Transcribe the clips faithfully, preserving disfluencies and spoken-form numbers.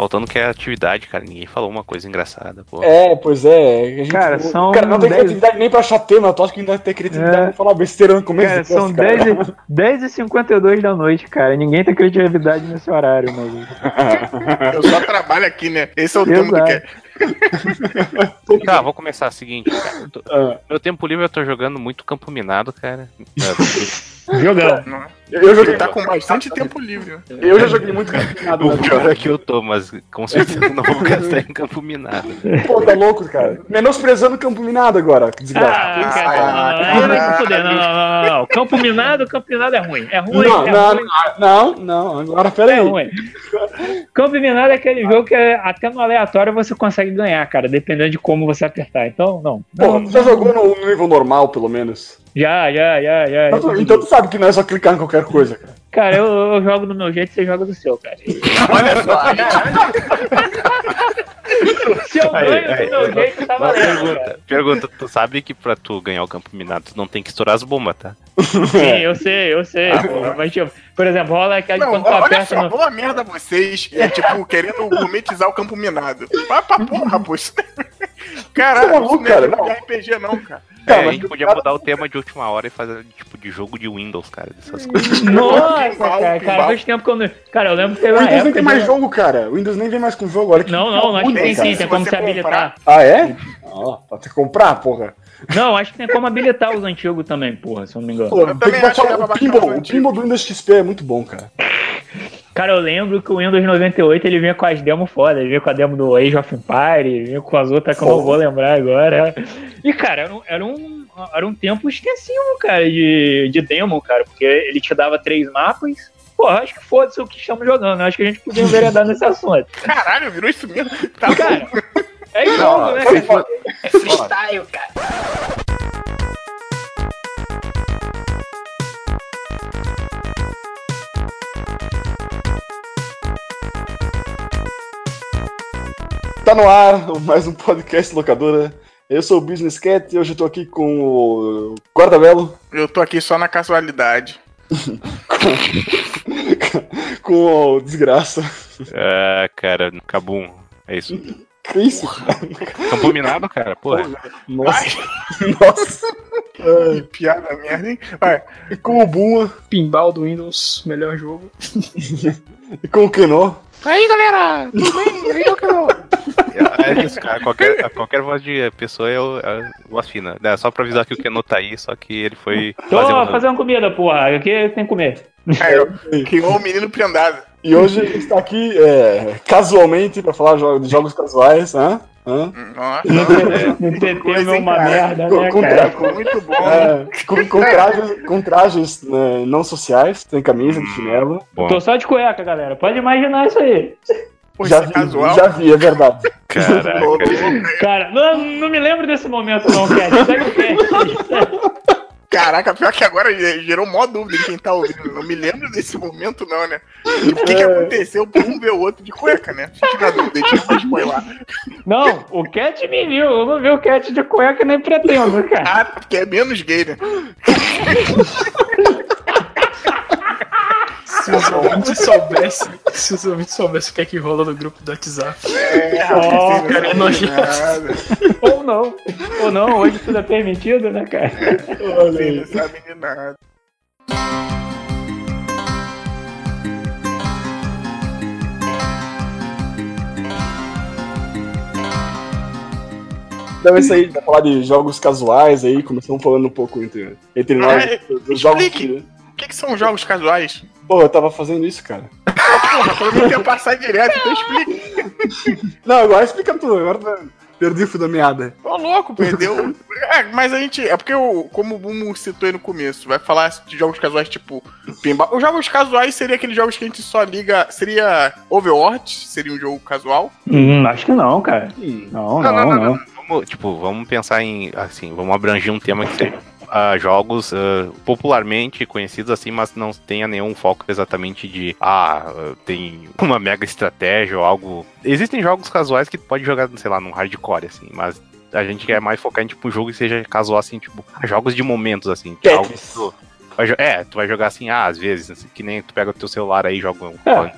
faltando criatividade, cara. Ninguém falou uma coisa engraçada, pô. É, pois é. A gente, Cara, são cara, não tem dez... criatividade nem pra achar tema. Eu acho que ainda vai ter criatividade É. pra falar besteira no começo Cara, do cast, são cara. dez e cinquenta e dois da noite, cara. Ninguém tem criatividade nesse horário, maluco. Eu só trabalho aqui, né? Esse é o tema do Exato. que Tá, vou começar o seguinte, cara. Eu tô- Ah, Meu tempo livre eu tô jogando muito Campo Minado, cara. Jogão. eu, joguei, Ele tá com bastante tempo livre. Né? eu já joguei muito campeonato. O pior é que eu tô, mas com certeza não vou gastar em Campo Minado. Pô, tá louco, cara. Menosprezando o campo minado agora. Que desgraça. Ah, Ah, cara, não, não, não, não, fudeu, não, não, não, não. Campo Minado, Campo Minado é ruim. É ruim, Não, é não, ruim. não, não, agora pera É aí. ruim. Campo Minado é aquele jogo que é, até no aleatório você consegue ganhar, cara, dependendo de como você apertar. Então, não. Pô, tu já jogou no nível normal, pelo menos? Já, já, já, já. Então, tu- então tu sabe que não é só clicar em qualquer coisa, cara. Cara, eu, eu jogo do meu jeito, você joga do seu, cara. Olha só. Se eu Aí, ganho aí, do meu aí, jeito, tá Uma valendo. pergunta, cara. pergunta, tu sabe que pra tu ganhar o Campo Minado, tu não tem que estourar as bombas, tá? Sim, eu sei, eu sei. porra. Mas, tipo, por exemplo, rola aquela de Não, quando tu olha aperta só, no. boa merda vocês, é, tipo, querendo gourmetizar o campo minado. Vai pra porra, pô. Isso- Caralho, Você é maluco, isso não é cara, jogo não. de R P G não, cara. É, Cara, a mas gente tu- podia mudar o tema de última hora e fazer tipo de jogo de Windows, cara, dessas coisas. Nossa, Pinball, cara, cara, pinball. faz tempo que eu não. Cara, eu lembro que teve O uma Windows época. nem tem mais de- jogo, cara. O Windows nem vem mais com jogo. Olha que Não, não, acho que ruim, tem cara. sim, tem Se como você se habilitar. Ah, é? Ó, pra te comprar, porra. Não, acho que tem como habilitar os antigos também, porra, se eu não me engano. Pô, tem também que acho que baixar dava o pra pinball. baixar O os pinball do Windows X P é muito bom, cara. Cara, eu lembro que o Windows noventa e oito ele vinha com as demos foda, ele vinha com a demo do Age of Empires, vinha com as outras que eu não vou lembrar agora. E, cara, era um, era um, era um tempo extensivo, cara, de, de demo, cara, porque ele te dava três mapas. Pô, acho que foda-se o que estamos jogando, né? Acho que a gente podia enveredar nesse assunto. Caralho, virou isso mesmo. Tá Cara, bom. é jogo, né, cara? É freestyle, cara. Tá no ar mais um podcast locadora. Eu sou o Business Cat e hoje eu tô aqui com o Guardabelo, Eu tô aqui só na casualidade. com o Desgraça. Ah, cara, Cabum, é isso. Que isso? Campo Minado, cara, porra. Nossa. Nossa. Que piada merda, hein? Vai. E com o Buma Pinball do Windows, melhor jogo. e com o Keno. Aí, galera! Tudo bem? Aí, eu quero... É isso, cara. Qualquer, qualquer voz de pessoa é, o- é voz fina. É só pra avisar que o Keno tá aí, só que ele foi Tô fazer um... fazendo comida, porra. Aqui tem que comer. É, eu- criou um menino prendado. E hoje a gente tá aqui é, casualmente pra falar jo- de jogos casuais, né? Hã? Nossa, No T T coisa, é hein, uma cara? merda, Com- né, com cara? tra- muito bom. É, com, com trajes, com trajes né, não sociais, sem camisa, de chinelo. Bom, Tô só de cueca, galera. Pode imaginar isso aí. Pô, Já isso é vi, casual. já vi, é verdade. caraca. Cara, não, não me lembro desse momento, não, Cat. Segue o Cat. Caraca, pior que agora gerou mó dúvida em quem tá ouvindo. Não me lembro desse momento, não, né? E o que, que aconteceu pra um ver o outro de cueca, né? Fique na dúvida, a gente não spoiler. Não, o Cat me viu. Eu não vi o Cat de cueca nem pretendo, cara. Ah, porque é menos gay, né? Se os ouvintes soubessem, se os ouvintes soubessem o que é que rola no grupo do WhatsApp. É, Oh, rapaz, cara, é não nojento. nada. Ou não. Ou não, hoje tudo é permitido, né, cara? Você não sabe de nada. Então é isso aí, vai falar de jogos casuais aí, começamos falando um pouco entre, entre nós Ah, dos jogos explique. que... O que, que são jogos casuais? Pô, eu tava fazendo isso, cara. Porra, pra mim ia passar direto, então explica. Não, agora explica tu, agora tá- perdi o fio da meada. Ô, louco, perdeu. É, mas a gente. É porque, o, como o Bumo citou aí no começo, vai falar de jogos casuais tipo pinball. Os jogos casuais seria aqueles jogos que a gente só liga. Seria Overwatch? Seria um jogo casual? Hum, acho que não, cara. Não, não, não. não. Vamos, tipo, vamos pensar em, assim, vamos abranger um tema que seja ah, jogos ah, popularmente conhecidos assim, mas não tenha nenhum foco exatamente de, ah, tem uma mega estratégia ou algo. Existem jogos casuais que tu pode jogar, sei lá, num hardcore, assim, mas a gente quer mais focar em, tipo, um jogo que seja casual, assim, tipo, jogos de momentos, assim. Que é algo que Tetris. tu- vai jo- é, tu vai jogar assim, ah, às vezes, assim, que nem tu pega o teu celular aí e joga um.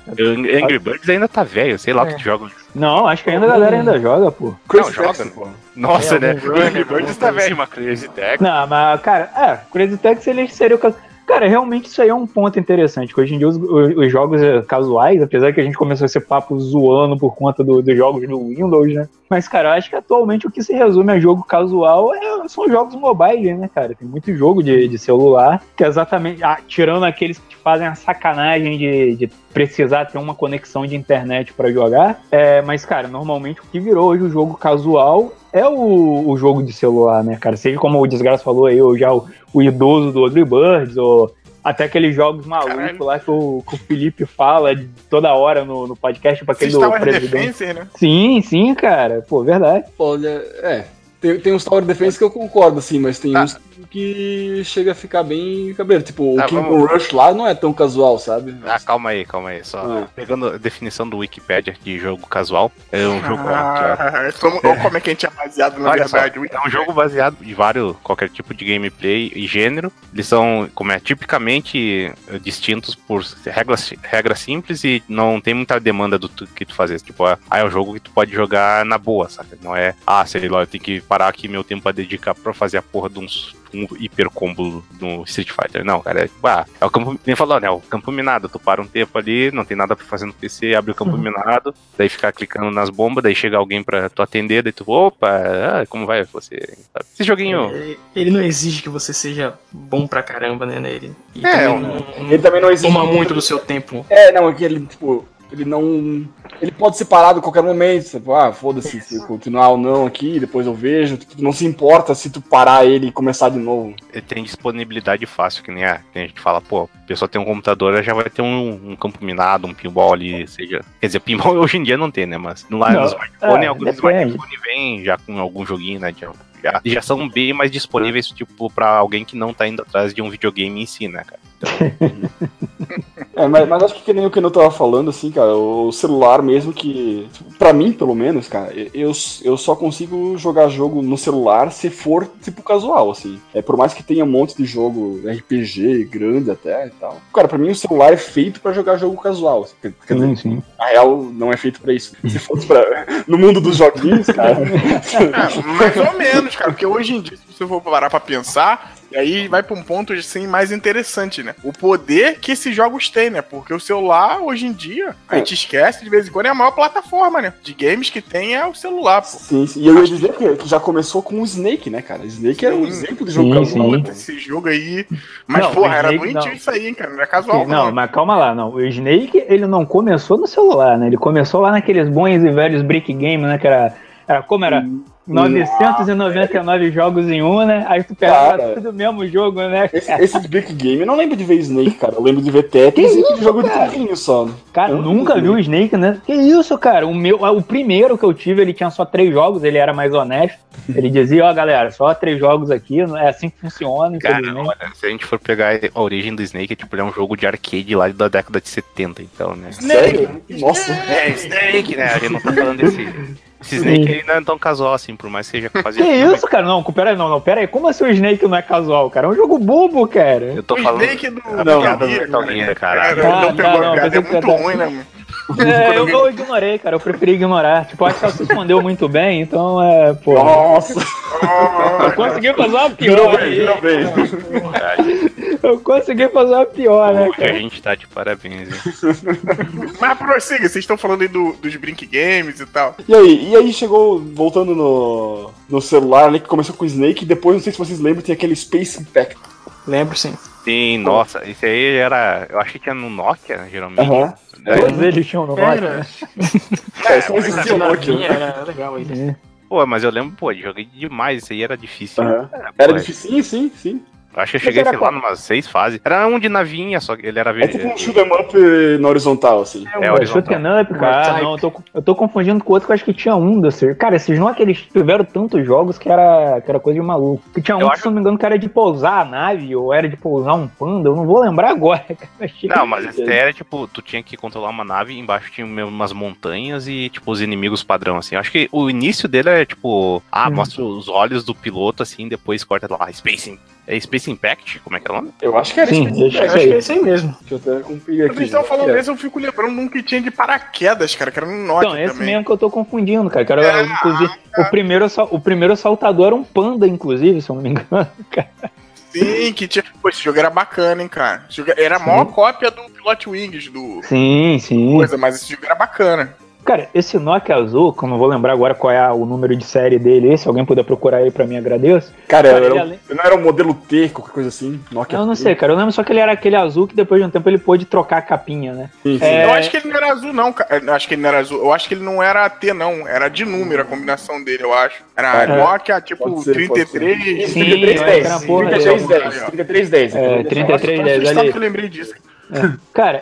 É. Angry Birds ainda tá velho, sei lá o que tu joga. Não, acho que ainda a galera ainda joga, pô. Crazy Não, joga, Taxi, né? pô. Nossa, É, né? algum O runner, Angry Birds alguma tá coisa velho, uma Crazy Taxi. Não, mas, cara, é, Crazy Taxi ele seria o caso. Cara, realmente isso aí é um ponto interessante, que hoje em dia os, os- os jogos eh, casuais, apesar que a gente começou esse papo zoando por conta do- dos jogos do Windows, né? Mas, cara, eu acho que atualmente o que se resume a jogo casual é- são jogos mobile, né, cara? Tem muito jogo de, de celular, que é exatamente, ah, tirando aqueles que fazem a sacanagem de, de precisar ter uma conexão de internet pra jogar, é, mas, cara, normalmente o que virou hoje o jogo casual é o, o jogo de celular, né, cara? Seja como o Desgraça falou aí, ou já o, o idoso do Angry Birds, ou até aqueles jogos malucos Caralho. lá que o, que o Felipe fala de toda hora no, no podcast, pra aquele Vocês do estavam presidente. Defenser, né? Sim, sim, cara. Pô, verdade. Olha, é. Tem, tem uns Tower Defense que eu concordo, assim, mas tem Ah. uns que chega a ficar bem cabreiro. Tipo, Tá, o Kingdom vamos- Rush lá não é tão casual, sabe? Ah, calma aí, calma aí. Só Ah. pegando a definição do Wikipedia de jogo casual, é um jogo. aqui, ó. Ah, como, ou como é que a gente é baseado na Olha só, verdade? é um jogo baseado em vários, qualquer tipo de gameplay e gênero. Eles são, como é, tipicamente eh, distintos por regras, regras simples e não tem muita demanda do tu- que tu fazer. Tipo, ah, é um jogo que tu pode jogar na boa, sabe? Não é, ah, sei lá, eu tenho que parar aqui meu tempo pra dedicar pra fazer a porra de uns um hiper combo no Street Fighter. Não, cara, é, tipo, ah, é o campo, nem falou, né? O campo minado. Tu para um tempo ali, não tem nada pra fazer no P C, abre o campo minado, daí ficar clicando nas bombas, daí chega alguém pra tu atender, daí tu, opa, ah, como vai você? Sabe? Esse joguinho. É, ele não exige que você seja bom pra caramba, né, nele. E É, também um- não, não Ele também não existe. toma muito do seu tempo. É, não, é que ele, tipo, ele não. Ele pode ser parado a qualquer momento. Tipo, ah, foda-se se eu continuar ou não aqui, depois eu vejo. Tu não se importa se tu parar ele e começar de novo. Ele tem disponibilidade fácil, que nem a, tem gente que fala, pô, a pessoa tem um computador, já vai ter um, um campo minado, um pinball ali, seja. Quer dizer, pinball hoje em dia não tem, né? Mas lá Não, no smartphone, é, alguns depende. smartphones vem já com algum joguinho, né? Já, já, já são bem mais disponíveis, tipo, pra alguém que não tá indo atrás de um videogame em si, né, cara? É, mas, mas acho que, que nem o que eu tava falando, assim, cara, o celular mesmo que. Tipo, pra mim, pelo menos, cara, eu, eu só consigo jogar jogo no celular se for, tipo, casual, assim. É, por mais que tenha um monte de jogo R P G grande até e tal. Cara, pra mim o celular é feito pra jogar jogo casual. Assim, quer quer dizer, Sim, sim. na real, não é feito pra isso. Se fosse pra. No mundo dos joguinhos, cara. É, mais ou menos, cara, porque hoje em dia, se você for parar pra pensar, e aí vai pra um ponto assim mais interessante, né? O poder que esses jogos têm, né? Porque o celular, hoje em dia, a gente esquece de vez em quando, é a maior plataforma, né? De games que tem é o celular, pô. Sim, sim. E eu ia dizer que, que já começou com o Snake, né, cara? Snake era um Sim. exemplo de jogo Sim, casual. sim. né? Esse jogo aí. Mas, Não, porra, o era Snake, doentio não. isso aí, hein, cara? Não era casual, Não, não. mas calma lá, não. O Snake, ele não começou no celular, né? Ele começou lá naqueles bons e velhos brick game, né? Que era, era como era? novecentos e noventa e nove jogos em um, né? Aí tu pegava Cara. tudo o mesmo jogo, né? Esse, esses Big Game, eu não lembro de ver Snake, cara. Eu lembro de ver Tetris e aquele jogo de carrinho só. Né? Cara, Eu nunca vi viu o Snake, né? Que isso, cara? O meu, o primeiro que eu tive, ele tinha só três jogos, ele era mais honesto. Ele dizia, ó, galera, só três jogos aqui, não é assim que funciona, Cara, infelizmente. olha, se a gente for pegar a origem do Snake, é tipo, ele é um jogo de arcade lá da década de setenta, então, né? Sério? Nossa. É, Snake, né? A gente não tá falando desse. Esse Snake aí não é tão casual assim, por mais que seja quase. Que isso, cara? Não, pera aí, não, não, pera aí. Como assim o Snake não é casual, cara? É um jogo bobo, cara. Eu tô O falando. Snake do. a Não, piada do do Metal Gear, cara. Cara, Ah, não tá, pegou não, a piada, pensei é que muito você tá- ruim, né, mano? É, eu, eu ignorei, cara. Eu preferi ignorar. Tipo, acho que ela se escondeu muito bem, então é, pô. Nossa. Eu consegui fazer uma pior. aí. Virou bem. Eu consegui fazer uma pior, né, Hoje a cara? gente tá de parabéns, hein? Mas prossiga, vocês estão falando aí do, dos Brink Games e tal. E aí, e aí chegou, voltando no, no celular ali, que começou com o Snake, e depois, não sei se vocês lembram, tem aquele Space Impact. Lembro sim. Sim, nossa, esse aí era. Eu acho que tinha no Nokia, geralmente. Aham. Né? Todos eles tinham no Nokia, Era. né? É, só existia o Nokia. Novinha, era legal ele. Pô, mas eu lembro, pô, joguei demais, esse aí era difícil. Aham. É, pô, Era é. difícil? Sim, sim, sim. Acho que eu Mas cheguei, era sei lá, qual? numas seis fases. Era um de navinha, só que ele era É verde. tipo um shoot 'em up na horizontal, assim. É, É, horizontal. Shoot'em Up, cara. Type. Não, eu tô, eu tô confundindo com outro que eu acho que tinha um desse. Cara, esses não eles tiveram tantos jogos que era, que era coisa de maluco. Que tinha um, Eu que, acho- se não me engano, que era de pousar a nave, ou era de pousar um panda, eu não vou lembrar agora, cara. Não, mas esse era tipo, tu tinha que controlar uma nave e embaixo tinha umas montanhas e, tipo, os inimigos padrão, assim. Eu acho que o início dele é tipo, ah, Hum. mostra os olhos do piloto, assim, depois corta lá, Space É Space Impact? Como é que é o nome? Eu acho que era Sim, Space acho Eu acho que é esse aí mesmo. Deixa eu até cumprir aqui. Vocês estão falando É. desse, eu fico lembrando de um que tinha de paraquedas, cara, que era no Nokia Então, esse também. mesmo que eu tô confundindo, cara. Que era, É, inclusive, o, primeiro, sal- o primeiro saltador era um panda, inclusive, se eu não me engano. Cara. Sim, que tinha. Pô, esse jogo era bacana, hein, cara. Esse jogo era a maior cópia do Pilot Wings, do Sim, sim. coisa, mas esse jogo era bacana. Cara, esse Nokia azul, que eu não vou lembrar agora qual é o número de série dele, se alguém puder procurar aí pra mim, agradeço. Cara, Cara, era, ele um- além- não era um modelo T, qualquer coisa assim? Nokia Eu não T. sei, cara. Eu lembro só que ele era aquele azul que depois de um tempo ele pôde trocar a capinha, né? Sim, sim. É, Eu acho que ele não era azul, não, cara. Eu acho que ele não era azul. Eu acho que ele não era T, não. Era de número a combinação dele, eu acho. Era É. Nokia, tipo, Pode ser, trinta e três. Isso, Sim, trinta e três eu acho dez. que era porra trinta e três dele. dez. trinta e três dez. É, trinta e três dez, Sabe ali. que eu lembrei disso. Cara,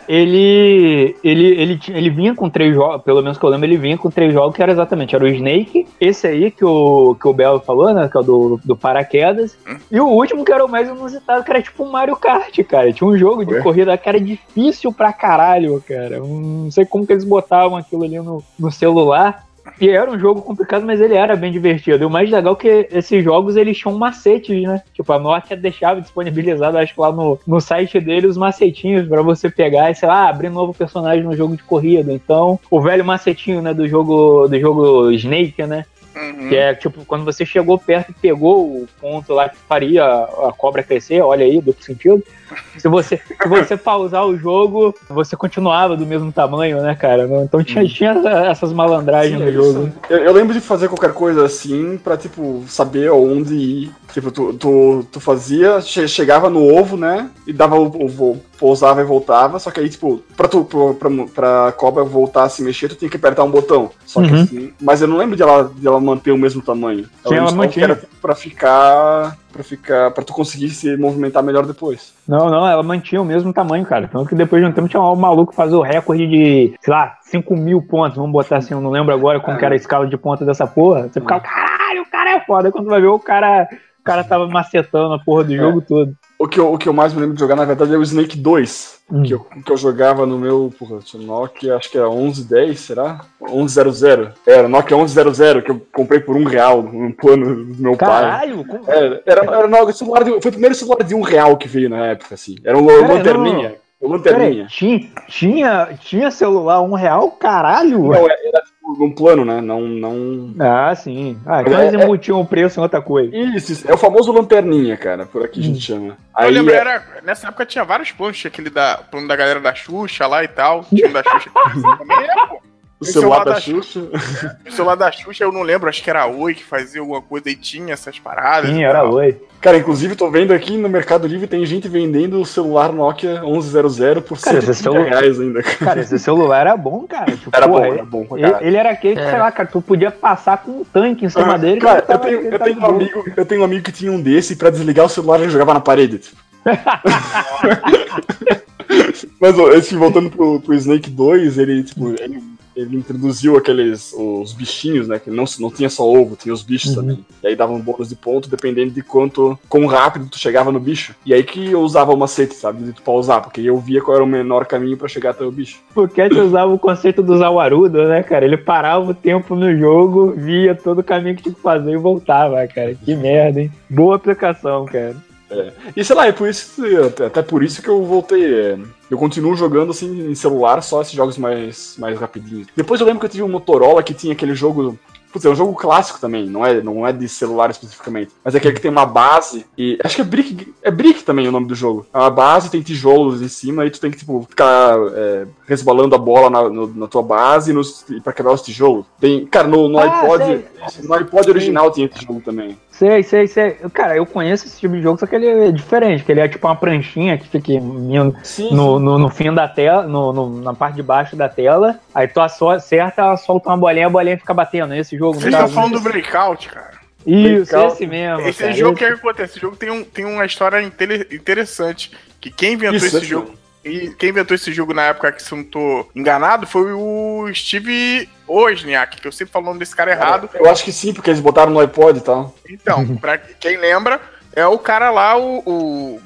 ele, ele, ele, tinha- ele vinha com três jogos, pelo menos que eu lembro, ele vinha com três jogos que era exatamente, era o Snake, esse aí que o, que o Bel falou, né, que é o do, do paraquedas, Hum? e o último que era o mais inusitado, que era tipo um Mario Kart, cara, tinha um jogo de Ué? corrida que era difícil pra caralho, cara, Eu não sei como que eles botavam aquilo ali no, no celular. E era um jogo complicado, mas ele era bem divertido. E o mais legal é que esses jogos, eles tinham macetes, né? Tipo, a Nokia deixava disponibilizado, acho que lá no, no site dele, os macetinhos pra você pegar e, sei lá, abrir novo personagem no jogo de corrida. Então, o velho macetinho, né, do jogo, do jogo Snake, né? Uhum. Que é, tipo, quando você chegou perto e pegou o ponto lá que faria a, a cobra crescer, olha aí, duplo sentido. Se você, se você pausar o jogo, você continuava do mesmo tamanho, né, cara? Então tinha, tinha essas malandragens Sim, no é jogo. isso. Eu, eu lembro de fazer qualquer coisa assim pra, tipo, saber onde ir. Tipo, tu, tu, tu fazia, che- chegava no ovo, né? E dava o, o voo, pousava e voltava. Só que aí, tipo, pra, tu, pra, pra, pra cobra voltar a se mexer, tu tinha que apertar um botão. Só que Uhum. assim. Mas eu não lembro de ela, de ela manter o mesmo tamanho. Eu Sim, lembro ela só mantinha. que era tipo, pra ficar. Pra ficar. Pra tu conseguir se movimentar melhor depois. Não, não, ela mantinha o mesmo tamanho, cara. Tanto que depois de um tempo tinha um maluco fazer o recorde de, sei lá, cinco mil pontos. Vamos botar assim, eu não lembro agora como É. que era a escala de pontos dessa porra. Você ficava, caralho, o cara é foda. Aí quando vai ver, o cara, o cara tava macetando a porra do jogo todo. O que, eu, o que eu mais me lembro de jogar, na verdade, é o Snake dois. Hum. Que, eu, que eu jogava no meu porra, tinha Nokia, acho que era onze dez, será? onze zero zero. Era, Nokia onze zero zero, que eu comprei por um real, um plano do meu pai. Caralho, como... É, era, era, não, celular de, foi o primeiro celular de um real que veio na época, assim. Era um Pera aí, lanterninha. Um Peraí, lanterninha. tinha, tinha, tinha celular um real? Caralho! Não, era tipo um plano, né? Não, não... Ah, sim. Ah, então É, eles embutiam o preço em outra coisa. Isso, isso, é o famoso lanterninha, cara, por aqui a gente chama. Eu Aí, lembro, é- era, nessa época tinha vários planos, tinha aquele da, plano da galera da Xuxa lá e tal. Tinha um da Xuxa também, é, pô. o Esse celular celular da da Xuxa. O celular da Xuxa eu não lembro, acho que era a Oi que fazia alguma coisa e tinha essas paradas. Sim, e era tal. oi. Cara, inclusive tô vendo aqui no Mercado Livre tem gente vendendo o celular Nokia onze zero zero por Cara, cento e esse trinta celular- reais ainda. cara. Cara, esse celular era bom, cara. Tipo, Era porra, bom, ele- era bom pra ele, caralho. ele era aquele que, Era. sei lá, cara, tu podia passar com um tanque em cima dele. Cara, que eu tava- tenho, ele eu, tava tenho de um boa. amigo, eu tenho um amigo que tinha um desse e pra desligar o celular ele jogava na parede. Tipo. Mas ó, esse, voltando pro, pro Snake dois, ele, tipo, ele, ele introduziu aqueles os bichinhos, né? Que não, não tinha só ovo, tinha os bichos Uhum. também. E aí dava um bônus de ponto dependendo de quanto, quão rápido tu chegava no bicho. E aí que eu usava o macete, sabe? De tu pausar, porque eu via qual era o menor caminho pra chegar até o bicho. O Cat usava o conceito do Zawarudo, né, cara? Ele parava o tempo no jogo, via todo o caminho que tinha que fazer e voltava, cara. Que merda, hein? Boa aplicação, cara. E sei lá, é por isso, até, até por isso que eu voltei. é, Eu continuo jogando assim em celular, só esses jogos mais, mais rapidinhos. Depois eu lembro que eu tive um Motorola que tinha aquele jogo. Putz, é um jogo clássico também, não é, não é de celular especificamente. Mas é aquele que tem uma base e. Acho que é Brick. É Brick também o nome do jogo. É uma base, tem tijolos em cima e tu tem que, tipo, ficar é, resbalando a bola na, no- na tua base nos, e pra quebrar os tijolos. Tem. Cara, no, no Ah, iPod. sei. No iPod original tinha esse jogo também. Sei, sei, sei. Cara, eu conheço esse tipo de jogo, só que ele é diferente, que ele é tipo uma pranchinha que fica indo Sim, no, no, no fim da tela, no, no- na parte de baixo da tela, aí tu asso- acerta, ela solta uma bolinha, a bolinha fica batendo. Esse jogo, no Vocês estão caso. falando do Breakout, cara. Isso, Breakout. esse mesmo. Esse cara, jogo, o esse- que, que acontece? Esse jogo tem, um, tem uma história intele- interessante. Que quem inventou Isso, esse esse jogo. E quem inventou esse jogo na época, que se eu não tô enganado, foi o Steve Wozniak, que eu sempre falo o nome desse cara errado. Eu acho que sim, porque eles botaram no iPod e tal. Então, pra quem lembra, é o cara lá, o, o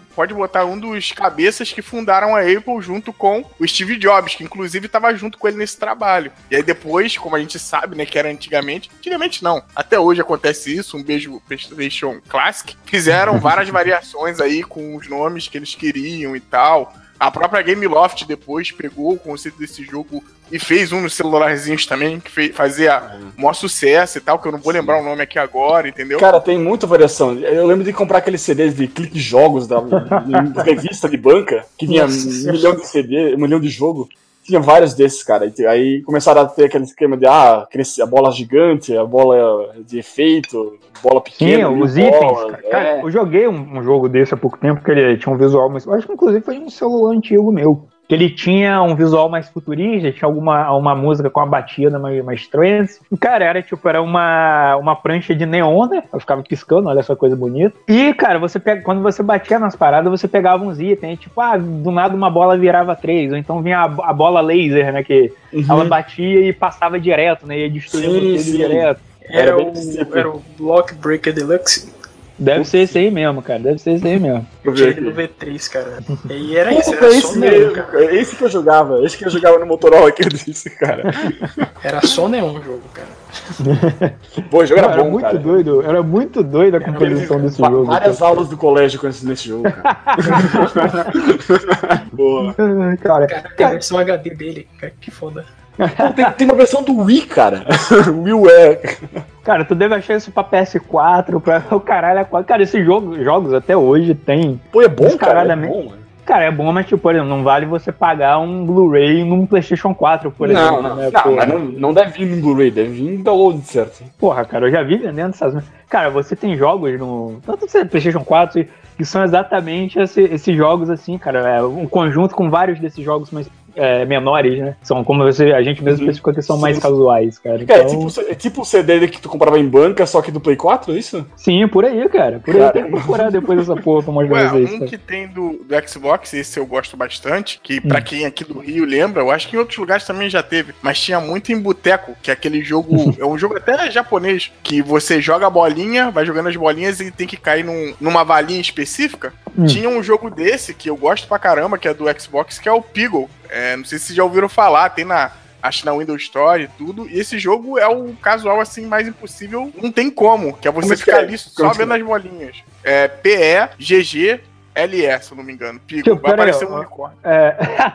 pode botar um dos cabeças que fundaram a Apple junto com o Steve Jobs, que inclusive estava junto com ele nesse trabalho. E aí depois, como a gente sabe, né, que era antigamente, antigamente não, até hoje acontece isso, um beijo PlayStation Classic, fizeram várias variações aí com os nomes que eles queriam e tal. A própria Gameloft depois pegou o conceito desse jogo e fez um nos celularzinhos também, que fez, fazia o maior sucesso e tal, que eu não vou lembrar o nome aqui agora, entendeu? Cara, tem muita variação. Eu lembro de comprar aqueles C Ds de Clique Jogos da revista de banca, que vinha um milhão de C D, um milhão de jogo. Tinha vários desses, cara. Aí começaram a ter aquele esquema de ah, a bola gigante, a bola de efeito, bola pequena. Sim, os itens. Bola, cara, é. Cara, eu joguei um, um jogo desse há pouco tempo, que ele tinha um visual, mas eu acho que inclusive foi um celular antigo meu. Que ele tinha um visual mais futurista, tinha alguma uma música com uma batida mais, mais trance. E, cara, era tipo, era uma, uma prancha de neon, né? Eu ficava piscando, olha essa coisa bonita. E, cara, você pega, quando você batia nas paradas, você pegava uns itens, tipo, ah, do nada uma bola virava três, ou então vinha a, a bola laser, né? Que uhum. ela batia e passava direto, né? Ia destruindo tudo direto. Era, era, o, era o Block Breaker Deluxe. Deve ser esse aí mesmo, cara. Deve ser esse aí mesmo. Eu tinha ele no V três, cara. E era isso, era esse só mesmo, neon, cara. Esse que eu jogava. Esse que eu jogava no Motorola que eu disse, cara. Era só neon o jogo, cara. Pô, o jogo era, era bom, muito cara. Doido, era muito doido a composição desse jogo. Várias cara. aulas do colégio com esse, nesse jogo, cara. Boa. Cara, cara, tem a versão H D dele, cara, que foda. Pô, tem, tem uma versão do Wii, cara. WiiWare. Cara, tu deve achar isso pra P S quatro, pra o caralho é quatro. Cara, esses jogos, jogos até hoje tem. Pô, é bom, cara. É bom, mano. Cara, é bom, mas tipo, por exemplo, não vale você pagar um Blu-ray num PlayStation quatro, por não, exemplo. Não, né? não, mas não, não deve vir no Blu-ray, deve vir em download, certo? Porra, cara, eu já vi vendendo essas. Cara, você tem jogos no. Tanto no PlayStation quatro que são exatamente esse, esses jogos assim, cara. É um conjunto com vários desses jogos mais. É, menores, né? São como você, a gente mesmo especificou que são sim, mais sim. casuais, cara. Então... É, tipo, é tipo o C D que tu comprava em banca, só que do Play quatro, é isso? Sim, por aí, cara. Por cara. aí, tem que procurar depois dessa porra pra mostrar Ué, vocês. Um cara. que tem do, do Xbox, esse eu gosto bastante, que pra hum. quem aqui do Rio lembra, eu acho que em outros lugares também já teve, mas tinha muito em boteco, que é aquele jogo, é um jogo até japonês, que você joga a bolinha, vai jogando as bolinhas e tem que cair num, numa valinha específica. Hum. Tinha um jogo desse, que eu gosto pra caramba, que é do Xbox, que é o Peggle. É, não sei se vocês já ouviram falar, tem na, acho na Windows Store e tudo, e esse jogo é o casual assim mais impossível, não tem como, que é você como ficar é? ali só como vendo é? as bolinhas. É P E G G L E, se eu não me engano. Pico, tipo, vai aparecer aí, um unicórnio. É...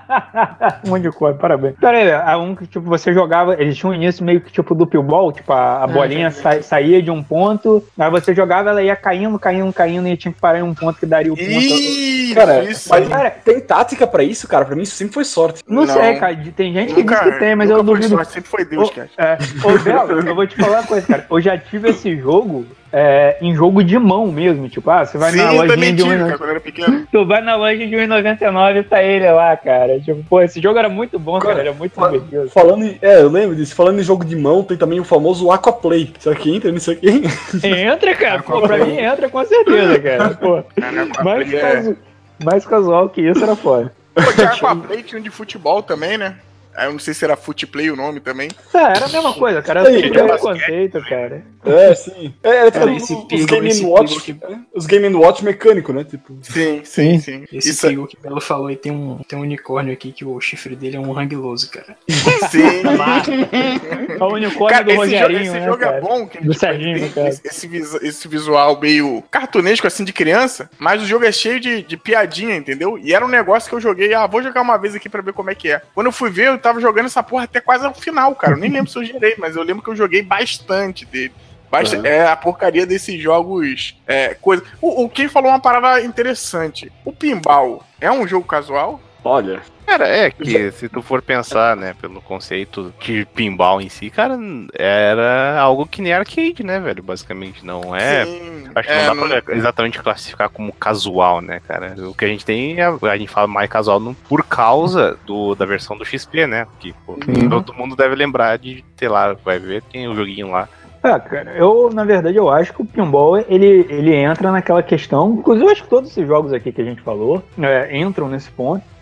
um unicórnio, parabéns. Pera aí, a um que tipo, você jogava, eles tinham um início meio que tipo do pinball, tipo, a, a bolinha é, sa- saía de um ponto, aí você jogava, ela ia caindo, caindo, caindo, e tinha que parar em um ponto que daria o ponto. Ih, cara, isso mas, cara, tem tática pra isso, cara? Pra mim isso sempre foi sorte. Não, não. sei, cara, tem gente que nunca, diz que tem, mas eu duvido. Sorte, sempre foi Deus, cara. É, ô, Bel, eu vou te falar uma coisa, cara, eu já tive esse jogo É, em jogo de mão mesmo, tipo, ah, você vai Sim, na lojinha de um... cara, quando era pequeno. Tu vai na loja de um real e noventa e nove e tá ele lá, cara. Tipo, pô, esse jogo era muito bom, cara, cara era muito fal- divertido. Falando em, é, eu lembro disso, falando em jogo de mão, tem também o famoso Aquaplay. Isso aqui entra nisso aqui? Entra, cara, pô, pra mim entra com certeza, cara. Pô, mais, é... casu- mais casual que isso era foda. Pô, tinha Aquaplay, tinha um de futebol também, né? Aí eu não sei se era Footplay o nome também. É, era a mesma coisa, cara. Era tudo o mesmo conceito, cara. É, sim. É, é tipo, esse os, os Game and Watch. Que... Os Game and Watch mecânico, né? Tipo. Sim, sim, sim. Esse Isso Pigo é... que o Belo falou aí tem um, tem um unicórnio aqui que o chifre dele é um hangloso, cara. Sim. É o unicórnio cara, do esse Rogerinho, jogo, esse né, jogo cara? é bom. Que, do tipo, Serginho, cara. Esse, esse, esse visual meio cartunesco, assim, de criança, mas o jogo é cheio de, de piadinha, entendeu? E era um negócio que eu joguei, ah, vou jogar uma vez aqui pra ver como é que é. Quando eu fui ver, eu tava jogando essa porra até quase ao final, cara. Eu nem lembro se eu gerei, mas eu lembro que eu joguei bastante dele. Basta, uhum. É a porcaria desses jogos. É, coisa. O, o Ken falou uma parada interessante. O pinball é um jogo casual? Olha. Cara, é que se tu for pensar, né, pelo conceito de pinball em si, cara, era algo que nem arcade, né, velho? Basicamente, não é. Sim, acho que é, não dá não... pra exatamente classificar como casual, né, cara? O que a gente tem, é, a gente fala mais casual no, por causa do, da versão do X P, né? Que pô, uhum. todo mundo deve lembrar de, sei lá, vai ver, tem um joguinho lá. É, cara, eu, na verdade, eu acho que o pinball, ele, ele entra naquela questão, inclusive eu acho que todos esses jogos aqui que a gente falou, é, entram nesse ponto,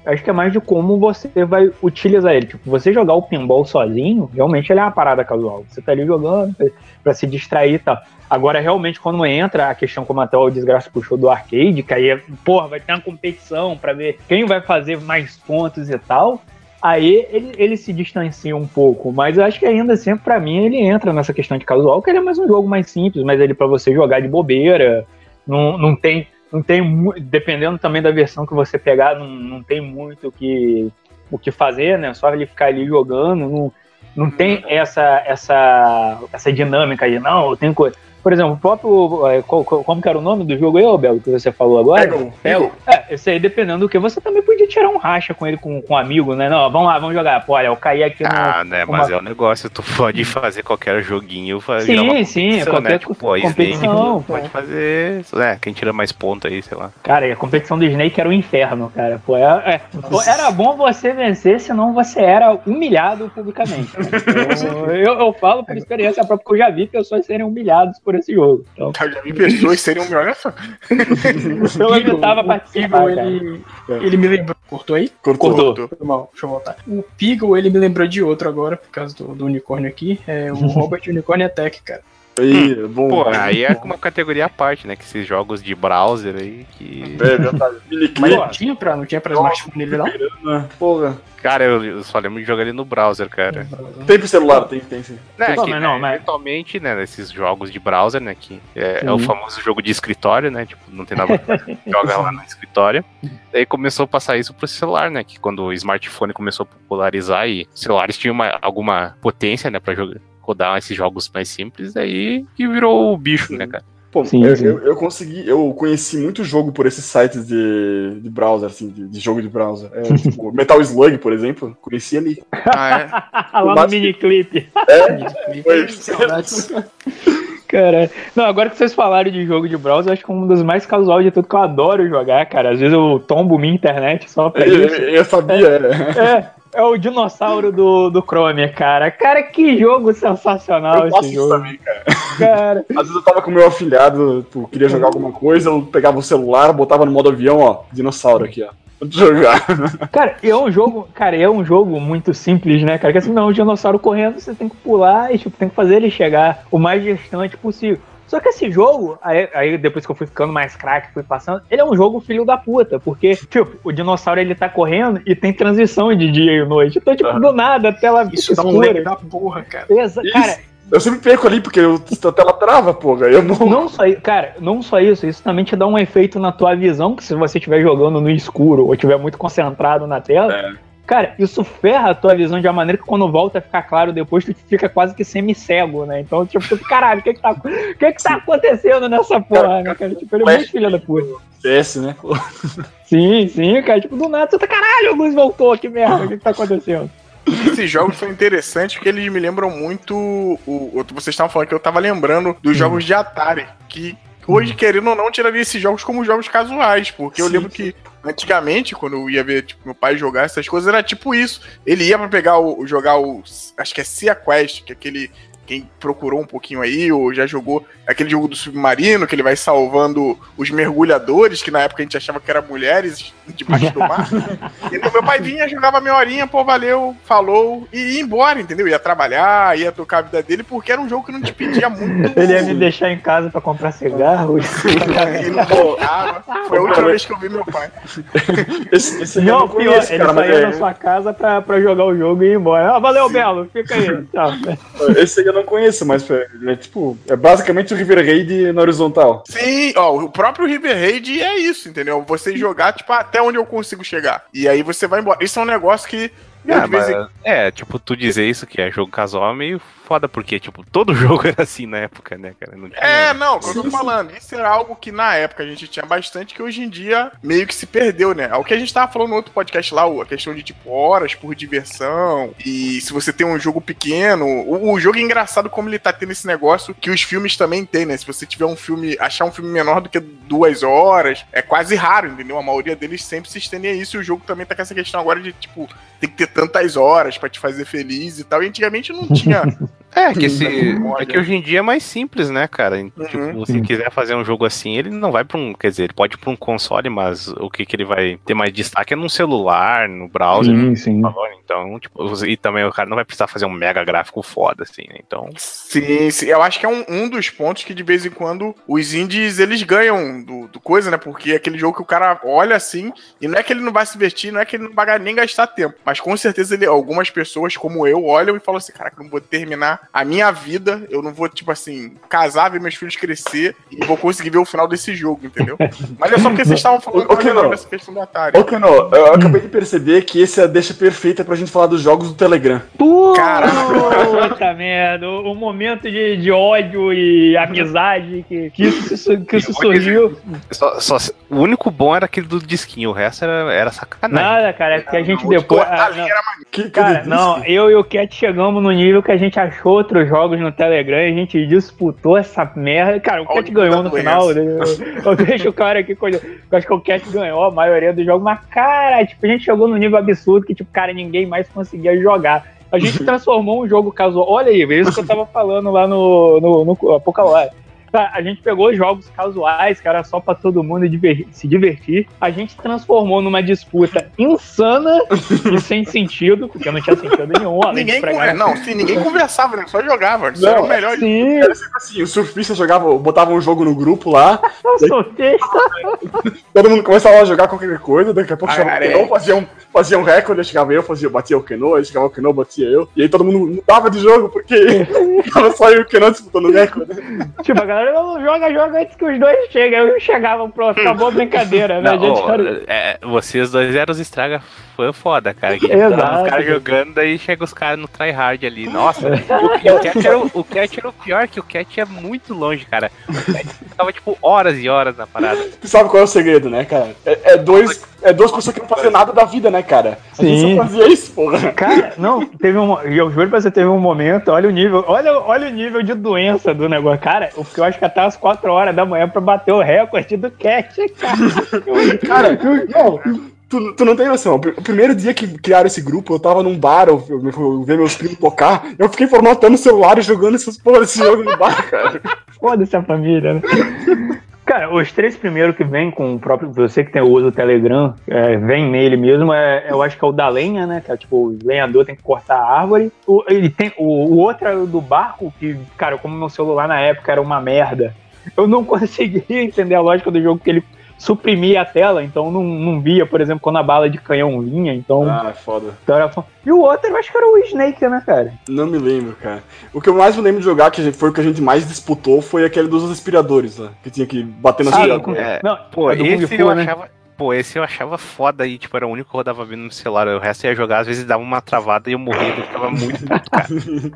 Eu acho que é mais de como você vai utilizar ele. Tipo, você jogar o pinball sozinho, realmente ele é uma parada casual. Você tá ali jogando pra se distrair e tal. Agora, realmente, quando entra a questão, como até o Desgraça puxou do arcade, que aí, porra, vai ter uma competição pra ver quem vai fazer mais pontos e tal, aí ele, ele se distancia um pouco. Mas eu acho que ainda assim, pra mim, ele entra nessa questão de casual, que ele é mais um jogo mais simples, mas ele pra você jogar de bobeira, não, não tem... Não tem, dependendo também da versão que você pegar, não, não tem muito o que, o que fazer, né? Só ele ficar ali jogando, não, não tem essa, essa, essa dinâmica aí, não, eu tenho coisa. Por exemplo, o próprio. Como que era o nome do jogo aí, ô Belo, que você falou agora? Peggle. Peggle. É, esse aí, dependendo do que, você também podia tirar um racha com ele, com, com um amigo, né? Não, vamos lá, vamos jogar. Pô, olha, eu caí aqui no. Ah, né, uma... mas é um negócio, tu pode fazer qualquer joguinho, fazer sim, uma sim, qualquer né? Tipo, pô, competição. Snake, pode fazer, né, quem tira mais ponto aí, sei lá. Cara, a competição do Snake era um inferno, cara. Pô, era, é, era bom você vencer, senão você era humilhado publicamente. Então, eu, eu falo por experiência própria, porque eu já vi pessoas serem humilhadas por esse jogo. Então, Eu já vi pessoas serem um olha só. eu evitava participar. Ele, ele me lembrou. Cortou aí? Cortou. Cortou. Foi mal, deixa eu voltar. O Piggle, ele me lembrou de outro agora, por causa do, do unicórnio aqui. É o Robert Unicorn Attack, cara. Aí, é bom. Pô, aí é uma categoria à parte, né? Que esses jogos de browser aí que. É verdade. Mas não tinha pra, não tinha pra smartphone nele, não? Porra. Cara, eu, eu só lembro de jogar ele no browser, cara. Tem pro celular, tem, tem sim. Né, Não, que, mas não, né, mas- eventualmente, né, nesses jogos de browser, né, que é, é o Sim. famoso jogo de escritório, né, tipo, não tem nada pra fazer, joga lá no escritório. Daí começou a passar isso pro celular, né, que quando o smartphone começou a popularizar e os celulares tinham uma, alguma potência, né, pra jogar, rodar esses jogos mais simples, aí que virou o bicho, né, cara. Pô, Sim, eu, sim. eu, eu consegui, eu conheci muito jogo por esses sites de, de browser, assim, de, de jogo de browser. É, tipo, Metal Slug, por exemplo, conheci ali. Ah, é? Lá no Mas- miniclip. Foi. Saudades. Cara, não, agora que vocês falaram de jogo de browser, eu acho que é um dos mais casual de tudo que eu adoro jogar, cara. Às vezes eu tombo minha internet só pra Eu, isso. eu sabia, é. É, é o dinossauro do, do Chrome, cara. Cara, que jogo sensacional Eu faço esse isso jogo. também, cara. Cara, Às vezes eu tava com meu afilhado, tu queria jogar alguma coisa, eu pegava o celular, botava no modo avião, ó, dinossauro aqui, ó. Vou jogar. cara, é um jogo, cara, é um jogo muito simples, né, cara? Que assim, não, o dinossauro correndo, você tem que pular e tipo, tem que fazer ele chegar o mais distante possível. Só que esse jogo, aí, aí depois que eu fui ficando mais craque, fui passando, ele é um jogo filho da puta, porque, tipo, o dinossauro ele tá correndo e tem transição de dia e noite. Então, tipo, do nada a tela Isso fica dá um escura. lag da porra, cara. Exa- Isso. Cara, Eu sempre perco ali, porque eu, a tela trava, porra. Eu morro. não só, i- cara, não só isso, isso também te dá um efeito na tua visão, que se você estiver jogando no escuro ou estiver muito concentrado na tela, É. cara, isso ferra a tua visão de uma maneira que quando volta a ficar claro depois, tu fica quase que semi-cego, né? Então, tipo, tu, caralho, o que que tá, o que que tá acontecendo nessa porra, né, cara? Tipo, ele é muito filho da puta. Desce, né? Sim, sim, cara, tipo, do nada, tu tá, caralho, a luz voltou, que merda, o que que tá acontecendo? Esses jogos são interessantes porque eles me lembram muito. O, o- vocês estavam falando que eu tava lembrando dos jogos de Atari. Que hoje, querendo ou não, tiraria esses jogos como jogos casuais. Porque eu Sim. lembro que antigamente, quando eu ia ver tipo, meu pai jogar essas coisas, era tipo isso. Ele ia pra pegar o. jogar o. Acho que é Sea Quest, que é aquele. Quem procurou um pouquinho aí, ou já jogou aquele jogo do submarino, que ele vai salvando os mergulhadores, que na época a gente achava que eram mulheres debaixo do mar. Então meu pai vinha, jogava meia horinha, pô, valeu, falou, e ia embora, entendeu? Ia trabalhar, ia tocar a vida dele, porque era um jogo que não te pedia muito. Ele ia me deixar em casa pra comprar cigarros. Ele não deixava. Foi a última vez que eu vi meu pai. Esse, esse eu Não, não pior, conheço, ele cara, mas saía é- na sua casa pra, pra jogar o jogo e ir embora. Ah, valeu, Belo, fica aí. Tchau. esse aí eu não conheço, mas é, é tipo, é basicamente o River Raid na horizontal. Sim, ó, o próprio River Raid é isso, entendeu? Você jogar, tipo, até onde eu consigo chegar. E aí você vai embora. Isso é um negócio que. eu, Ah, de vez mas, em- é, tipo, tu dizer isso que é jogo casual é meio foda, porque, tipo, todo jogo era assim na época, né, cara? Não tinha... É, não, o que eu tô falando. Isso era algo que na época a gente tinha bastante, que hoje em dia meio que se perdeu, né? É o que a gente tava falando no outro podcast lá, a questão de, tipo, horas por diversão. E se você tem um jogo pequeno. O, o jogo é engraçado como ele tá tendo esse negócio que os filmes também tem, né? Se você tiver um filme, achar um filme menor do que duas horas, é quase raro, entendeu? A maioria deles sempre se estende a isso. E o jogo também tá com essa questão agora de, tipo, tem que ter tantas horas pra te fazer feliz e tal. E antigamente não tinha É, que esse. É que hoje em dia é mais simples, né, cara? Tipo, Uhum. se quiser fazer um jogo assim, ele não vai pra um. Quer dizer, ele pode ir pra um console, mas o que, que ele vai ter mais destaque é num celular, no browser. Sim, sim. Então, tipo, e também o cara não vai precisar fazer um mega gráfico foda, assim, né? Então. Sim, sim, eu acho que é um, um dos pontos que de vez em quando os indies eles ganham do, do coisa, né? Porque é aquele jogo que o cara olha assim, e não é que ele não vai se divertir, não é que ele não vai nem gastar tempo, mas com certeza ele, algumas pessoas como eu olham e falam assim: caraca, eu não vou terminar a minha vida, eu não vou, tipo assim, casar, ver meus filhos crescer e vou conseguir ver o final desse jogo, entendeu? Mas é só porque vocês estavam falando O- o que não? dessa questão do Atari. Ô, Keno, eu acabei de perceber que esse é a deixa perfeita pra gente falar dos jogos do Telegram. Puta merda, o, o momento de, de ódio e amizade que, que isso, que isso surgiu. Só, só, o único bom era aquele do disquinho, o resto era, era sacanagem. Nada, cara, é porque a gente O de depois. cortar ah, ali não. era maneiro. Que, que Cara, delícia. não, eu e o Cat chegamos no nível que a gente achou outros jogos no Telegram e a gente disputou essa merda. Cara, o Cat Olha ganhou a no doença. final. Eu, eu deixo o cara aqui, coisa- eu acho que o Cat ganhou a maioria dos jogos, mas, cara, tipo, a gente chegou num nível absurdo que, tipo, cara, ninguém mais conseguia jogar. A gente transformou um jogo casual. Olha aí, é isso que eu tava falando lá no, no, no Apocalipse. Tá, a gente pegou jogos casuais, que era só pra todo mundo diver- se divertir. A gente transformou numa disputa insana e sem sentido, porque não tinha sentido nenhum. Além Ninguém de pregar. conver- Não, sim, ninguém conversava, né? Só jogava. Isso Não, era o melhor. Sim, Era sempre assim, o surfista jogava, botava um jogo no grupo lá, eu sou texto. todo mundo começava a jogar qualquer coisa, daqui a pouco Ah, chegava o cara, Keno, é. fazia um, fazia um recorde, aí chegava eu, fazia, batia o Keno, aí chegava o Keno, batia eu, e aí todo mundo mudava de jogo, porque tava só eu e o Keno disputando o recorde. Tipo, a galera não joga, joga antes que os dois cheguem. Eu chegava, pronto, acabou a brincadeira, né? Não, A gente ó, era- é, vocês dois eram os estraga fã foda, cara. Que Exato. tava os caras jogando, daí chega os caras no tryhard ali. Nossa, e o, o, Cat era, o, o Cat era o pior, que o Cat é muito longe, cara. O Cat ficava tipo horas e horas na parada. Tu sabe qual é o segredo, né, cara? É, é dois, é duas pessoas que não faziam nada da vida, né, cara? A gente Sim. só fazia isso, porra. Cara, não, teve um. E eu juro pra você, teve um momento, olha o nível, olha, olha o nível de doença do negócio. Cara, o que eu acho que até às quatro horas da manhã pra bater o recorde do Cat, cara. Cara, não, tu, tu não tem noção. O primeiro dia que criaram esse grupo, eu tava num bar, eu, eu, eu ver meus primos tocar, eu fiquei formatando o celular e jogando essas porra desse jogo no bar, cara. Foda-se a família, né? Cara, os três primeiros que vem com o próprio. Você que tem, usa o Telegram, é, vem nele mesmo, é, eu acho que é o da lenha, né? Que é tipo, o lenhador tem que cortar a árvore. O, ele tem, o, o outro é o do barco, que, cara, como meu celular na época era uma merda, eu não conseguia entender a lógica do jogo, porque ele suprimia a tela, então não, não via, por exemplo, quando a bala de canhão vinha, então. Ah, foda. então era... E o outro, eu acho que era o Snake, né, cara? Não me lembro, cara. O que eu mais me lembro de jogar, que foi o que a gente mais disputou, foi aquele dos aspiradores, lá. Que tinha que bater nas Ah, aspiradoras. é. Não, Pô, é do Kung esse Fu, eu né? achava. Pô, esse eu achava foda e, tipo, era o único que rodava bem no celular. O resto ia jogar, às vezes dava uma travada e eu morria, eu ficava muito puto, cara.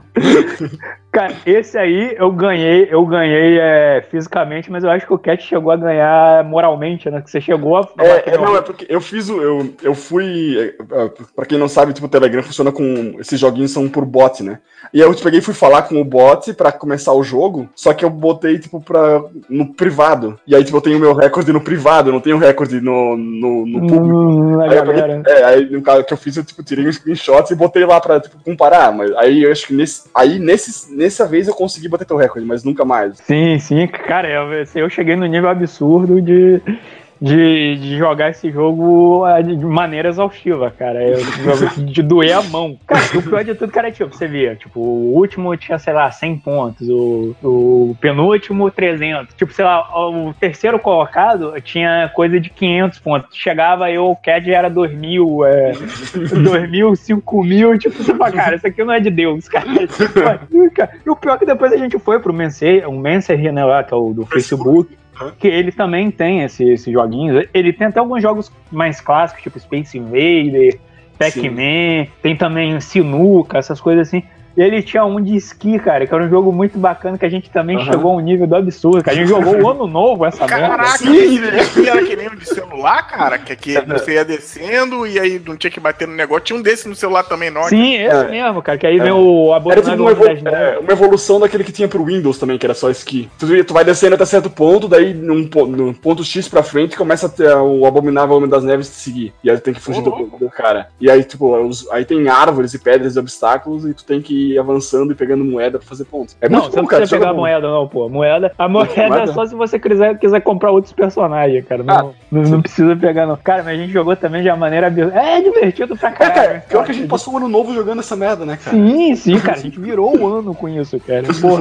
Cara, esse aí eu ganhei, eu ganhei é, fisicamente, mas eu acho que o Cat chegou a ganhar moralmente, né? Que você chegou a. a É, bater é, no- não, é porque eu fiz o. Eu, eu fui. É, é, pra quem não sabe, tipo, o Telegram funciona com. Esses joguinhos são por bot, né? E aí eu peguei e fui falar com o bot pra começar o jogo, só que eu botei, tipo, pra, no privado. E aí, tipo, eu tenho o meu recorde no privado, eu não tenho recorde no, no, no público. Hum, na Aí eu peguei- galera. é, aí no caso que eu fiz, eu tipo, tirei um screenshot e botei lá pra tipo, comparar. Mas aí eu acho que nesse, aí nesse, nessa vez eu consegui bater teu recorde, mas nunca mais. Sim, sim, cara, eu, eu cheguei no nível absurdo de, de, de jogar esse jogo ah, de maneira exaustiva, cara. Eu, de doer a mão. Cara, o pior de tudo, cara, tipo, você via, tipo, o último tinha, sei lá, cem pontos, o, o penúltimo trezentos. Tipo, sei lá, o terceiro colocado tinha coisa de quinhentos pontos. Chegava eu, o Cad era dois mil, é, dois mil, cinco mil, tipo, você fala, cara, isso aqui não é de Deus, cara. E o pior é que depois a gente foi pro Messenger, um Messenger, né, lá, que é o do Facebook, que ele também tem esse, esses joguinhos. Ele tem até alguns jogos mais clássicos, tipo Space Invader, Pac-Man, tem também Sinuca, essas coisas assim. E ele tinha um de esqui, cara, que era um jogo muito bacana, que a gente também Uhum. chegou a um nível do absurdo, que a gente jogou o ano novo, essa merda. Caraca, esse aqui era que nem o de celular. celular, cara? Que, que você ia descendo e aí não tinha que bater no negócio. Tinha um desse no celular também, não? Sim, esse É. mesmo, cara. Que aí É. vem o Era tipo uma, Abominável evolu das Neves. é, uma evolução daquele que tinha pro Windows também, que era só esqui. Tu, tu vai descendo até certo ponto, daí num, po- num ponto X pra frente começa a ter o Abominável Homem das Neves te seguir. E aí tu tem que fugir Ô, do, louco. do cara. E aí, tipo, os- aí tem árvores e pedras e obstáculos e tu tem que ir avançando e pegando moeda pra fazer pontos. É Não, muito você não bom, cara. precisa esse pegar a jogo é bom. moeda, não, pô. Moeda, a moeda, Moeda? é só se você quiser, quiser comprar outros personagens, cara. Não, Ah, não, não precisa pegar, não. Cara, mas a gente jogou também de uma maneira absurda. É divertido pra É, caralho. cara, né, pior que a gente passou o ano novo jogando essa merda, né, cara? Sim, sim, cara. A gente virou o ano com isso, cara. Porra.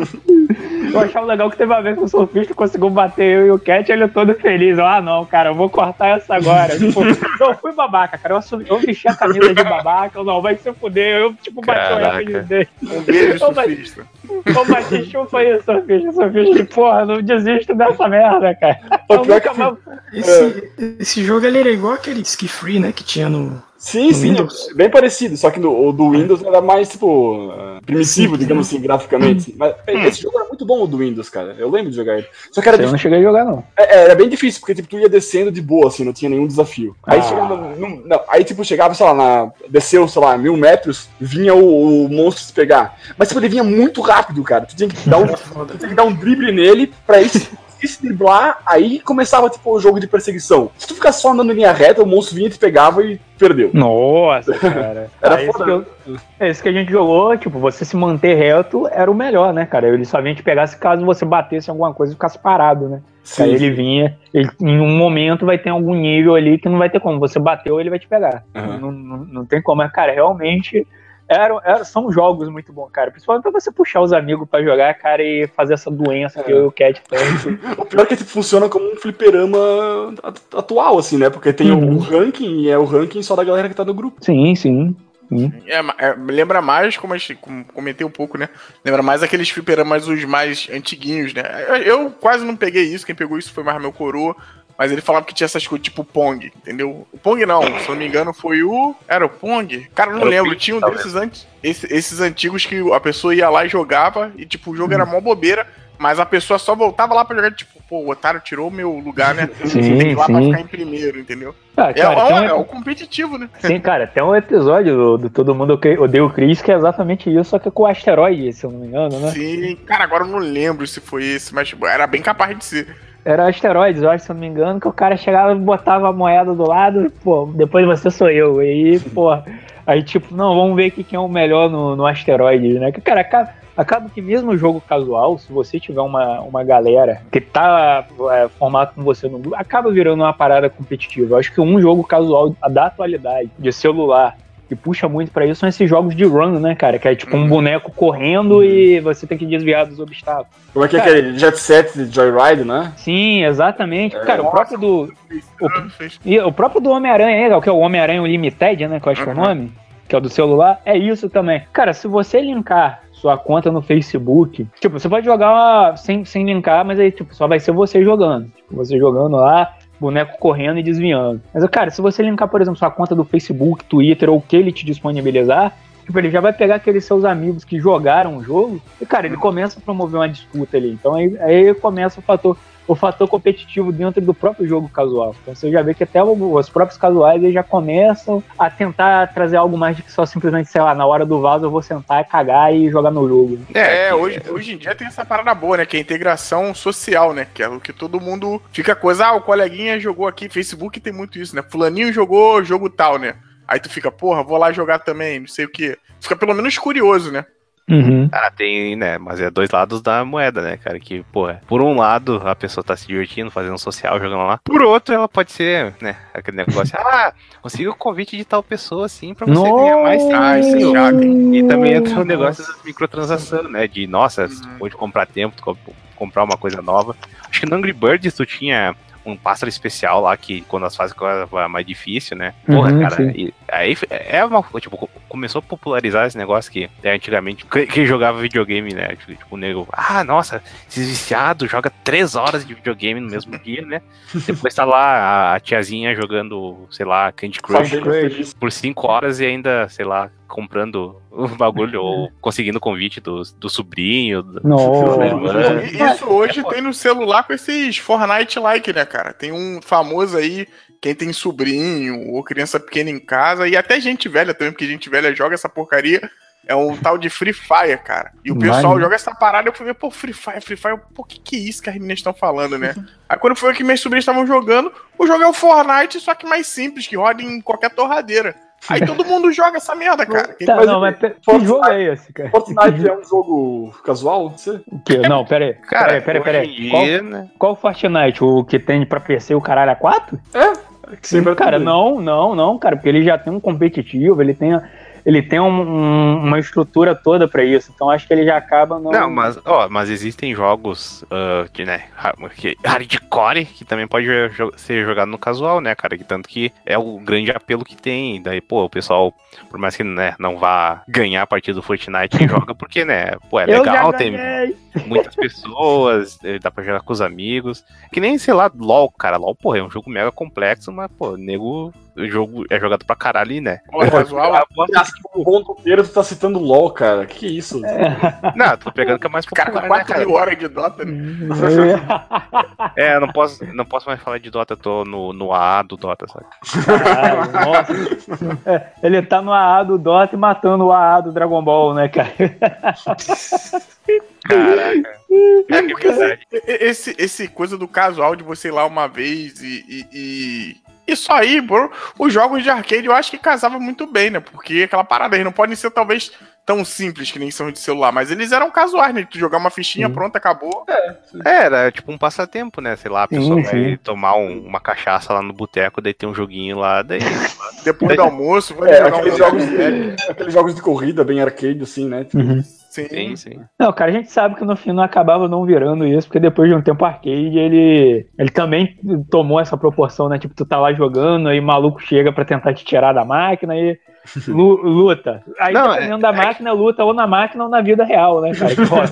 Eu achava legal que teve uma vez que o surfista conseguiu bater eu e o Cat, ele todo feliz. Eu, ah, não, cara, eu vou cortar essa agora. Tipo, eu fui babaca, cara. Eu, assumi, eu vesti a camisa de babaca. Eu, não, vai se fuder. Eu, tipo, bati o Caraca. recorde dele. Um beijo, Eu bati- surfista. Eu bati chupa aí, surfista. Surfista, porra, não desisto dessa merda, cara. O Eu pior nunca que- mais... Esse, esse jogo ele era igual aquele Ski Free, né? Que tinha no. Sim, No sim, Windows. é bem parecido, só que no, o do Windows era mais, tipo, uh, primitivo, Simples, digamos assim, graficamente. Mas esse jogo era muito bom, o do Windows, cara. Eu lembro de jogar ele. Só que era, Eu não difí- cheguei a jogar, não. é, era bem difícil, porque tipo, tu ia descendo de boa, assim, não tinha nenhum desafio. Aí, Ah. chegava no- no- não, aí tipo, chegava, sei lá, na, desceu, sei lá, mil metros, vinha o, o monstro se pegar. Mas tipo, ele vinha muito rápido, cara. Tu tinha que dar um, tu tinha que dar um drible nele pra ir se se driblar, aí começava tipo o jogo de perseguição. Se tu ficar só andando em linha reta, o monstro vinha, te pegava e perdeu. Nossa, cara. Era Ah, esse foda. que eu- é isso que a gente jogou, tipo, você se manter reto era o melhor, né, cara? Ele só vinha te pegar se caso você batesse em alguma coisa e ficasse parado, né? Sim, Aí ele sim. vinha, ele, em um momento vai ter algum nível ali que não vai ter como. Você bateu, ele vai te pegar. Aham. Não, não, não tem como. Mas, cara, realmente eram, eram, são jogos muito bons, cara. Principalmente pra você puxar os amigos pra jogar, cara, e fazer essa doença que É. eu e o Cat tem. O pior é que tipo, funciona como um fliperama at- atual, assim, né? Porque tem Uhum. o ranking e é o ranking só da galera que tá no grupo. Sim, sim. sim. É, ma- é, me lembra mais, como, a gente- como comentei um pouco, né? Lembra mais aqueles fliperamas os mais antiguinhos, né? Eu, eu quase não peguei isso, quem pegou isso foi mais meu coroa. Mas ele falava que tinha essas coisas tipo Pong, entendeu? O Pong não, se eu não me engano foi o... Era o Pong? Cara, eu não Era o lembro, Ping, tinha um talvez. desses antes, esse- esses antigos que a pessoa ia lá e jogava, e tipo, o jogo Hum. era mó bobeira, mas a pessoa só voltava lá pra jogar, tipo, pô, o otário tirou o meu lugar, né? Sim, Tem que ir lá pra sim. ficar em primeiro, entendeu? Ah, É, cara, é, tem um- é o competitivo, né? Sim, cara, tem um episódio do, do Todo Mundo Odeia o Chris que é exatamente isso, só que com o asteroide, se eu não me engano, né? Sim, cara, agora eu não lembro se foi esse, mas tipo, era bem capaz de ser. Era asteroides, eu acho, se eu não me engano, que o cara chegava e botava a moeda do lado, pô, depois você sou eu. E aí, pô, aí tipo, não, vamos ver aqui quem é o melhor no, no asteroide, né? Que, cara, acaba, acaba que mesmo o jogo casual, se você tiver uma, uma galera que tá é, formado com você no grupo, acaba virando uma parada competitiva. Eu acho que um jogo casual da atualidade, de celular, que puxa muito pra isso, são esses jogos de run, né, cara? Que é tipo um Uhum. boneco correndo e você tem que desviar dos obstáculos. Como é que é Cara. aquele Jet Set de Joyride, né? Sim, exatamente. Cara, o próprio do... Ah, fez. E o próprio do Homem-Aranha, é, que é o Homem-Aranha Unlimited, né? Que eu acho que é o Uhum. nome, que é o do celular, é isso também. Cara, se você linkar sua conta no Facebook, tipo, você pode jogar sem, sem linkar, mas aí, tipo, só vai ser você jogando. Tipo, você jogando lá, boneco correndo e desviando. Mas, cara, se você linkar, por exemplo, sua conta do Facebook, Twitter, ou o que ele te disponibilizar, tipo, ele já vai pegar aqueles seus amigos que jogaram o jogo e, cara, ele começa a promover uma disputa ali. Então aí, aí começa o fator, o fator competitivo dentro do próprio jogo casual. Então você já vê que até os próprios casuais eles já começam a tentar trazer algo mais do que só simplesmente, sei lá, na hora do vaso eu vou sentar, cagar e jogar meu jogo. É, que- hoje, hoje em dia tem essa parada boa, né? Que é a integração social, né? Que é o que todo mundo fica coisa, ah, o coleguinha jogou aqui, Facebook tem muito isso, né? Fulaninho jogou jogo tal, né? Aí tu fica, porra, vou lá jogar também, não sei o quê. Fica pelo menos curioso, né? Uhum. Cara, tem, né? Mas é dois lados da moeda, né, cara? Que, porra, por um lado a pessoa tá se divertindo, fazendo social, jogando lá. Por outro, ela pode ser, né? Aquele negócio, ah, consiga o convite de tal pessoa, assim, pra você ganhar mais Ah, isso é tempo. chato, hein? E também entra o negócio Nossa. das microtransações, né? De, nossa, você pode comprar tempo, tu co- comprar uma coisa nova. Acho que no Angry Birds tu tinha um pássaro especial lá que quando as fases ficam mais difícil, né? Porra, Uhum, cara, sim. e aí é uma, tipo, co- começou a popularizar esse negócio que é, antigamente, que- quem jogava videogame, né? Tipo, o nego, ah, nossa, esses viciados joga três horas de videogame no mesmo dia, né? Depois tá lá a, a tiazinha jogando, sei lá, Candy Crush Fazendo feliz. por cinco horas e ainda, sei lá, comprando o bagulho ou conseguindo convite do, do sobrinho, do, Nossa. da irmã. E isso hoje tem no celular com esses Fortnite-like, né, cara? Tem um famoso aí quem tem sobrinho ou criança pequena em casa, e até gente velha também, porque gente velha joga essa porcaria, é um tal de Free Fire, cara. E o pessoal Mano. joga essa parada, eu fui ver, pô, Free Fire, Free Fire, pô, que que é isso que as meninas estão falando, né? Aí quando foi que minhas sobrinhas estavam jogando, o jogo é o Fortnite, só que mais simples, que roda em qualquer torradeira. Aí todo mundo joga essa merda, cara. Tá, Mas não, o- mas pe- que Fortnite- jogo é esse, cara? Fortnite é um jogo casual? Você? O quê? Não, pera aí. Cara, pera aí, pera aí. hoje em Qual, dia, né? qual Fortnite? O que tem pra P C o caralho a quatro? Que sempre Cara, tudo. não, não, não, cara, porque ele já tem um competitivo, ele tem, ele tem um- um- uma estrutura toda pra isso, então acho que ele já acaba não... Não, mas, ó, mas existem jogos ah, que, né, ha- que- hardcore que também pode jo- ser jogado no casual, né, cara? Que tanto que é o grande apelo que tem. Daí, pô, o pessoal, por mais que, né, não vá ganhar a partida do Fortnite, joga porque, né, pô, é Eu legal, já tem ganhei. muitas pessoas, eh, dá pra jogar com os amigos. Que nem, sei lá, LOL, cara. LOL, porra, é um jogo mega complexo, mas, pô, nego, o jogo é jogado pra caralho e, né? Pô, casual, Eu aposto Nossa, um bom topeiro, tu tá citando LOL, cara. Que que é isso? que- Não, tô pegando que é mais o cara com popular, né, quatro cara? mil horas de Dota, né? É, eu não posso, não posso mais falar de Dota, eu tô no, no A A do Dota, sabe? Caralho, nossa. É, ele tá no A A do Dota e matando o A A do Dragon Ball, né, cara? Caraca. É que verdade. Esse, esse coisa do casual de você ir lá uma vez e. e, e... Isso aí, bro, os jogos de arcade eu acho que casava muito bem, né? Porque aquela parada, eles não podem ser talvez tão simples que nem são de celular, mas eles eram casuais, né? Tu jogar uma fichinha, Sim. pronto, acabou. É, era tipo um passatempo, né? Sei lá, a pessoa Sim, vai sim. tomar um- uma cachaça lá no boteco, daí tem um joguinho lá, daí. Depois do almoço, vai É, jogar aqueles um jogos, jogo. aqueles jogos de corrida bem arcade, assim, né? Tipo, Uhum. Sim. Sim, sim. Não, cara, a gente sabe que no fim não acabava não virando isso, porque depois de um tempo arcade, ele, ele também tomou essa proporção, né? Tipo, tu tá lá jogando, aí o maluco chega pra tentar te tirar da máquina e lu- luta. Aí, Não, dependendo da máquina, luta ou na máquina ou na vida real, né, cara? Que rola-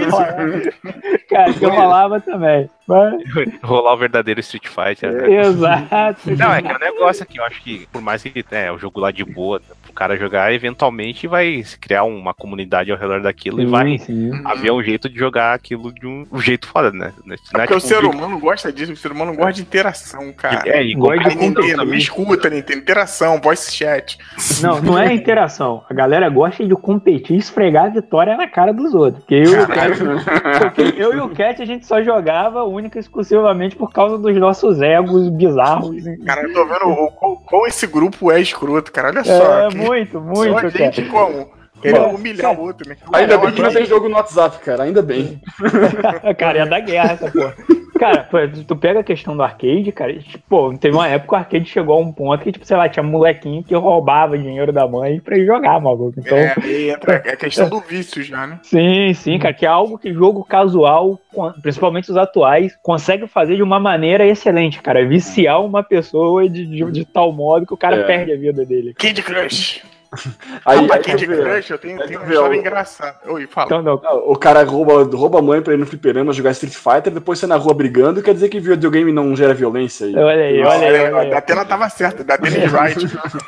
cara, que rolava também. Mas- Rolar o verdadeiro Street Fighter, né? Exato. Não, é que é um negócio que eu acho que, por mais que é o jogo lá de boa, né, pro cara jogar, eventualmente vai se criar uma comunidade ao redor daquilo e vai sim. haver um jeito de jogar aquilo de um, um jeito foda, né? Não É porque tipo o ser um- humano gosta disso, o ser humano gosta de interação, cara. É, e Gosta de Aí, Nintendo, conteúdo. me escuta, Nintendo, interação, voice chat. Não, não é interação. A galera gosta de competir e esfregar a vitória na cara dos outros. Porque eu, e o Cat- porque eu e o Cat a gente só jogava única e exclusivamente por causa dos nossos egos bizarros. Cara, eu tô vendo o, como, como esse grupo é escroto, cara. Olha só. É, que- muito, só muito, a gente cara. como? Querendo Mano, humilhar o outro, né? ainda bem Humilhar que não o tem jogo no WhatsApp, cara. Ainda bem. Cara, é da guerra essa porra. Cara, pô, tu pega a questão do arcade, cara, e, tipo, pô, teve uma época que o arcade chegou a um ponto que, tipo, sei lá, tinha molequinho que roubava dinheiro da mãe pra ir jogar, maluco. Então, É, aí entra a questão do vício já, né? sim, sim, cara, que é algo que jogo casual, principalmente os atuais, consegue fazer de uma maneira excelente, cara. Viciar uma pessoa de, de, de tal modo que o cara É. perde a vida dele. Kid Crush. Aí, Rapaz, aí Kid tu vê, Crush, eu tenho, aí tenho tu uma vê, história ó. engraçada. Oi, fala. Então, não. ah, o cara rouba, rouba a mãe pra ir no fliperama jogar Street Fighter, depois sai na rua brigando, quer dizer que videogame não gera violência aí. Olha aí, olha aí, olha A aí. Datena tava certa, Datena is right.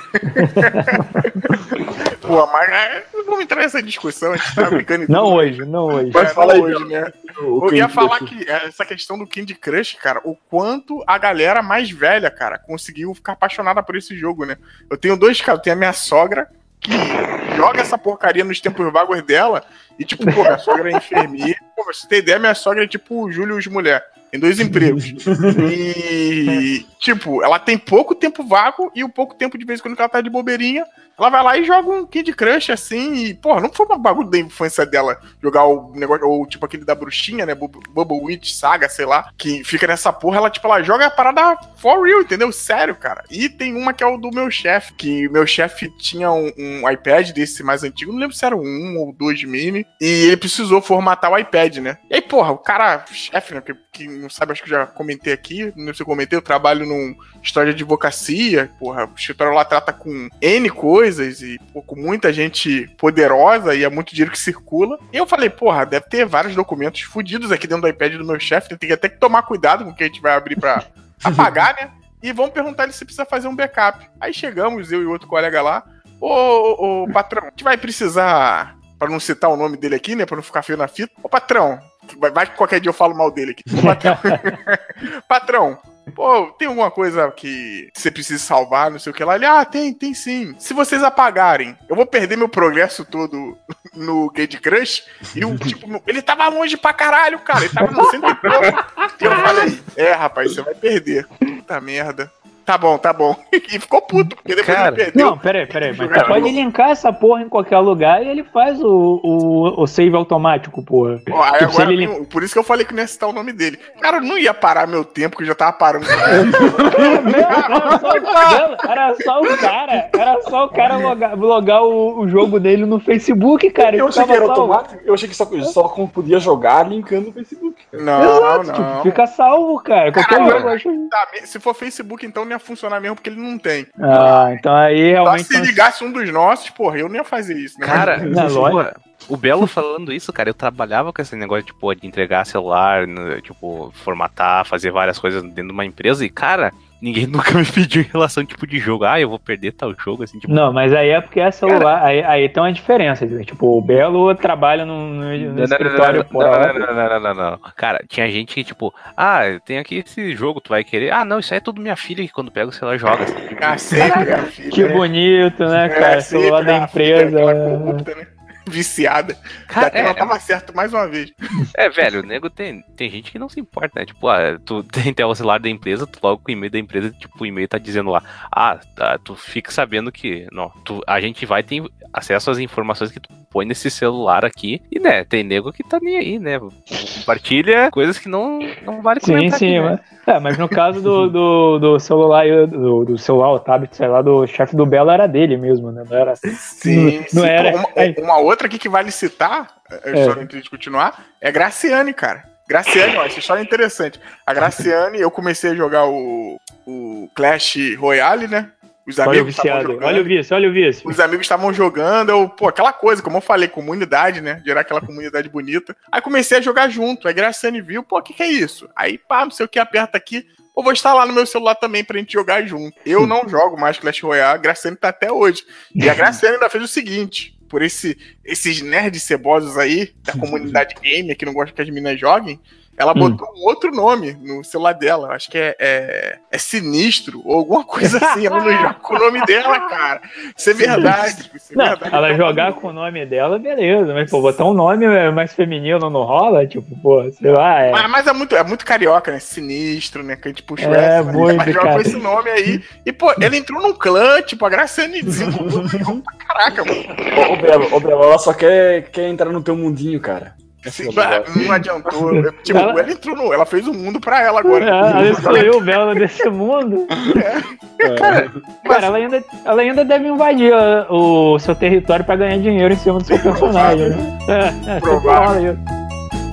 Pô, mas é, não vamos entrar nessa discussão, a gente tá brincando em Não tudo. hoje, não hoje. Mas É, fala não aí, hoje, né? O Eu ia Candy falar Crush. que essa questão do Candy Crush, cara, o quanto a galera mais velha, cara, conseguiu ficar apaixonada por esse jogo, né? Eu tenho dois casos, eu tenho a minha sogra, que joga essa porcaria nos tempos vagos dela, e tipo, pô, minha sogra é enfermeira, pô, pra você ter ideia, minha sogra é tipo o Júlio de mulher, tem dois empregos. E, tipo, ela tem pouco tempo vago e o pouco tempo de vez em quando que ela tá de bobeirinha, ela vai lá e joga um Candy Crush assim, e, porra, não foi um bagulho da infância dela jogar o negócio, ou tipo aquele da bruxinha, né? Bub- Bubble Witch Saga, sei lá, que fica nessa porra, ela, tipo, ela joga a parada for real, entendeu? Sério, cara. E tem uma que é o do meu chefe, que meu chefe tinha um, um iPad desse mais antigo, não lembro se era um ou dois mini, e ele precisou formatar o iPad, né? E aí, porra, o cara, chefe, né? Que, que não sabe, acho que eu já comentei aqui, não lembro se eu comentei, eu trabalho num história de advocacia, porra, o escritório lá trata com N coisas e pô, com muita gente poderosa e é muito dinheiro que circula. E eu falei, porra, deve ter vários documentos fodidos aqui dentro do iPad do meu chefe, tem que até que tomar cuidado com o que a gente vai abrir pra apagar, né? E vamos perguntar ele se precisa fazer um backup. Aí chegamos, eu e outro colega lá, ô, ô, ô patrão, a gente vai precisar, pra não citar o nome dele aqui, né, pra não ficar feio na fita, ô patrão, vai, vai que qualquer dia eu falo mal dele aqui, ô patrão, patrão, Pô, tem alguma coisa que você precisa salvar, não sei o que lá? Ele, ah, tem, tem sim. Se vocês apagarem, eu vou perder meu progresso todo no Candy Crush. E o tipo, meu- ele tava longe pra caralho, cara. Ele tava no centro e pouco. E eu falei, é, rapaz, você vai perder. Puta merda. Tá bom, tá bom. E ficou puto, porque depois Cara, ele perdeu. Não, peraí, peraí. Mas Jogar você pode de novo. linkar essa porra em qualquer lugar e ele faz o, o, o save automático, porra. Ó, aí Tipo, se agora ele vem o- por isso que eu falei que não ia citar o nome dele. Cara, eu não ia parar meu tempo, que eu já tava parando. Era só, o- era só o cara, era só o cara logar, logar o, o jogo dele no Facebook, cara. Eu e achei que ficava era salvo. automático, eu achei que só, só podia jogar linkando no Facebook. Não, Exato, não. tipo, fica salvo, cara. Qualquer Caralho. jogo, eu acho. Tá, se for Facebook, então não ia funcionar mesmo, porque ele não tem. Ah, então aí Só realmente. se ligasse um dos nossos, porra, eu não ia fazer isso, né? Cara, Na tipo, loja. o Belo falando isso, cara, eu trabalhava com esse negócio, tipo, de entregar celular, né, tipo, formatar, fazer várias coisas dentro de uma empresa e, cara, ninguém nunca me pediu em relação, tipo, de jogo. Ah, eu vou perder tal jogo, assim, tipo... Não, mas aí é porque é celular. Aí, aí tem uma diferença. Tipo, o Belo trabalha no, no, no Não, não, não, escritório não, próprio. não, não, não, não, não, não. Cara, tinha gente que, tipo, ah, eu tenho aqui esse jogo, tu vai querer? Ah, não, isso aí é tudo minha filha que quando pega o celular joga. Assim, tipo, Ah, sempre a filha. Que bonito, né, cara? sempre Celular da a filha, empresa. aquela corrupta, né? Viciada. Cara, Daqui ela é, tava certo mais uma vez. é, velho, o nego tem, tem gente que não se importa, né? Tipo, ah, tu tem até o celular da empresa, tu logo com o e-mail da empresa, tipo, o e-mail tá dizendo lá, ah, tá, tu fica sabendo que, não, tu, a gente vai ter acesso às informações que tu põe nesse celular aqui, e, né, tem nego que tá nem aí, né? Compartilha coisas que não, não vale Sim, comentar sim, aqui, né? mas, é, mas no caso do, do, do celular, do, do celular, o tablet, sei lá, do chefe do Belo era dele mesmo, né? Não era. Sim, não, não sim. era. Pô, uma, Aí- uma outra aqui que vale citar, é. Só antes de continuar, é Graciane, cara. Graciane, ó, essa história é interessante. A Graciane, eu comecei a jogar o, o Clash Royale, né? Os olha o amigos estavam viciado, jogando. olha o vício, olha o vício. Os amigos estavam jogando, eu, pô, aquela coisa, como eu falei, comunidade, né? Gerar aquela comunidade bonita. Aí comecei a jogar junto. Aí Graciane viu, pô, o que, que é isso? Aí, pá, não sei o que, aperta aqui. Eu vou instalar no meu celular também pra gente jogar junto. Eu não jogo mais Clash Royale, a Graciane tá até hoje. E a Graciane ainda fez o seguinte: por esse, esses nerds cebosos aí, da comunidade gamer, que não gosta que as meninas joguem, ela botou um outro nome no celular dela. Acho que é, é, é Sinistro, ou alguma coisa assim. Ela não joga com o nome dela, cara. Isso é verdade. Isso é Não, verdade. ela Então, jogar com o nome dela, beleza, mas pô, botar um nome mais feminino não rola? Tipo, pô, sei lá, é. Mas, mas é, muito, é muito carioca, né? Sinistro, né? Que a gente puxa o É, S, mas muito, ela joga cara. com esse nome aí. E, pô, ele entrou num clã, tipo, a Graciane desenvolveu pra caraca, mano. Ô, ô, Belo, ô, Belo, ela só quer, quer entrar no teu mundinho, cara. Sim, não adiantou. Eu, tipo, Ela- ela entrou no. Ela fez um mundo pra ela agora. Ela destruiu o Belo desse mundo. Cara, ela ainda, ela ainda deve invadir uh, o seu território pra ganhar dinheiro em cima do seu personagem, né? É, é, Provável. sempre rola isso.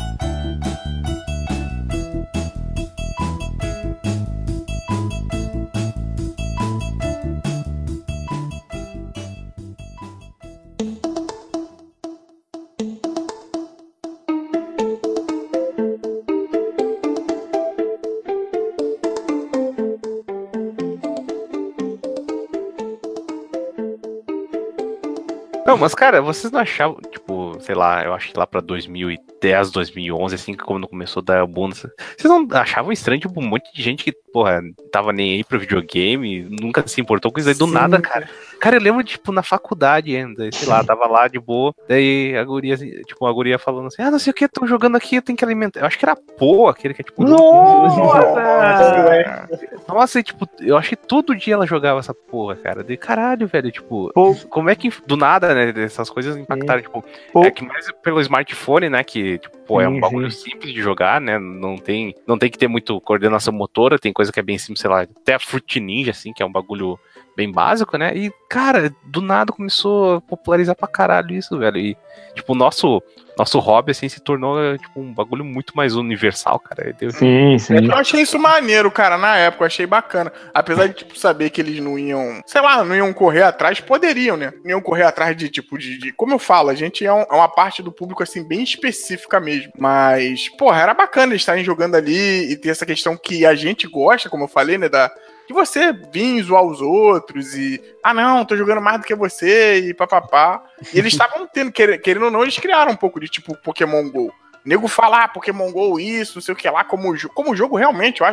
Não, mas, cara, vocês não achavam, tipo, sei lá, eu acho que lá pra dois mil e dez, dois mil e onze, assim, quando começou a dar boom, vocês não achavam estranho, tipo, um monte de gente que, porra, tava nem aí pro videogame, nunca se importou com isso aí do Sim, nada, cara. Cara, eu lembro, tipo, na faculdade ainda, sei lá, tava lá de boa, daí a guria, assim, tipo, a guria falando assim, ah, não sei o que, tão jogando aqui, eu tenho que alimentar. Eu acho que era Pô, aquele que é, tipo... Nossa! Nossa, e, tipo, eu acho que todo dia ela jogava essa porra, cara. De caralho, velho, tipo, Pô. como é que do nada, né, essas coisas impactaram, tipo, Pô. é que mais pelo smartphone, né, que, tipo, pô, é um Sim, bagulho sim. simples de jogar, né, não tem, não tem que ter muito coordenação motora, tem coisa que é bem simples, sei lá, até a Fruit Ninja, assim, que é um bagulho bem básico, né, e, cara, do nada começou a popularizar pra caralho isso, velho, e, tipo, o nosso... Nosso hobby, assim, se tornou, tipo, um bagulho muito mais universal, cara. Deu... Sim, sim. Eu achei isso maneiro, cara, na época, eu achei bacana. Apesar de, tipo, saber que eles não iam, sei lá, não iam correr atrás, poderiam, né? Não iam correr atrás de, tipo, de... de... Como eu falo, a gente é, um, é uma parte do público, assim, bem específica mesmo. Mas, porra, era bacana eles estarem jogando ali e ter essa questão que a gente gosta, como eu falei, né, da... de você vir zoar os outros e... Ah, não, tô jogando mais do que você e papapá. E eles estavam tendo, querendo ou não, eles criaram um pouco de, tipo, Pokémon GO. O nego fala, ah, Pokémon GO isso, não sei o que lá, como, como jogo realmente, eu acho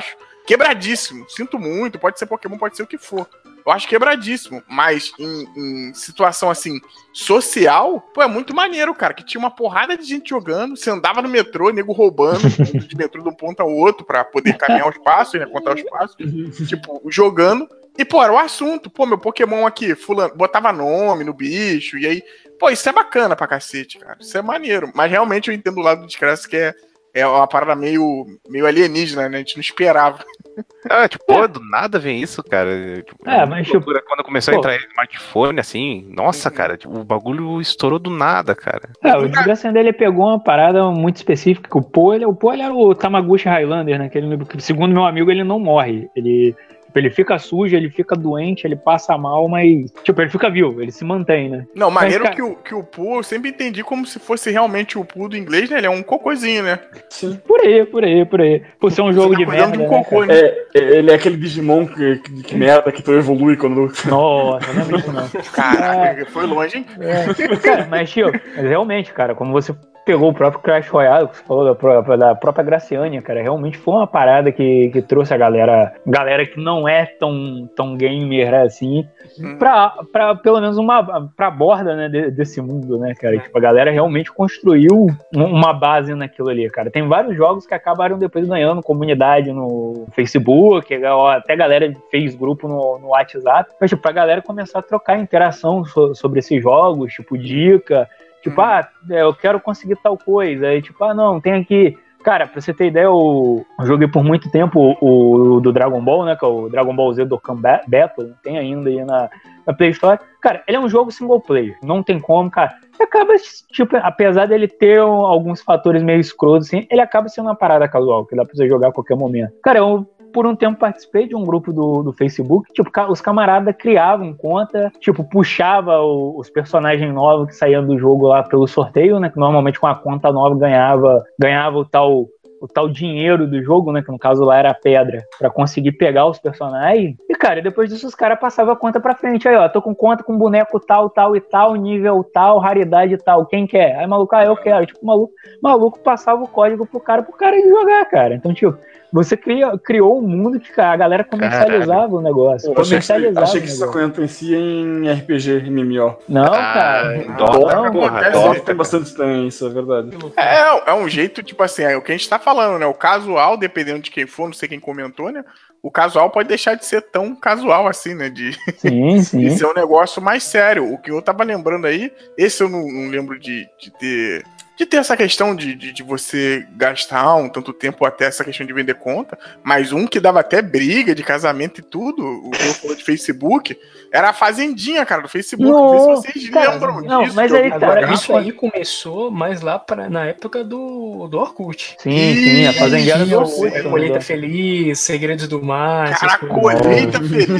quebradíssimo. Sinto muito, pode ser Pokémon, pode ser o que for. Eu acho quebradíssimo, mas em, em situação assim, social, pô, é muito maneiro, cara, que tinha uma porrada de gente jogando, você andava no metrô, nego roubando, de metrô de um ponto ao outro pra poder caminhar os passos, né, contar os passos, tipo, jogando, e pô, era o assunto, pô, meu Pokémon aqui, fulano, botava nome no bicho, e aí, pô, isso é bacana pra cacete, cara, isso é maneiro, mas realmente eu entendo o lado do Desgraça que é, é uma parada meio, meio alienígena, né, a gente não esperava. Ah, tipo, pô, do nada vem isso, cara. Tipo, É, mas tipo, quando começou pô, a entrar smartphone, assim, nossa, cara, tipo, o bagulho estourou do nada, cara. É, o desgraçado dele pegou uma parada muito específica, que o Poe, ele, o Poe ele era o Tamaguchi Highlander, né? Que ele, segundo meu amigo, ele não morre. Ele, tipo, ele fica sujo, ele fica doente, ele passa mal, mas, tipo, ele fica vivo, ele se mantém, né? Não, maneiro mas, que, o, que o Poo, eu sempre entendi como se fosse realmente o Poo do inglês, né? Ele é um cocôzinho, né? Sim. Por aí, por aí, por aí. Por ser um jogo Você tá de merda, de um né, cocô, cara? né? É, ele é aquele Digimon que, que, que merda que tu evolui quando. Nossa, não lembro disso não. Caraca, foi longe, hein? É. Cara, mas, tio, mas realmente, cara, como você pegou o próprio Crash Royale, que você falou da própria, da própria Graciane, cara, realmente foi uma parada que, que trouxe a galera, galera que não é tão, tão gamer assim, Uhum. pra, pra pelo menos uma, pra borda, né, de- desse mundo, né, cara, tipo, a galera realmente construiu um- uma base naquilo ali, cara. Tem vários jogos que acabaram depois ganhando comunidade no Facebook, ó, até a galera fez grupo no, no WhatsApp, mas, tipo, pra galera começar a trocar interação so- sobre esses jogos, tipo, dica. Tipo, ah, eu quero conseguir tal coisa. Aí, tipo, ah, não, tem aqui. Cara, pra você ter ideia, eu joguei por muito tempo o, o do Dragon Ball, né? Que é o Dragon Ball Z Dokkan Battle. Tem ainda aí na, na Play Store. Cara, ele é um jogo single player. Não tem como, cara. Acaba, tipo, apesar dele ter um, alguns fatores meio escrotos, assim, ele acaba sendo uma parada casual, que dá pra você jogar a qualquer momento. Cara, eu por um tempo participei de um grupo do, do Facebook, tipo, os camaradas criavam conta, tipo, puxava o, os personagens novos que saíam do jogo lá pelo sorteio, né, que normalmente com a conta nova ganhava, ganhava o tal, o tal dinheiro do jogo, né, que no caso lá era a pedra, pra conseguir pegar os personagens, e cara, depois disso os caras passavam a conta pra frente, aí ó, tô com conta com boneco tal, tal e tal, nível tal, raridade tal, quem quer? Aí maluco, ah, eu quero, tipo, maluco, maluco passava o código pro cara, pro cara ir jogar, cara, então tipo, você cria, criou um mundo que a galera comercializava Caralho. o negócio. Eu comercializava achei que, achei que isso acontecia em R P G, M M O. Não, cara. Ah, Dota, não, porra, Dota tem bastante também, isso é verdade. É, é um jeito, tipo assim, é o que a gente tá falando, né? O casual, dependendo de quem for, não sei quem comentou, né? O casual pode deixar de ser tão casual assim, né? De, sim, sim. de ser um negócio mais sério. O que eu tava lembrando aí, esse eu não, não lembro de, de ter... De ter essa questão de, de, de você gastar um tanto tempo até essa questão de vender conta, mas um que dava até briga de casamento e tudo, o que eu falou de Facebook, era a Fazendinha, cara, do Facebook. Não, não sei se vocês cara, lembram não, disso. mas aí, Agora, cara, isso aí começou mais lá pra, na época do, do Orkut. Sim, sim, a Fazendeira do Orkut. Orkut. É, Colheita Feliz, Segredos do Mar. Cara, Colheita Feliz.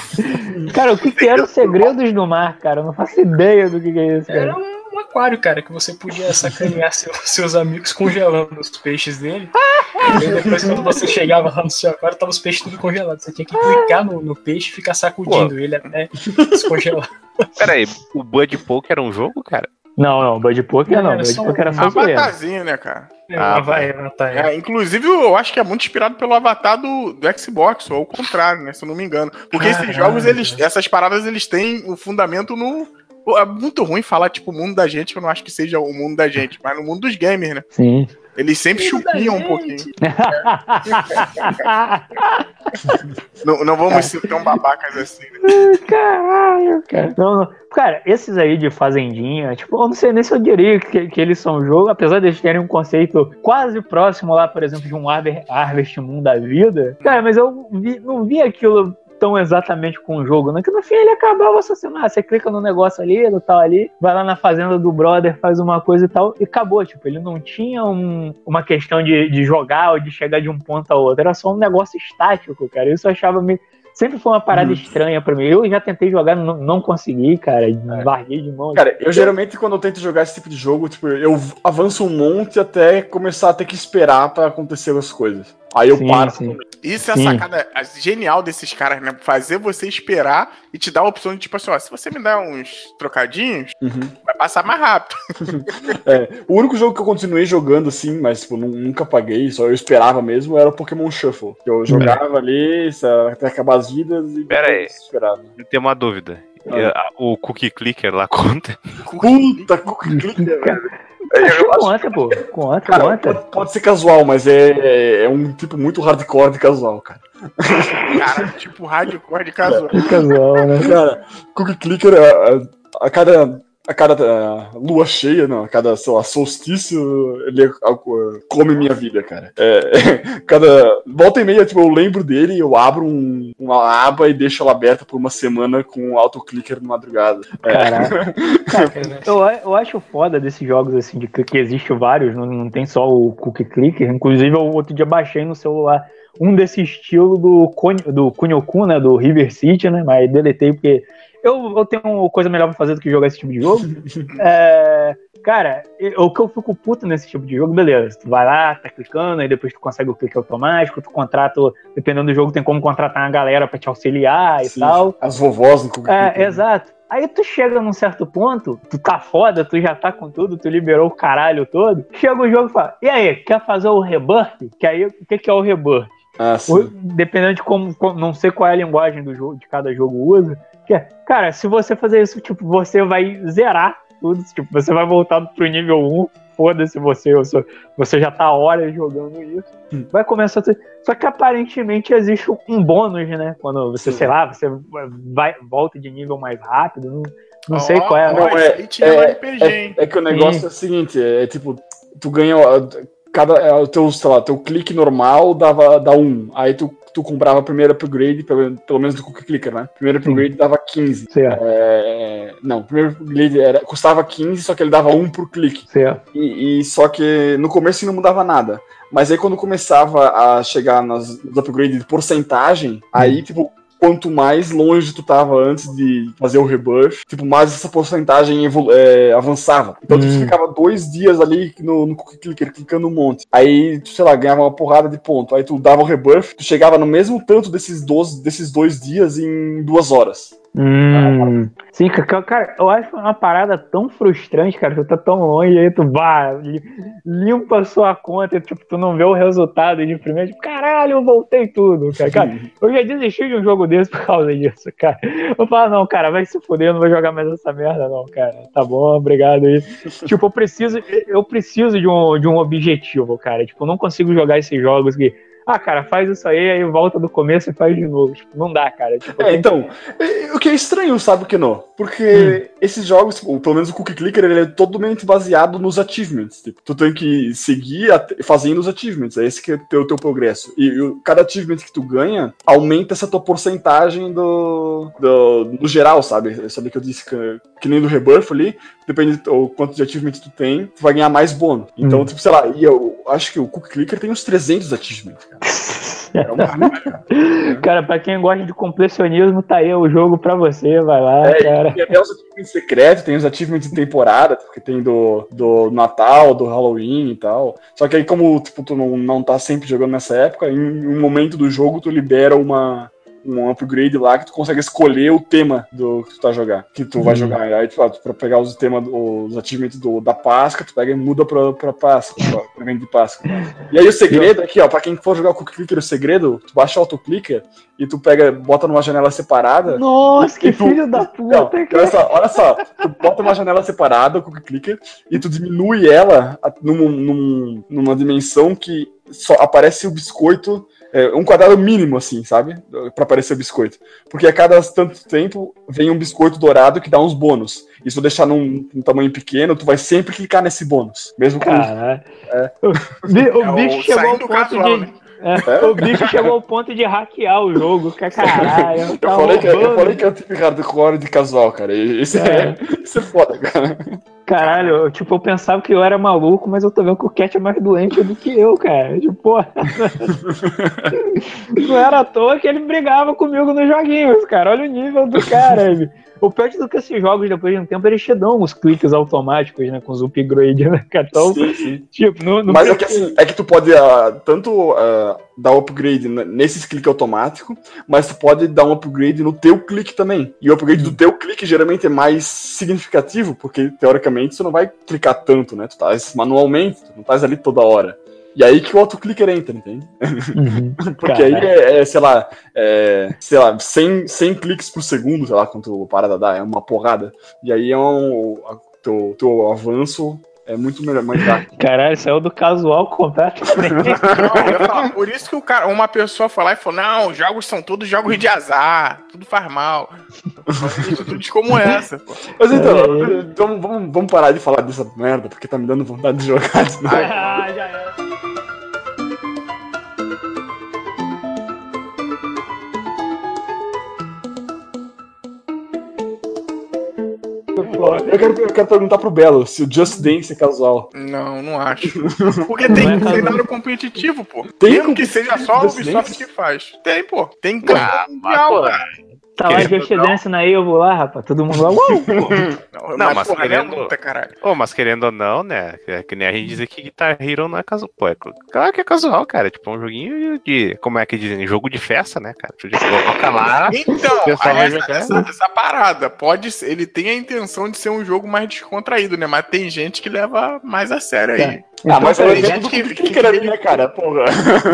Cara, o que, que era os Segredos do Mar, cara? Eu não faço ideia do que, que é isso, cara. Era um um aquário, cara, que você podia sacanear seu, seus amigos congelando os peixes dele. E depois, quando você chegava lá no seu aquário, tava os peixes tudo congelados. Você tinha que clicar no, no peixe e ficar sacudindo Pô. ele até descongelar. Pera aí, o Bud Poke era um jogo, cara? Não, não, Bud Poker não. Bud Poker era só zoeira. Avatarzinho, né, cara? É, ah, vai, avatar, é. É, inclusive, eu acho que é muito inspirado pelo avatar do, do Xbox, ou ao contrário, né? Se eu não me engano. Porque Caralho, esses jogos, eles, essas paradas, eles têm o fundamento no... É muito ruim falar, tipo, o mundo da gente, que eu não acho que seja o mundo da gente, mas no mundo dos gamers, né? Sim. Eles sempre chupiam um pouquinho. não, não vamos ser tão babacas assim, né? Caralho, cara. Não, não. Cara, esses aí de Fazendinha, tipo, eu não sei nem se eu diria que, que eles são jogo, apesar de eles terem um conceito quase próximo lá, por exemplo, de um Harvest Moon da vida. Cara, mas eu vi, não vi aquilo tão exatamente com o jogo, né? Que no fim ele acabava assassinando. Você clica no negócio ali, no tal ali, vai lá na fazenda do brother, faz uma coisa e tal, e acabou. Tipo, ele não tinha um, uma questão de, de jogar ou de chegar de um ponto a outro. Era só um negócio estático, cara. Isso eu achava meio... Sempre foi uma parada hum. estranha pra mim. Eu já tentei jogar, não, não consegui, cara. É. Larguei de mão. Cara, eu geralmente, quando eu tento jogar esse tipo de jogo, tipo, eu avanço um monte até começar a ter que esperar pra acontecer as coisas. Aí eu Sim, paro. sim. Isso é a Sim. sacada genial desses caras, né? Fazer você esperar e te dar a opção de, tipo assim, ó, se você me der uns trocadinhos, Uhum. vai passar mais rápido. É, o único jogo que eu continuei jogando assim, mas tipo, nu- nunca paguei, só eu esperava mesmo, era o Pokémon Shuffle. Que eu jogava ali, sa- até acabar as vidas e Pera depois aí. esperava. Eu tenho uma dúvida. Ah. Eu- a- O Cookie Clicker lá conta? Puta, Cookie Clicker, velho. Acho que conta, pô. Conta, Cara, conta. pode, pode ser casual, mas é, é um tipo muito hardcore de casual, cara. Cara, tipo hardcore de casual. Casual, né? Cara, Cookie Clicker, a, a cada, a cada a lua cheia, não, a cada, sei lá, solstício, ele a, come minha vida, cara. É, cada volta e meia, tipo, eu lembro dele, eu abro um, uma aba e deixo ela aberta por uma semana com o autoclicker de madrugada. É. Caraca. Eu, eu acho foda desses jogos assim, de que existe vários, não, não tem só o Cookie Clicker. Inclusive, eu outro dia baixei no celular um desse estilo do, Kun- do Kunio-kun, né? Do River City, né? Mas deletei porque eu, eu tenho coisa melhor pra fazer do que jogar esse tipo de jogo. É, cara, eu- o que eu fico puto nesse tipo de jogo, beleza. Tu vai lá, tá clicando, aí depois tu consegue o clique automático, tu contrata, dependendo do jogo, tem como contratar uma galera pra te auxiliar e Sim, tal. as vovós no Cookie É, Clicker. exato. Aí tu chega num certo ponto, tu tá foda, tu já tá com tudo, tu liberou o caralho todo. Chega o jogo e fala, e aí, quer fazer o rebirth? Que aí, o que, que é o rebirth? Ah, O- sim. dependendo de como, como- não sei qual é a linguagem do jogo, de cada jogo usa, que é, cara, se você fazer isso, tipo, você vai zerar tudo, tipo, você vai voltar pro nível um, foda-se você, você, você já tá horas jogando isso, Hum. vai começar a ter... Só que aparentemente existe um bônus, né, quando você, Sim. sei lá, você vai, volta de nível mais rápido, não, não Ó, sei qual é. ó, Não, isso é- aí tinha no R P G, hein? É, é que o negócio Sim. é o seguinte, é, tipo, tu ganha ó, cada é, o teu, sei lá, teu clique normal dava dá um, aí tu tu comprava o primeiro upgrade, pelo, pelo menos do Cookie Clicker, né? Primeiro upgrade dava quinze. Certo, É, não, o primeiro upgrade era, custava quinze, só que ele dava um por clique. certo. E, e só que no começo não mudava nada. Mas aí quando começava a chegar nas, nos upgrades de porcentagem, aí, tipo, quanto mais longe tu tava antes de fazer o rebirth, tipo, mais essa porcentagem evolu- é, avançava. Então tu Hum. ficava dois dias ali no, no Cookie Clicker, clicando um monte. Aí, tu, sei lá, ganhava uma porrada de ponto. Aí tu dava o rebirth, tu chegava no mesmo tanto desses, doze, desses dois dias em duas horas. Hum, sim, ca- cara, eu acho uma parada tão frustrante, cara. Tu tá tão longe, aí tu vá, li- limpa a sua conta, e, tipo, tu não vê o resultado de primeiro, tipo, caralho, eu voltei tudo, cara. Cara, eu já desisti de um jogo desse por causa disso, cara. Eu falo, não, cara, vai se fuder, eu não vou jogar mais essa merda, não, cara. Tá bom, obrigado aí. Tipo, eu preciso, eu preciso de um, de um objetivo, cara. Tipo, eu não consigo jogar esses jogos que, ah, cara, faz isso aí, aí volta do começo e faz de novo. Tipo, não dá, cara. Tipo, É, tem- então, é, o que é estranho, sabe que não? Porque esses jogos, tipo, pelo menos o Cookie Clicker, ele é totalmente baseado nos achievements. Tipo, tu tem que seguir at- fazendo os achievements, é esse que é o teu, teu progresso. E, e cada achievement que tu ganha, aumenta essa tua porcentagem do, do, do geral, sabe? Sabe que eu disse que, que nem do Rebirth ali, depende do quanto de achievements tu tem, tu vai ganhar mais bônus. Então, Hum. tipo, sei lá, e eu acho que o Cookie Clicker tem uns trezentos achievements, cara. É um muito, cara. Cara, pra quem gosta de completionismo, tá aí o jogo pra você, vai lá, É, cara. tem até os achievements secretos, tem os achievements de temporada, porque tem do, do Natal, do Halloween e tal. Só que aí, como tipo, tu não, não tá sempre jogando nessa época, em um momento do jogo tu libera uma, um upgrade lá que tu consegue escolher o tema do que tu tá jogando, que tu vai Hum. jogar. Aí, tu, pra pegar os temas, os achievements do, da Páscoa, tu pega e muda pra, pra Páscoa, pra, pra evento de Páscoa. E aí o segredo aqui, ó, pra quem for jogar o Cookie Clicker, o segredo, tu baixa o autoclicker e tu pega, bota numa janela separada. Nossa, que E tu- filho da Não, puta, cara. olha só, olha só, tu bota uma janela separada, o Cookie Clicker, e tu diminui ela a- num, num- numa dimensão que só aparece o biscoito, é, um quadrado mínimo, assim, sabe? Pra aparecer o biscoito. Porque a cada tanto tempo vem um biscoito dourado que dá uns bônus. E se tu deixar num, num tamanho pequeno, tu vai sempre clicar nesse bônus. Mesmo com. Caralho. O, bi- o É o bicho chegou ao saindo ponto casual, de. né? é, o bicho chegou ao ponto de hackear o jogo. ca- Caralho. Eu Tá falei, que, eu roubando. falei que é o tipo hardcore de casual, cara. Isso é, isso é foda, cara. Caralho, eu, tipo, eu pensava que eu era maluco, mas eu tô vendo que o Cat é mais doente do que eu, cara. Tipo, porra. Não era à toa que ele brigava comigo nos joguinhos, cara. Olha o nível do cara. Velho. O pior de tudo que esses jogos, depois de um tempo, eles te dão os cliques automáticos, né? Com os upgrades, né? Então, Sim, sim. tipo, no, no Mas é que assim, é que tu pode uh, tanto uh, dar upgrade nesses cliques automáticos, mas tu pode dar um upgrade no teu clique também. E o upgrade do teu clique geralmente é mais significativo, porque teoricamente você não vai clicar tanto, né? Tu estás manualmente, tu não estás ali toda hora. E aí que o autoclicker entra, entende? Uhum. Porque Caramba. aí é, é, sei lá, é, sei lá, cem, cem cliques por segundo, sei lá, quanto a parada dá, é uma porrada. E aí é um, o teu, teu avanço é muito melhor, mais rápido. Caralho, saiu do casual completamente. Não, por isso que o cara, uma pessoa foi lá e falou, não, os jogos são todos jogos de azar, tudo faz mal. Atitudes como essa, pô. Mas então, é. então vamos, vamos parar de falar dessa merda, porque tá me dando vontade de jogar. Ah, já é. Eu quero, eu quero perguntar pro Belo se o Just Dance é casual. Não, não acho. Porque tem Não é cenário competitivo, pô. Tem Mesmo que seja só a Ubisoft que faz. Tem, pô. Tem ah, mundial, cara. Tá lá Just Dance na Evo lá, rapaz. Todo mundo lá, uou! Não, não, mas, mas porra, querendo... é luta, caralho. Oh, mas querendo ou não, né? É que nem a gente dizer que Guitar Hero não é casual. Pô, é claro que é casual, cara. Tipo, um joguinho de... Como é que dizem? Jogo de festa, né, cara? Tu coloca lá... Então, essa, essa, essa parada, pode ser... Ele tem a intenção de ser um jogo mais descontraído, né? Mas tem gente que leva mais a sério aí. É. Ah, mas é gente que, que, que, que ali, né, cara? Porra.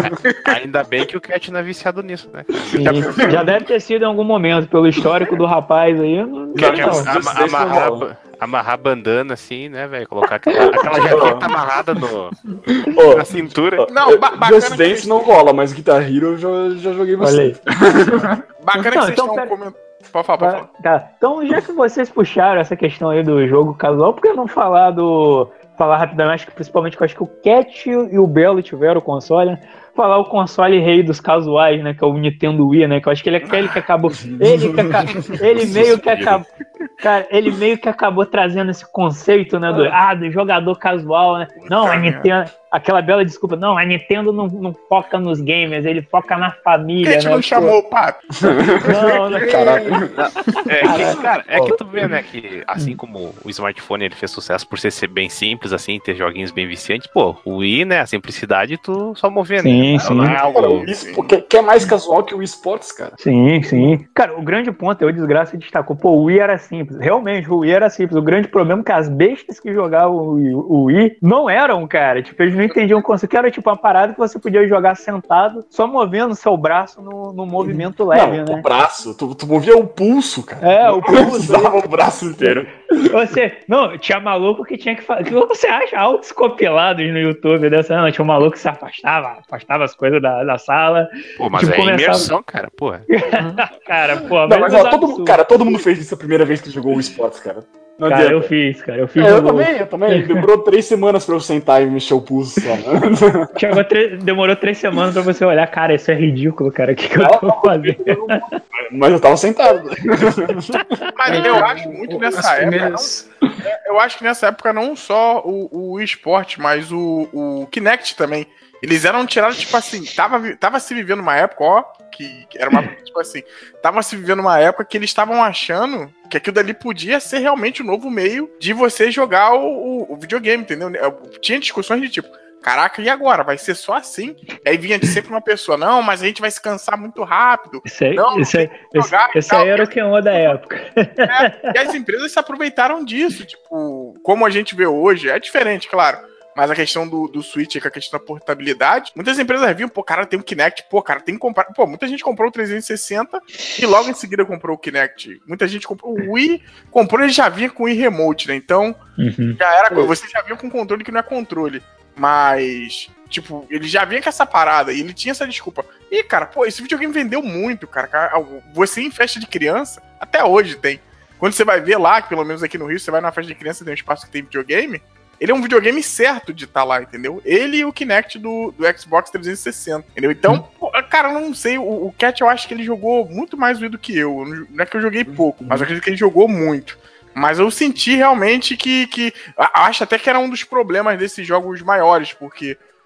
Ainda bem que o Cat não é viciado nisso, né? Sim, já deve ter sido em algum momento, pelo histórico do rapaz aí. Não, que, que não. Ama, amarrar, amarrar bandana assim, né, velho? Colocar aquela, aquela jaqueta amarrada no, oh, na cintura. Oh, não, ba Just Dance que... não rola, mas Guitar Hero eu já, já joguei bastante. Bacana então, que vocês então, estão comentando. Pode falar, pode falar. Tá. Então, já que vocês puxaram essa questão aí do jogo casual, por que não falar do... Falar rapidamente, que principalmente que eu acho que o Cat e o Belo tiveram o console, né? Falar o console rei dos casuais, né? Que é o Nintendo Wii, né? Que eu acho que ele é aquele que acabou. Ele, que aca... ele meio que acabou. Cara, ele meio que acabou trazendo esse conceito, né? Do, ah, do jogador casual, né? Não, a Nintendo. Aquela bela desculpa, não, a Nintendo não, não foca nos gamers, ele foca na família. Quem né? não chamou o papo? Não, não, caralho. É que, cara, é que tu vê, né, que assim como o smartphone ele fez sucesso por ser, ser bem simples, assim, ter joguinhos bem viciantes, pô, o Wii, né, a simplicidade, tu só movendo. Sim, né? sim. Não é algo... Cara, que é mais casual que o eSports, cara. Sim, sim. Cara, o grande ponto, eu desgraça destacou, pô, o Wii era simples. Realmente, o Wii era simples. O grande problema é que as bestas que jogavam o Wii, o Wii não eram, cara. Tipo, eles não entendiam o conceito. Era tipo uma parada que você podia jogar sentado, só movendo seu braço no, no movimento leve, não, né? O braço, tu, tu movia o pulso, cara. É, o pulso. Usava o braço inteiro. Você, não, tinha maluco que tinha que fazer. O que você acha? Autos compilados no YouTube dessa, não, tinha um maluco que se afastava, afastava as coisas da, da sala. Pô, mas tipo, é começava... imersão, cara, porra. Cara, pô, não, mas ó, todo, cara, todo mundo fez isso a primeira vez que jogou o esportes, cara. Não cara, adianta. eu fiz, cara, eu fiz. É, eu também, eu também. Demorou três semanas pra eu sentar e mexer o pulso só. Chegou três, demorou três semanas pra você olhar, cara, isso é ridículo, cara, o que, que eu tô fazendo? Mas eu tava sentado. Mas eu acho muito nessa época. Não, eu acho que nessa época não só o, o esporte, mas o, o Kinect também. Eles eram tirados, tipo assim, tava, tava se vivendo uma época, ó, que, que era uma, tipo assim, tava se vivendo uma época que eles estavam achando que aquilo dali podia ser realmente o novo meio de você jogar o, o, o videogame, entendeu? Tinha discussões de tipo, caraca, e agora? Vai ser só assim? Aí vinha de sempre uma pessoa, não, mas a gente vai se cansar muito rápido. Isso aí, não, isso aí, esse, esse aí era o que onda da época. É, e as empresas se aproveitaram disso, tipo, como a gente vê hoje, é diferente, claro. Mas a questão do, do Switch, com a questão da portabilidade, muitas empresas viam, pô, cara, tem um Kinect, pô, cara, tem que comprar. Pô, muita gente comprou o trezentos e sessenta e logo em seguida comprou o Kinect. Muita gente comprou o Wii, comprou e já vinha com o Wii Remote, né? Então, uhum. já era coisa. Você já vinha com controle que não é controle. Mas, tipo, ele já vinha com essa parada e ele tinha essa desculpa. E, cara, pô, esse videogame vendeu muito, cara. Você em festa de criança, até hoje tem. Quando você vai ver lá, que pelo menos aqui no Rio, você vai na festa de criança, tem um espaço que tem videogame. Ele é um videogame certo de estar tá lá, entendeu? Ele e o Kinect do, do Xbox trezentos e sessenta, entendeu? Então, pô, cara, eu não sei, o, o Cat eu acho que ele jogou muito mais Wii do que eu. Não é que eu joguei pouco, mas eu acredito que ele jogou muito. Mas eu senti realmente que, que... Acho até que era um dos problemas desses jogos maiores, porque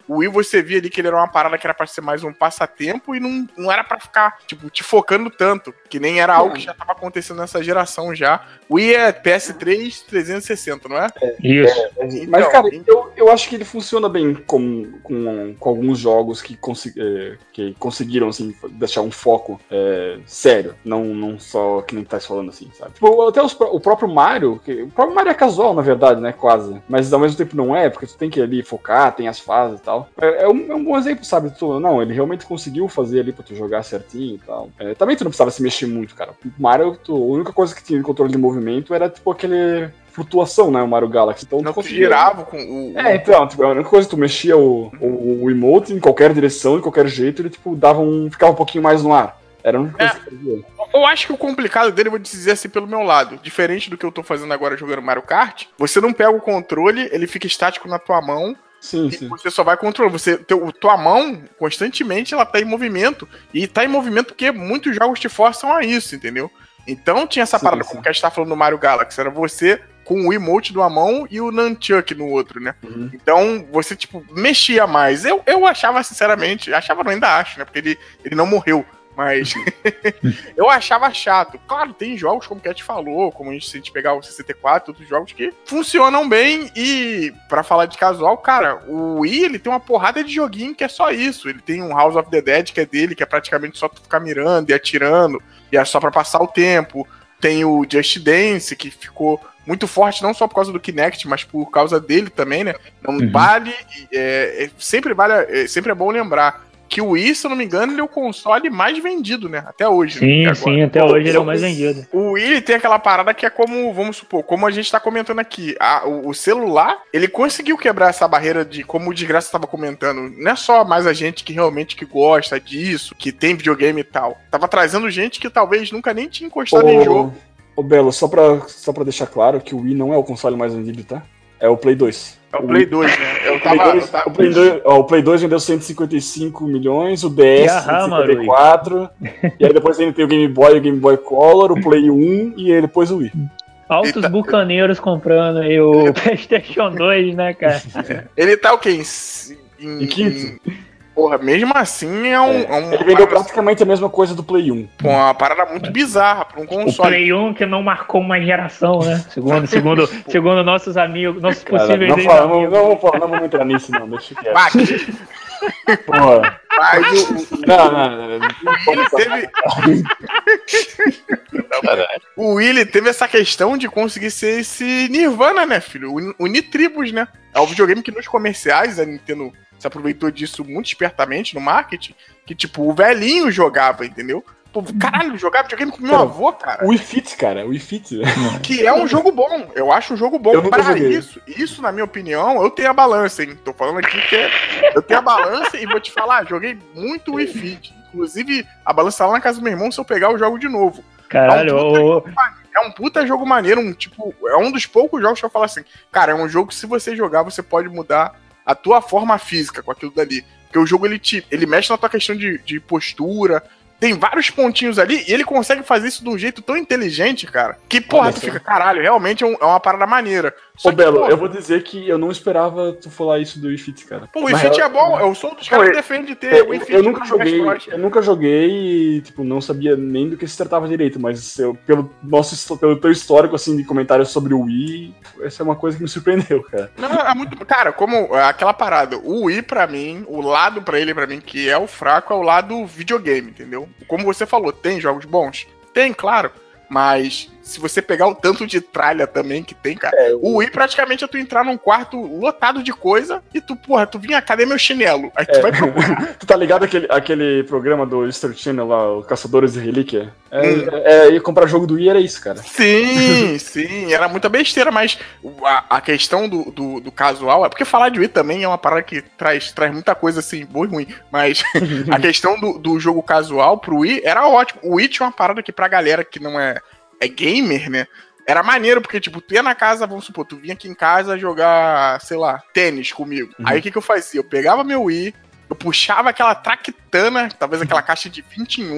O Wii você via ali que ele era uma parada que era pra ser mais um passatempo e não, não era pra ficar, tipo, te focando tanto, que nem era algo que já tava acontecendo nessa geração já. O Wii é P S três trezentos e sessenta, não é? É, Isso. É, Então, mas, cara, eu, eu acho que ele funciona bem com, com, com alguns jogos que, consi- é, que conseguiram, assim, deixar um foco é, sério, não, não só que nem tá falando, assim, sabe? Tipo, até os, o próprio Mario, que, o próprio Mario é casual, na verdade, né, quase, mas ao mesmo tempo não é, porque tu tem que ali focar, tem as fases e tal. É, é, um, é um bom exemplo, sabe? Tu, não, ele realmente conseguiu fazer ali pra tu jogar certinho e tal. É, também tu não precisava se mexer muito, cara. O Mario, tu, a única coisa que tinha de controle de movimento era, tipo, aquele... flutuação, né, o Mario Galaxy. Então, não tu conseguia... girava com o... É, então, tipo, a única coisa que tu mexia o, o, o emote em qualquer direção, de qualquer jeito, ele, tipo, dava um... ficava um pouquinho mais no ar. Era a única coisa É. que fazia. Eu acho que o complicado dele, eu vou dizer assim pelo meu lado, diferente do que eu tô fazendo agora jogando Mario Kart, você não pega o controle, ele fica estático na tua mão, Sim, e sim. você só vai controlando. Você, teu, tua mão, constantemente, ela tá em movimento, e tá em movimento porque muitos jogos te forçam a isso, entendeu? Então tinha essa Sim, parada, sim. como que a gente tá falando do Mario Galaxy, era você com o emote numa mão e o Nunchuck no outro, né? Uhum. Então, você, tipo, mexia mais. Eu, eu achava, sinceramente, achava, não, ainda acho, né? Porque ele, ele não morreu. Mas eu achava chato. Claro, tem jogos, como o Cat falou, como a gente, se a gente pegar o sessenta e quatro, outros jogos que funcionam bem. E, pra falar de casual, cara, o Wii, ele tem uma porrada de joguinho que é só isso. Ele tem um House of the Dead, que é dele, que é praticamente só tu ficar mirando e atirando, e é só pra passar o tempo. Tem o Just Dance, que ficou muito forte, não só por causa do Kinect, mas por causa dele também, né? Não Uhum. vale. É, é, sempre vale. É, sempre é bom lembrar que o Wii, se eu não me engano, ele é o console mais vendido, né? Até hoje. Sim, né? sim, até hoje ele é o mais vendido. O Wii ele tem aquela parada que é como, vamos supor, como a gente tá comentando aqui, a, o, o celular, ele conseguiu quebrar essa barreira de, como o Desgraça tava comentando, não é só mais a gente que realmente que gosta disso, que tem videogame e tal. Tava trazendo gente que talvez nunca nem tinha encostado em jogo. Ô, Belo, só pra, só pra deixar claro que o Wii não é o console mais vendido, tá? É o Play dois. É o Play dois, né? Eu O Play tava, dois, eu tava... o Play dois, ó, o Play dois vendeu cento e cinquenta e cinco milhões, o D S E a RAM, cento e cinquenta e quatro, e aí depois ainda tem o Game Boy, o Game Boy Color, o Play um e aí depois o Wii. Altos Eita. bucaneiros comprando aí o PlayStation dois, né, cara? Ele tá o quê? Em, em, Em quinto? em- Porra, mesmo assim é um... É. é um Ele vendeu praticamente a mesma coisa do Play um. Pô, uma parada muito bizarra pra um O console. Play um que não marcou uma geração, né? Segundo, segundo, segundo nossos amigos, nossos Cara, possíveis não, fala, não, amigos. não, vamos falar, não vamos entrar nisso, não, deixa quieto. Ah, que- Porra. Mas o, o- Não, não, não, não. ele teve. O Willy teve essa questão de conseguir ser esse Nirvana, né, filho? O Unitribus, né? É o videogame que nos comerciais a Nintendo se aproveitou disso muito espertamente no marketing, que tipo, o velhinho jogava, entendeu? Pô, caralho, jogava videogame com meu Cara, avô, cara. O Wii Fit, cara, o Wii Fit. Que é um jogo bom. Eu acho um jogo bom Eu nunca pra joguei. isso. Isso, na minha opinião, eu tenho a balança, hein? Tô falando aqui que é- eu tenho a balança e vou te falar, joguei muito Wii Fit. Inclusive, a balança tá lá na casa do meu irmão se eu pegar o jogo de novo. Caralho, ô, É um puta jogo maneiro, um tipo, é um dos poucos jogos que eu falo assim, cara, é um jogo que se você jogar, você pode mudar a tua forma física com aquilo dali. Porque o jogo, ele, te, ele mexe na tua questão de, de postura, tem vários pontinhos ali, e ele consegue fazer isso de um jeito tão inteligente, cara, que, porra, Olha tu só. fica, caralho, realmente é, um- é uma parada maneira. Só Ô, que, Belo, pô, eu vou dizer que eu não esperava tu falar isso do Wii Fit, cara. pô, o Wii Na Fit real- é bom, eu sou um dos Não, caras que eu- defende ter Eu, o Wii Fit eu nunca no joguei, Smash Bros. eu nunca joguei e, tipo, não sabia nem do que se tratava direito, mas eu, pelo nosso histó- pelo teu histórico, assim, de comentários sobre o Wii, essa é uma coisa que me surpreendeu, cara. Não, é muito. Cara, como é aquela parada, o Wii pra mim, o lado pra ele, pra mim, que é o fraco, é o lado videogame, entendeu? Como você falou, tem jogos bons? Tem, claro. Mas se você pegar o tanto de tralha também que tem, cara, É, o Wii praticamente é tu entrar num quarto lotado de coisa e tu, porra, tu vinha, cadê meu chinelo? Aí tu É. vai procurar. Tu tá ligado aquele, aquele programa do History Channel lá, o Caçadores de Relíquia? É, Hum. é, é, ir comprar jogo do Wii era isso, cara. Sim, sim, era muita besteira, mas a, a questão do, do, do casual é porque falar de Wii também é uma parada que traz, traz muita coisa assim, boa e ruim, mas a questão do, do jogo casual pro Wii era ótimo. O Wii tinha uma parada que pra galera que não é, é gamer, né? Era maneiro, porque, tipo, tu ia na casa, vamos supor, tu vinha aqui em casa jogar, sei lá, tênis comigo. Uhum. Aí o que que eu fazia? Eu pegava meu Wii, eu puxava aquela traquitana, talvez aquela caixa de vinte em um,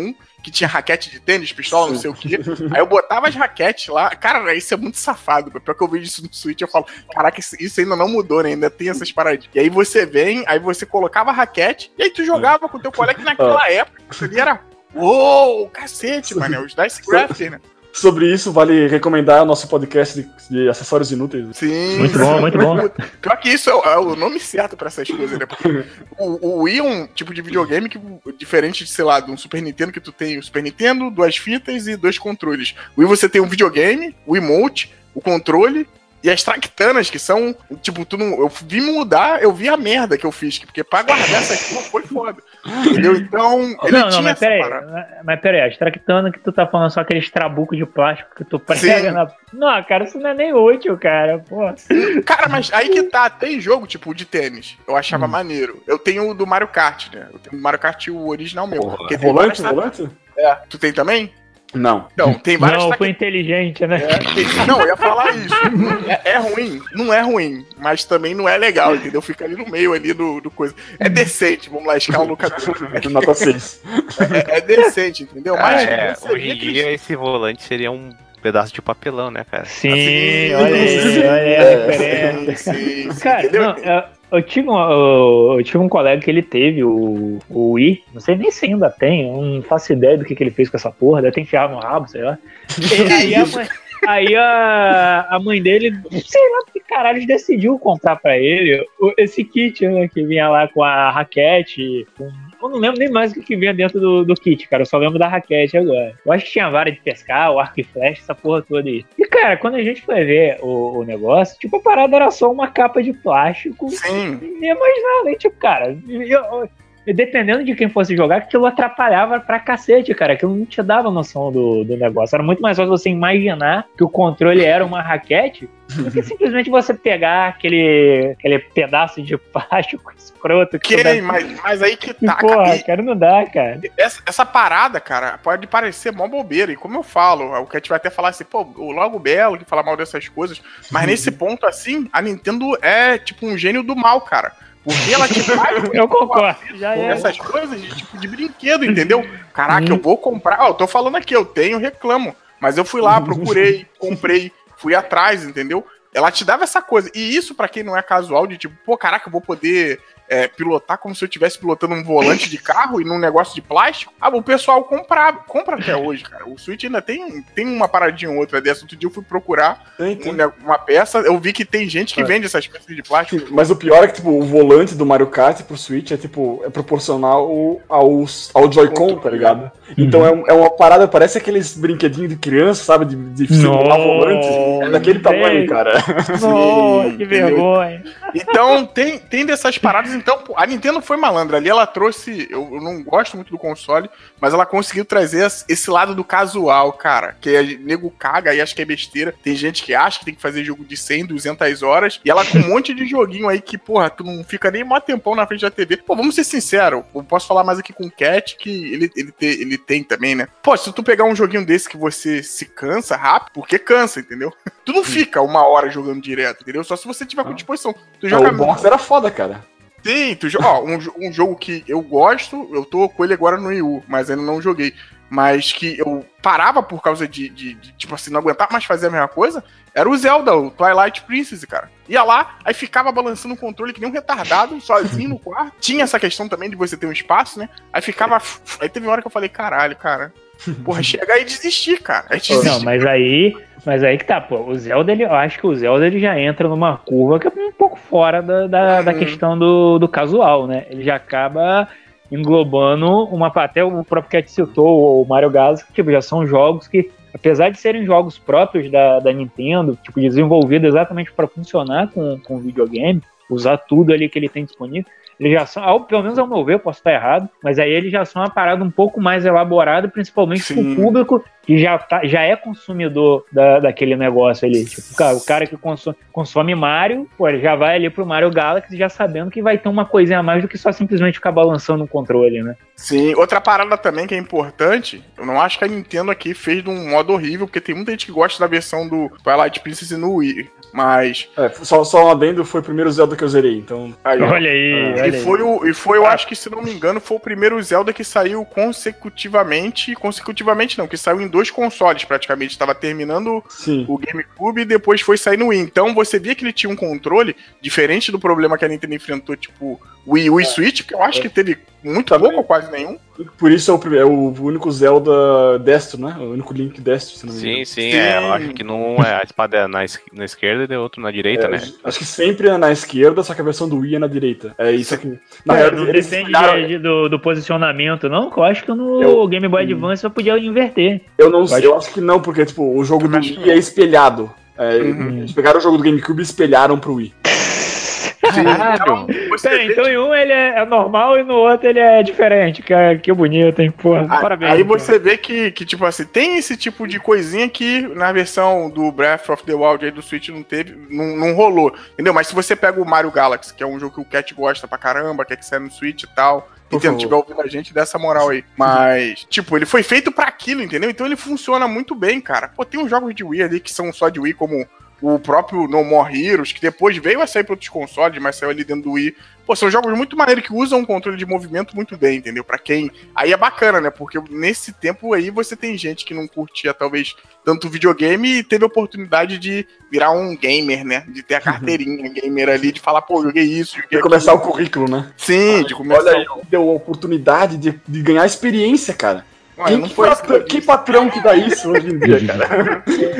que tinha raquete de tênis, pistola, não sei o quê. Aí eu botava as raquetes lá. Cara, isso é muito safado. Pior que eu vejo isso no Switch, eu falo, caraca, isso ainda não mudou, né? Ainda tem essas paradinhas. E aí você vem, aí você colocava a raquete, e aí tu jogava com o teu colega, que naquela época, isso ali era, uou, cacete, mano, os Dice Crafter, né? Sobre isso, vale recomendar o nosso podcast de, de acessórios inúteis. Sim. Muito bom, muito bom. Pior que isso é o, é o nome certo pra essas coisas, né? Porque o, o Wii é um tipo de videogame que, diferente de, sei lá, de um Super Nintendo, que tu tem o Super Nintendo, duas fitas e dois controles. O Wii você tem um videogame, o emote, o controle e as tractanas, que são, tipo, tu não, eu vi mudar, eu vi a merda que eu fiz, porque pra guardar essas coisas foi foda. Entendeu? Então, ele não, tinha não, mas essa peraí, parada. mas peraí, as tractando que tu tá falando só aqueles trabucos de plástico que tu prega Sim. na... Não, cara, isso não é nem útil, cara, pô. Cara, mas aí que tá, tem jogo, tipo, de tênis, eu achava Hum. maneiro. Eu tenho o do Mario Kart, né? Eu tenho o Mario Kart, o original mesmo. Porra. Porque tem Volante, várias- volante? É, tu tem também? Não. Então, tem várias Não, track- foi inteligente, né? É, tem- não, eu ia falar isso. É, é ruim, não é ruim, mas também não é legal, entendeu? Fica ali no meio ali do, do coisa. É decente, vamos lá, escala no cabelo. Nota seis. É, é decente, entendeu? Mas é, você hoje vê em que dia esse volante seria um pedaço de papelão, né, cara? Sim, Assim, olha aí, olha aí a é, referência. Sim, sim, Cara, entendeu? não, eu, eu, tive um, eu, eu tive um colega que ele teve o, o Wii, não sei nem se ainda tem, eu não faço ideia do que, que ele fez com essa porra, deve ter enfiado no rabo, sei lá. E aí a mãe, aí a, a mãe dele, sei lá que caralho, decidiu comprar pra ele o- esse kit, né, que vinha lá com a raquete, com eu não lembro nem mais o que que vinha dentro do, do kit, cara. Eu só lembro da raquete agora. Eu acho que tinha vara de pescar, o arco e flecha, essa porra toda aí. E, cara, quando a gente foi ver o, o negócio, tipo, a parada era só uma capa de plástico. Sim. E nem mais nada. E, tipo, cara, eu, eu- dependendo de quem fosse jogar, aquilo atrapalhava pra cacete, cara. Aquilo não te dava noção do, do negócio. Era muito mais fácil você imaginar que o controle era uma raquete do que simplesmente você pegar aquele, aquele pedaço de plástico escroto que, Que, tu dá- mas, mas aí que que tá, porra, cara. E cara, não dá, cara. essa, essa parada, cara, pode parecer mó bobeira. E como eu falo, o Cat vai até falar assim, pô, o Logo Belo que fala mal dessas coisas. Mas nesse ponto, assim, a Nintendo é tipo um gênio do mal, cara. Porque ela te faz Eu concordo. Já é. essas coisas de, tipo, de brinquedo, entendeu? Caraca, eu vou comprar. Ó, eu tô falando aqui, eu tenho, reclamo. Mas eu fui lá, procurei, comprei, fui atrás, entendeu? Ela te dava essa coisa. E isso, pra quem não é casual, de tipo, pô, caraca, eu vou poder é, pilotar como se eu estivesse pilotando um volante de carro e num negócio de plástico. Ah, o pessoal compra, compra até hoje, cara. O Switch ainda tem, tem uma paradinha ou outra dessa. Outro dia eu fui procurar Tem, tem. um ne- uma peça, eu vi que tem gente que É. vende essas peças de plástico. Mas o pior é que, tipo, o volante do Mario Kart pro Switch é, tipo, é proporcional ao, ao Joy-Con, tá ligado? Então é, um- é uma parada, parece aqueles brinquedinhos de criança, sabe? De, de simular volante. É daquele tamanho, Sei. cara. Nossa, que entendeu? vergonha. Então, tem, tem dessas paradas. Então, pô, a Nintendo foi malandra. Ali ela trouxe. Eu, eu não gosto muito do console, mas ela conseguiu trazer esse lado do casual, cara. Que é, nego caga e acha que é besteira. Tem gente que acha que tem que fazer jogo de cem, duzentas horas. E ela com um monte de joguinho aí que, porra, tu não fica nem mó tempão na frente da T V. Pô, vamos ser sinceros. Eu posso falar mais aqui com o Cat, que ele, ele, te, ele tem também, né? Pô, se tu pegar um joguinho desse que você se cansa rápido, porque cansa, entendeu? Tu não fica uma hora jogando direto, entendeu? Só se você tiver com disposição. Tu joga O box era foda, cara. Sim, tu, jo- ó, um, jo- um jogo que eu gosto, eu tô com ele agora no Wii U, mas ainda não joguei. Mas que eu parava por causa de, de, de, tipo assim, não aguentar mais fazer a mesma coisa, era o Zelda, o Twilight Princess, cara. Ia lá, aí ficava balançando o controle que nem um retardado, sozinho no quarto. Tinha essa questão também de você ter um espaço, né? Aí ficava. Aí teve uma hora que eu falei, caralho, cara. Porra, chega aí e desistir, cara. Aí desistir. Não, mas aí, mas aí que tá, pô. O Zelda, ele, eu acho que o Zelda ele já entra numa curva que é um pouco fora da, da, da Uhum. questão do, do casual, né? Ele já acaba englobando uma. Até o próprio Cat citou, o Mario Galaxy, que tipo, já são jogos que, apesar de serem jogos próprios da, da Nintendo, tipo, desenvolvidos exatamente para funcionar com, com o videogame, usar tudo ali que ele tem disponível, eles já são, ao- pelo menos ao meu ver, eu posso estar errado, mas aí eles já são uma parada um pouco mais elaborada, principalmente Sim. pro público que já, tá, já é consumidor da, daquele negócio ali. Tipo, cara, o cara que consome, consome Mario, pô, ele já vai ali pro Mario Galaxy já sabendo que vai ter uma coisinha a mais do que só simplesmente ficar balançando o controle, né? Sim, outra parada também que é importante, eu não acho que a Nintendo aqui fez de um modo horrível, porque tem muita gente que gosta da versão do Twilight Princess no Wii. Mas. É, só, só um adendo, foi o primeiro Zelda que eu zerei, então. Aí, Olha aí, e olha foi, aí. o, e foi, eu acho que, se não me engano, foi o primeiro Zelda que saiu consecutivamente. Consecutivamente não, que saiu em dois consoles praticamente. Estava terminando Sim. o GameCube e depois foi sair no Wii. Então você via que ele tinha um controle diferente do problema que a Nintendo enfrentou, tipo, o Wii U e Switch, que eu acho que teve muito Também. pouco ou quase nenhum. Por isso é o, primeiro, é o único Zelda destro, né? O único Link destro, se não me Sim, engano. sim, Sim. é. Eu acho que não é a espada é na, es- na esquerda e o outro na direita, É, né? Acho que sempre é na esquerda, só que a versão do Wii é na direita. É isso aqui. Na É, real, não eles depende espelharam- de- de- do, do posicionamento, não, que eu acho que no Eu- Game Boy Advance eu podia inverter. Eu não sei, acho- eu acho que não, porque tipo, o jogo do Também acho que Wii é não. espelhado. É, Uhum. Eles pegaram o jogo do GameCube e espelharam pro Wii. Caralho! Você Pera, vê, então em um ele é, é normal e no outro ele é diferente. Que, que bonito, hein? Porra, Aí- parabéns. Aí então. você vê que, que, tipo assim, tem esse tipo de coisinha que na versão do Breath of the Wild aí do Switch não teve, não, não rolou, entendeu? Mas se você pega o Mario Galaxy, que é um jogo que o Cat gosta pra caramba, quer que saia no Switch e tal, Por e se favor. tiver ouvindo a gente, dá essa moral aí. Mas, tipo, ele foi feito pra aquilo, entendeu? Então ele funciona muito bem, cara. Pô, tem uns jogos de Wii ali que são só de Wii, como o próprio No More Heroes, que depois veio a sair pra outros consoles, mas saiu ali dentro do Wii. Pô, são jogos muito maneiros que usam um controle de movimento muito bem, entendeu? Pra quem... Aí é bacana, né? Porque nesse tempo aí você tem gente que não curtia, talvez, tanto videogame e teve a oportunidade de virar um gamer, né? De ter a carteirinha gamer ali, de falar, pô, joguei isso, joguei De começar o currículo, né? Sim, de começar. Olha aí, deu a oportunidade de, de ganhar experiência, cara. Ué, Quem não que, foi patrão, que patrão que dá isso hoje em dia, cara?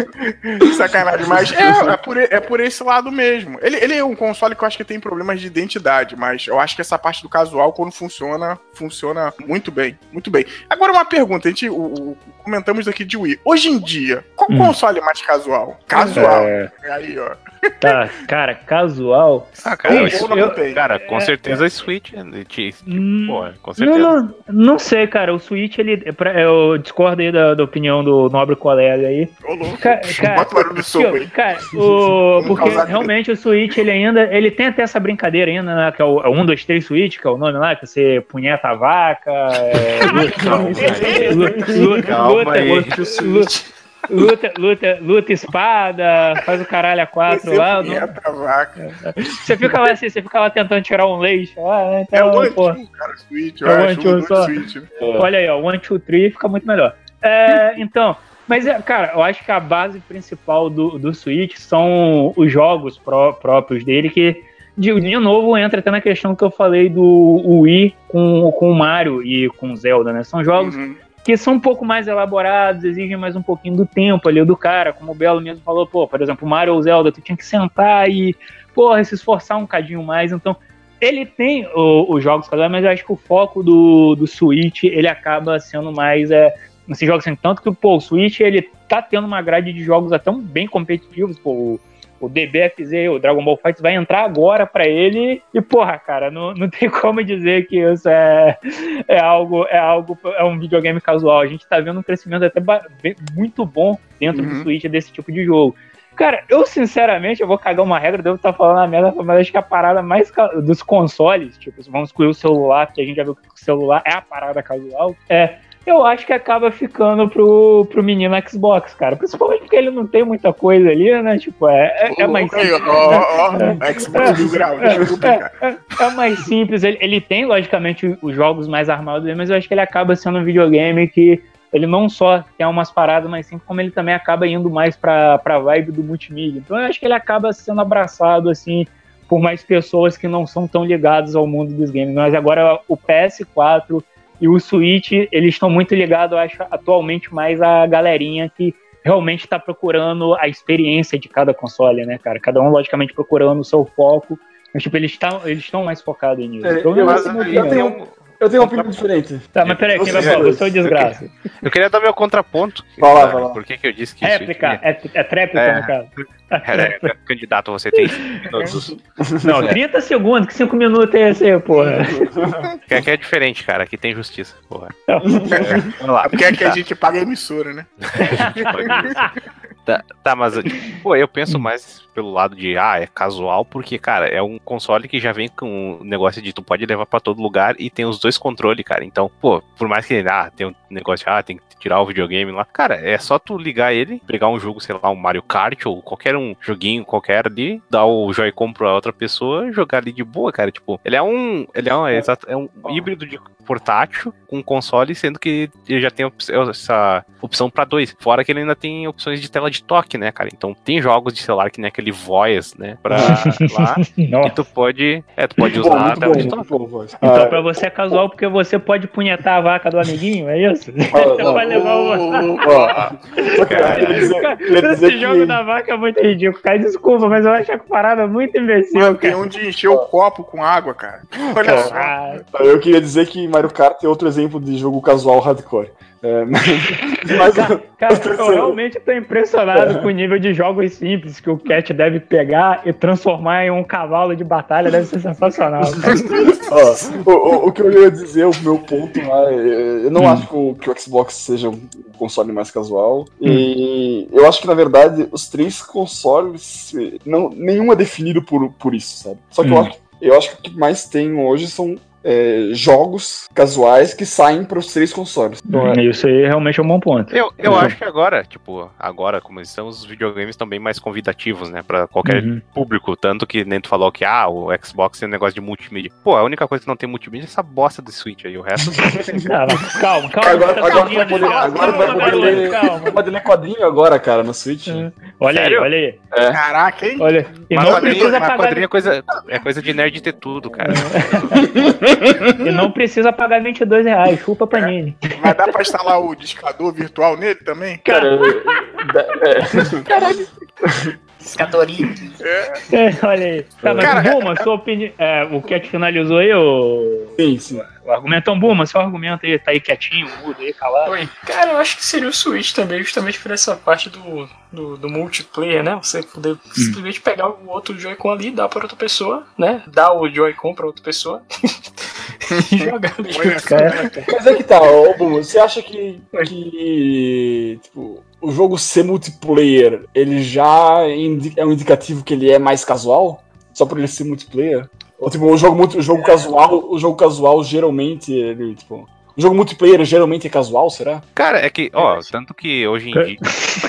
sacanagem, mas é, é, por, é por esse lado mesmo. Ele, ele é um console que eu acho que tem problemas de identidade, mas eu acho que essa parte do casual, quando funciona, funciona muito bem. Muito bem. Agora uma pergunta, a gente o, o, comentamos aqui de Wii. Hoje em dia, qual Hum. console é mais casual? Casual. É. Aí, ó. Tá, cara, casual. Ah, cara, Ou isso- Ou não tem. cara, com certeza é Switch. né? Te- Hum, Pô, com Não, certeza. não, não sei, cara. O Switch, ele. é pra- Eu discordo aí da, da opinião do nobre colega aí. Ô, louco. Ca- Cara, Bota o barulho do soco aí. cara, o, Vamos porque causar realmente o Switch, ele ainda. Ele tem até essa brincadeira ainda, né? Que é o um, dois, três Switch, que é o nome lá, que você punheta a vaca. É, Calma aí. luta, luta, Calma luta, aí. luta, luta, luta, luta espada, faz o caralho a quatro Você lá. punheta a vaca. Você fica lá assim, você fica lá tentando tirar um leite. Ah, né, É então, o pô, antigo, cara, Switch, eu É o acho. antigo um, só. Switch. olha aí, ó, one, two, three fica muito melhor. É, então, mas, é, cara, eu acho que a base principal do, do Switch são os jogos pró- próprios dele, que, de, de novo, entra até na questão que eu falei do Wii com, com o Mario e com o Zelda, né? São jogos Uhum. que são um pouco mais elaborados, exigem mais um pouquinho do tempo ali do cara, como o Belo mesmo falou, pô, por exemplo, o Mario ou Zelda, tu tinha que sentar e, porra, se esforçar um cadinho mais, então ele tem o- os jogos, mas eu acho que o foco do, do Switch, ele acaba sendo mais, é, nesses jogos assim, tanto que, pô, o Switch, ele tá tendo uma grade de jogos até bem competitivos, pô, o, o D B F Z, o Dragon Ball Fights, vai entrar agora pra ele e, porra, cara, não, não tem como dizer que isso é, é algo, é algo, é um videogame casual. A gente tá vendo um crescimento até ba- bem- muito bom dentro do Uhum. Switch desse tipo de jogo. Cara, eu sinceramente, eu vou cagar uma regra, devo estar falando a merda, mas acho que a parada mais ca- dos consoles, tipo, vamos excluir o celular, porque a gente já viu que o celular é a parada casual, é, eu acho que acaba ficando pro, pro menino Xbox, cara. Principalmente porque ele não tem muita coisa ali, né? Tipo, é, é, é mais Aí, ó, simples. ó, ó, Xbox mil graus, deixa eu explicar. É, é mais simples. Ele, ele tem, logicamente, os jogos mais armados dele, mas eu acho que ele acaba sendo um videogame que ele não só tem umas paradas mais simples, como ele também acaba indo mais pra, pra vibe do multimídia. Então eu acho que ele acaba sendo abraçado, assim, por mais pessoas que não são tão ligadas ao mundo dos games. Mas agora o P S quatro e o Switch, eles estão muito ligados, eu acho, atualmente mais a galerinha que realmente está procurando a experiência de cada console, né, cara? Cada um, logicamente, procurando o seu foco. Mas, tipo, eles estão eles estão mais focados nisso. É, Então, eu- essa é a minha eu opinião. tenho- Eu tenho uma opinião diferente. Tá, mas peraí, quem vai Você- falar? Você é o desgraça. Eu queria dar meu contraponto. Vai lá, sabe? vai lá. Por que, que eu disse que Réplica, é, é tréplica, É. no caso. É, é, candidato, você tem cinco minutos. Não, trinta segundos, que cinco minutos é esse aí, porra. Que aqui é diferente, cara. Aqui tem justiça, porra. Não. É, vamos lá. É porque é que a Tá. gente paga a emissora, né? Tá, tá, mas pô, eu penso mais pelo lado de, ah, é casual, porque, cara, é um console que já vem com o negócio de tu pode levar pra todo lugar e tem os dois controles, cara. Então, pô, por mais que, ah, tem um negócio de, ah, tem que tirar o videogame lá. Cara, é só tu ligar ele, pegar um jogo, sei lá, um Mario Kart ou qualquer um joguinho qualquer ali, dar o Joy-Con pra outra pessoa, jogar ali de boa, cara. Tipo, ele é um, ele é um, é exato, é um híbrido de portátil com console, sendo que ele já tem essa opção pra dois. Fora que ele ainda tem opções de tela de toque, né, cara? Então tem jogos de celular que nem aquele Voice, né, pra lá, que tu pode, é, tu pode usar a tela de toque. Então ah, pra você é casual porque você pode punhetar a vaca do amiguinho, é isso? Você não, vai levar uma... Esse jogo da vaca é muito ridículo, cara. Desculpa, mas eu acho a parada muito imbecil, Mano, cara. tem onde encher o copo com água, cara. Olha cara, só. Ah, eu queria dizer que Mario Kart é outro exemplo de jogo casual hardcore. É, mas, mas, cara, cara, eu realmente tô impressionado com o nível de jogos simples que o Cat deve pegar e transformar em um cavalo de batalha. Deve ser sensacional. Ó, o, o, o que eu ia dizer, o meu ponto lá, é, eu não hum. acho que o, que o Xbox seja um console mais casual. Hum. E eu acho que, na verdade, os três consoles, não, nenhum é definido por, por isso, sabe? Só que hum. eu, acho, eu acho que o que mais tem hoje são É, jogos casuais que saem para os três consoles. Então, é... Isso aí realmente é um bom ponto. Eu, eu uhum. acho que agora, tipo, agora, como estão, os videogames estão bem mais convidativos, né, para qualquer uhum. público. Tanto que nem tu falou que, ah, o Xbox tem um negócio de multimídia. Pô, a única coisa que não tem multimídia é essa bosta de Switch aí, o resto... Cara, calma, calma. Agora, agora, calma, vai poder, agora vai poder ler, pode ler quadrinho agora, cara, no Switch. É. Olha Sério? aí, olha aí. É. Caraca, hein? Olha, e mas não quadrinho, precisa mas pagar... quadrinho é coisa, é coisa de nerd ter tudo, cara. E não precisa pagar vinte e dois reais, chupa Panini. É. Mas dá pra instalar o discador virtual nele também? Cara, é... Caralho. Discadorinho. É. É, olha aí. Tá, mas Cara, Buma, é... sua opinião. É, o Cat finalizou aí, o. Sim, sim. O argumentão, Buma, seu argumento aí, tá aí quietinho, mudo aí, calado. Oi. Cara, eu acho que seria o Switch também, justamente por essa parte do, do, do multiplayer, né? Você poder hum. simplesmente pegar o outro Joy-Con ali, dar pra outra pessoa, né? Dar o Joy-Con pra outra pessoa e jogar ali. Mas é que tá, ô Buma, você acha que, que tipo, o jogo ser multiplayer, ele já é um indicativo que ele é mais casual? Só por ele ser multiplayer? Ou tipo, o jogo, o jogo casual, o jogo casual geralmente, ele, tipo... O jogo multiplayer geralmente é casual, será? Cara, é que, ó, tanto que hoje em dia...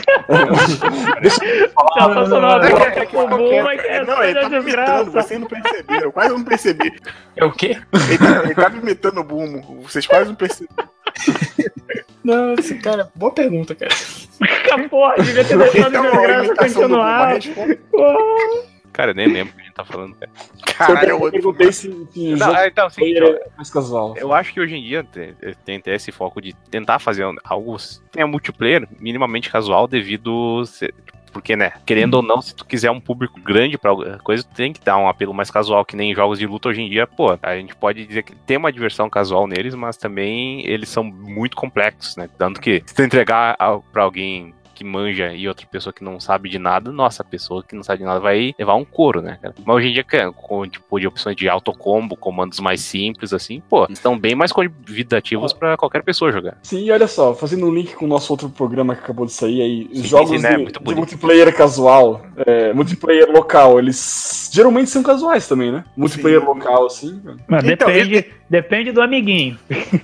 Deixa eu falar. Não, não, não, não, ele tá me imitando, vocês não perceberam, eu quase não percebi. É o quê? Ele tá, ele tá me imitando o Bumo, vocês quase não perceberam. Não, esse cara, boa pergunta, cara. Porra, devia ter deixado então, a graça continuar. Cara, eu nem lembro o que a gente tá falando, cara. Caralho, eu perguntei se o jogo ah, então, sim, é mais casual. Eu acho que hoje em dia tem, tem até esse foco de tentar fazer algo tenha multiplayer minimamente casual devido... Porque, né, querendo hum. ou não, se tu quiser um público grande pra coisa, tu tem que dar um apelo mais casual, que nem jogos de luta hoje em dia. Pô, a gente pode dizer que tem uma diversão casual neles, mas também eles são muito complexos, né? Tanto que se tu entregar pra alguém que manja e outra pessoa que não sabe de nada, nossa, a pessoa que não sabe de nada vai levar um couro, né, cara? Mas hoje em dia, com tipo, de opções de autocombo, comandos mais simples, assim, pô, estão bem mais convidativos pra qualquer pessoa jogar. Sim, e olha só, fazendo um link com o nosso outro programa que acabou de sair aí, sim, jogos sim, né? de, de multiplayer casual, é, multiplayer local, eles geralmente são casuais também, né? Multiplayer sim. local, assim. Mas então, depende, ele... depende do amiguinho.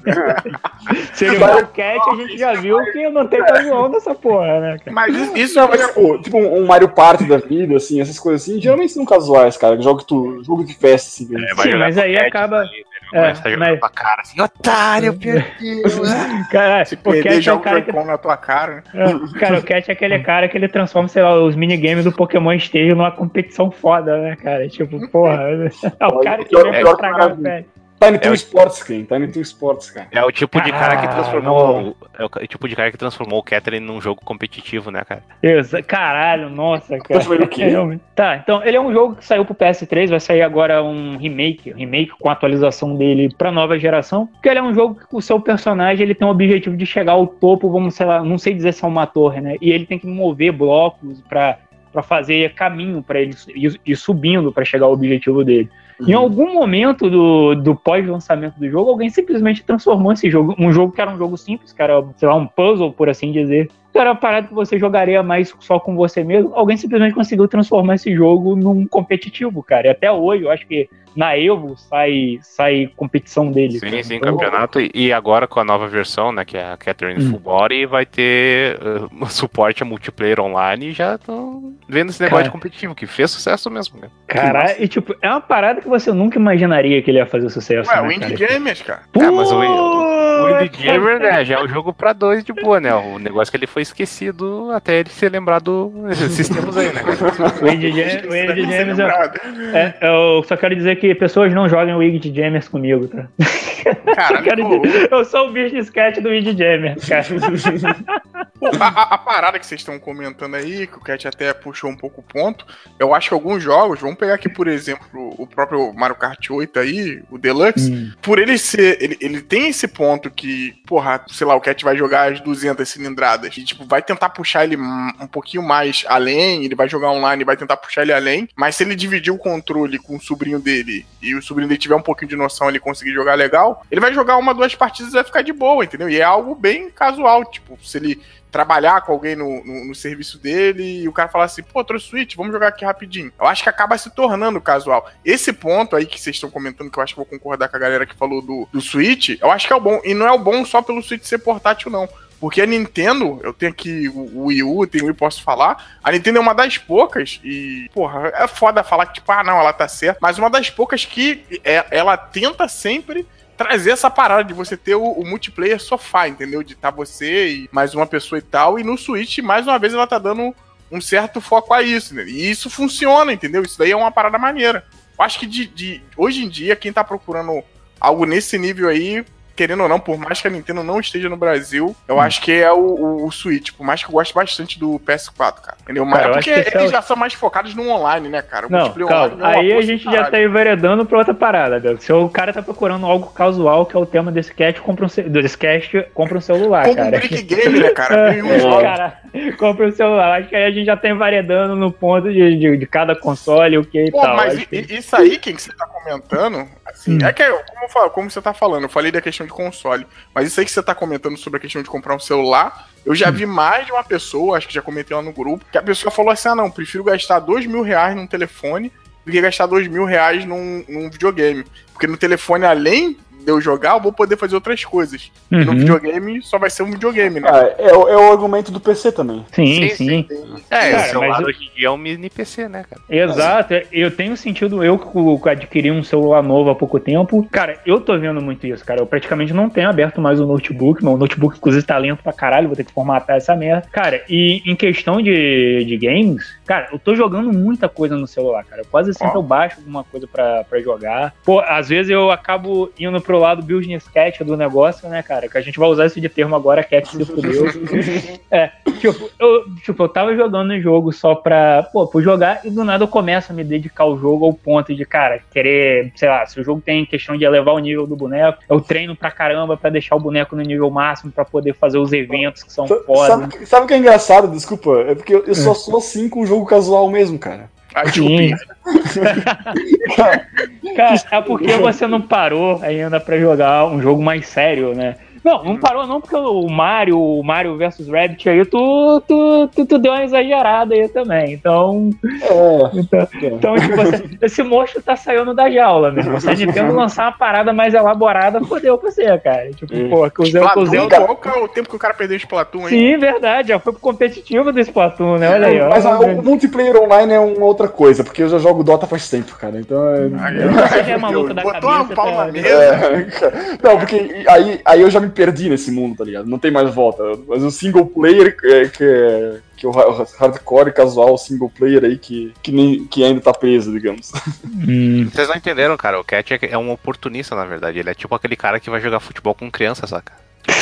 Se ele for o Cat, a gente já viu que não tem casual nessa porra, né? Mas isso, isso não, mas, tipo, tipo um Mario Party da vida, assim, essas coisas assim, geralmente são casuais, cara. Jogo, tu, jogo de festa, assim. É, sim, mas aí acaba. Ali, começa é, a mas... tua cara assim, otário, perdeu. Cara, se perder, joga o Joy-Con que... na tua cara. É, cara, o Cat é aquele cara que ele transforma, sei lá, os minigames do Pokémon Stage numa competição foda, né, cara? Tipo, porra, é o cara que vem pra estragar o pé. Tiny Toon Sports, Ken. Tiny Toon Sports, cara. É o tipo de cara que transformou. É o tipo de cara que transformou o Catherine num jogo competitivo, né, cara? Isso, caralho, nossa, cara. Tá, então ele é um jogo que saiu pro P S três, vai sair agora um remake, remake com a atualização dele pra nova geração. Porque ele é um jogo que o seu personagem ele tem o objetivo de chegar ao topo, vamos, sei lá, não sei dizer se é uma torre, né? E ele tem que mover blocos pra, pra fazer caminho pra ele ir, ir subindo pra chegar ao objetivo dele. Uhum. Em algum momento do, do pós-lançamento do jogo, alguém simplesmente transformou esse jogo, um jogo que era um jogo simples, que era, sei lá, um puzzle, por assim dizer, era uma parada que você jogaria mais só com você mesmo. Alguém simplesmente conseguiu transformar esse jogo num competitivo, cara. E até hoje, eu acho que na Evo sai, sai competição dele. Sim, cara. sim, Então, campeonato. E agora com a nova versão, né, que é a Catherine Hum. Full Body, vai ter uh, suporte a multiplayer online e já estão vendo esse negócio Cara. de competitivo, que fez sucesso mesmo, né? Caralho, e tipo, é uma parada que você nunca imaginaria que ele ia fazer sucesso. Ué, né, o Indie cara? Gamers, cara. É, mas o, o Indie Puta, Gamer, né, já é o jogo pra dois de boa, né? O negócio é que ele foi esquecido até ele ser lembrado esses tempos aí, né, cara? O Indie Jam- o Indie James, eu, Lembrado. é, eu só quero dizer que pessoas não jogam o Indie Jammers comigo, tá? Só Caralho, quero pô, dizer, eu sou o business cat do Indie Jammer, cara. Pô, a, a- a parada que vocês estão comentando aí, que o Cat até puxou um pouco o ponto, eu acho que alguns jogos, vamos pegar aqui, por exemplo, o próprio Mario Kart oito aí, o Deluxe, Hum. por ele ser, ele, ele tem esse ponto que, porra, sei lá, o Cat vai jogar as duzentas cilindradas e, tipo, vai tentar puxar ele um um pouquinho mais além, ele vai jogar online e vai tentar puxar ele além, mas se ele dividir o controle com o sobrinho dele e o sobrinho dele tiver um pouquinho de noção, ele conseguir jogar legal, ele vai jogar uma, duas partidas e vai ficar de boa, entendeu? E é algo bem casual, tipo, se ele trabalhar com alguém no, no, no serviço dele e o cara falar assim, pô, trouxe Switch, vamos jogar aqui rapidinho. Eu acho que acaba se tornando casual. Esse ponto aí que vocês estão comentando, que eu acho que vou concordar com a galera que falou do, do Switch, eu acho que é o bom. E não é o bom só pelo Switch ser portátil, não. Porque a Nintendo, eu tenho aqui o, o Wii U, tenho o Wii, posso falar, a Nintendo é uma das poucas, e, porra, é foda falar que, tipo, ah, não, ela tá certa, mas uma das poucas que é, ela tenta sempre trazer essa parada de você ter o, o multiplayer sofá, entendeu? De estar tá você e mais uma pessoa e tal, e no Switch, mais uma vez, ela tá dando um certo foco a isso, né? E isso funciona, entendeu? Isso daí é uma parada maneira. Eu acho que de, de, hoje em dia, quem tá procurando algo nesse nível aí, querendo ou não, por mais que a Nintendo não esteja no Brasil, eu hum. acho que é o, o, o Switch, por mais que eu goste bastante do P S quatro, cara. Entendeu? Mas Cara, é porque eles é... já são mais focados no online, né, cara? O não, calma. online é aí a gente já tá enveredando pra outra parada, Deus. Se o cara tá procurando algo casual, que é o tema desse cast, compra um, ce... desse cast, compra um celular, compra cara. um brick game, né, cara? é, cara, compra um celular. Acho que aí a gente já tá enveredando no ponto de, de, de cada console, o que e Pô, tal. mas Acho i, que... isso aí, quem que você tá comentando, assim, Hum. é que, como, eu falo, como você tá falando, eu falei da questão de console, mas isso aí que você tá comentando sobre a questão de comprar um celular, eu já vi mais de uma pessoa, acho que já comentei lá no grupo, que a pessoa falou assim, ah não, prefiro gastar dois mil reais num telefone do que gastar dois mil reais num, num videogame. Porque no telefone, além de eu jogar, eu vou poder fazer outras coisas. Uhum. E no videogame só vai ser um videogame, né? Ah, é, é o argumento do P C também. Sim, sim. sim. sim. É, cara, o celular mas hoje em dia é um mini P C, né, cara? Exato. Eu tenho sentido, eu que adquiri um celular novo há pouco tempo, cara, eu tô vendo muito isso, cara. Eu praticamente não tenho aberto mais o notebook, meu notebook inclusive tá lento pra caralho, vou ter que formatar essa merda. Cara, e em questão de, de games, cara, eu tô jogando muita coisa no celular, cara. Quase sempre oh. eu baixo alguma coisa pra, pra jogar. Pô, às vezes eu acabo indo pro lado business cat do negócio, né, cara? Que a gente vai usar esse de termo agora, cat se fudeu. É, tipo eu, tipo, eu tava jogando um jogo só pra, pô, por jogar, e do nada eu começo a me dedicar ao jogo ao ponto de, cara, querer, sei lá, se o jogo tem questão de elevar o nível do boneco, eu treino pra caramba pra deixar o boneco no nível máximo pra poder fazer os eventos que são foda. Sabe, sabe o que é engraçado? Desculpa, é porque eu, eu só sou assim com o jogo casual mesmo, cara. Ai, desculpinha. Cara, é porque você não parou ainda pra jogar um jogo mais sério, né? Não, não parou não, porque o Mario, o Mario versus Rabbit aí, tu, tu, tu, tu deu uma exagerada aí também, então... É, então, é. então tipo, assim, esse monstro tá saindo da jaula, mesmo. Se a Nintendo lançar uma parada mais elaborada, fodeu pra você, cara. Tipo, hum. pô, que o Zelda... O Zelda... Qual que é o tempo que o cara perdeu o Splatoon, hein? Sim, verdade, já foi pro competitivo do Splatoon, né? Olha aí, ó. Mas ó, o multiplayer online é uma outra coisa, porque eu já jogo Dota faz tempo, cara, então... É... Você já é maluco da Botou cabeça, uma pau tá? na mesa. É, não, porque aí, aí eu já me perdi nesse mundo, tá ligado? Não tem mais volta. Mas o single player, é, que é que o hardcore casual single player aí que, que, nem, que ainda tá preso, digamos. Hum. Vocês não entenderam, cara? O Cat é um oportunista, na verdade. Ele é tipo aquele cara que vai jogar futebol com criança, saca?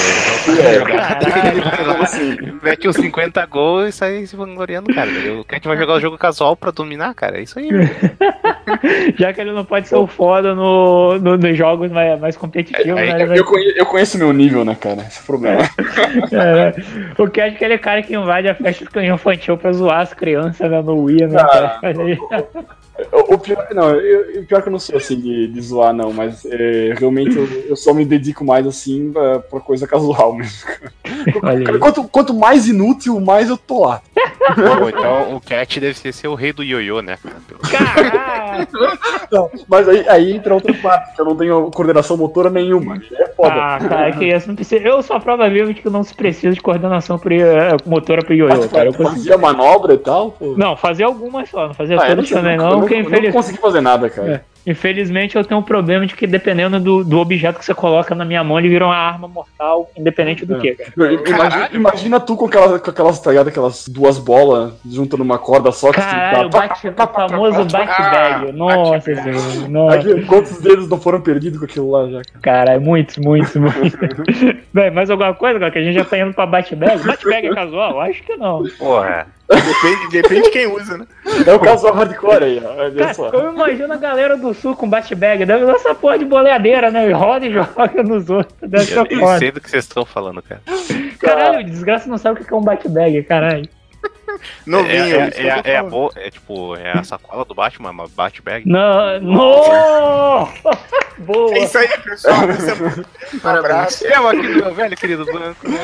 Ele mete uns cinquenta gols e sai se vangloriando, cara. O Cat vai jogar o jogo casual pra dominar, cara. É isso aí. Já que ele não pode ser o foda no, no, nos jogos mais, mais competitivos. É, né? eu, eu, conheço, eu conheço meu nível, né, cara? Esse é o problema. É, o Cat é aquele cara que invade a festa infantil pra zoar as crianças, né, no Wii, né? Ah, o pior, não, eu, o pior que eu não sou assim de, de zoar, não, mas é, realmente eu, eu só me dedico mais assim pra, pra coisa casual mesmo. Quanto, quanto mais inútil, mais eu tô lá. Bom, então o Cat deve ser, ser o rei do ioiô, né? Caralho! Não, mas aí, aí entra outra parte, que eu não tenho coordenação motora nenhuma. É foda. Ah, cara, que isso não precisa. Eu sou a prova viva de que não se precisa de coordenação pro, uh, motora pro ioiô, cara. Eu consigo... Fazia manobra e tal, pô. Não, fazer algumas só, não fazia Ah, todas também eu não, não, porque eu infeliz... não consegui fazer nada, cara. É. Infelizmente eu tenho um problema de que dependendo do, do objeto que você coloca na minha mão, ele vira uma arma mortal, independente do É. que, cara. Imagina, imagina tu com aquelas, com aquelas, tá ligado, aquelas duas bolas junto numa corda só. Que Caralho, tá, bate, o famoso bate-bag. Nossa senhora, nossa. Aqui, quantos dedos não foram perdidos com aquilo lá já, cara? Caralho, muitos, muitos, muitos. Bem, mais alguma coisa, cara, que a gente já tá indo pra bate-bag? Bate-bag é casual? Acho que não. Porra. Depende, depende de quem usa, né? É o casual hardcore aí, ó. Olha só. Cara, eu imagino a galera do sul com bate-bag. Deve usar essa porra de boleadeira, né? Roda e joga nos outros. Deve ser Eu nem foda. sei do que vocês estão falando, cara. Caralho, desgraça não sabe o que é um bate-bag, caralho. Novinho, é, isso é, que eu é, tô é, a falando. bo- é tipo, é a sacola do Batman, uma bate-bag. Não, não! Boa! É isso aí, pessoal. Esse é... Um abraço. Eu aqui do meu velho querido banco, né?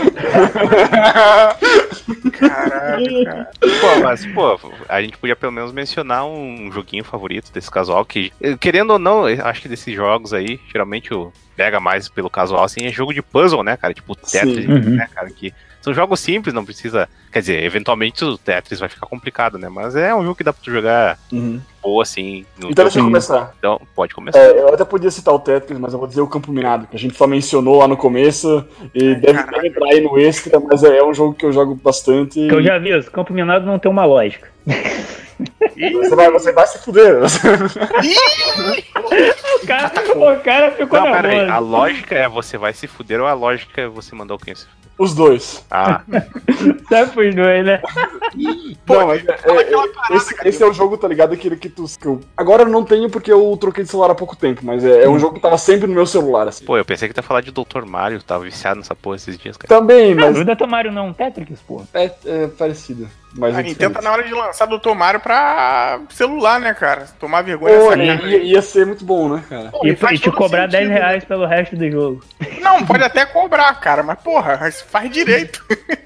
Caralho, cara. Pô, mas, pô, a gente podia pelo menos mencionar um joguinho favorito desse casual, que, querendo ou não, eu acho que desses jogos aí, geralmente o pega mais pelo casual, assim, é jogo de puzzle, né, cara? Tipo Tetris, Sim. né, cara? Que são jogos simples, não precisa... Quer dizer, eventualmente o Tetris vai ficar complicado, né? Mas é um jogo que dá pra tu jogar Uhum. boa, assim. No Então deixa eu teu- começar. Então, pode começar. É, eu até podia citar o Tetris, mas eu vou dizer o Campo Minado, que a gente só mencionou lá no começo e deve, deve entrar aí no extra, mas é, é um jogo que eu jogo bastante. Que eu já aviso, Campo Minado não tem uma lógica. Você vai, você vai se fuder. O cara, o cara ficou Não, pera aí, a nervoso. lógica é você vai se fuder ou a lógica é você mandar alguém se fuder? Os dois. Ah, Sabe pros dois, né? Não, mas é, é, é, esse, esse é o jogo, tá ligado? Aquele que tu. Que eu, agora eu não tenho porque eu troquei de celular há pouco tempo, mas é, é um jogo que tava sempre no meu celular, assim. pô, eu pensei que tu ia falar de doutor Mario, tava viciado nessa porra esses dias, cara. Também, Não, mas o Data Mario não, Tetris, pô. é, é parecido. Mas A é Nintendo tá diferente. na hora de lançar doutor Mario pra celular, né, cara? Tomar vergonha Pô, nessa ia, cara. ia- ia ser muito bom, né, cara? Pô, E, faz e te todo cobrar sentido, dez reais pelo resto do jogo. né? Não, pode até cobrar, cara, mas porra, mas faz direito.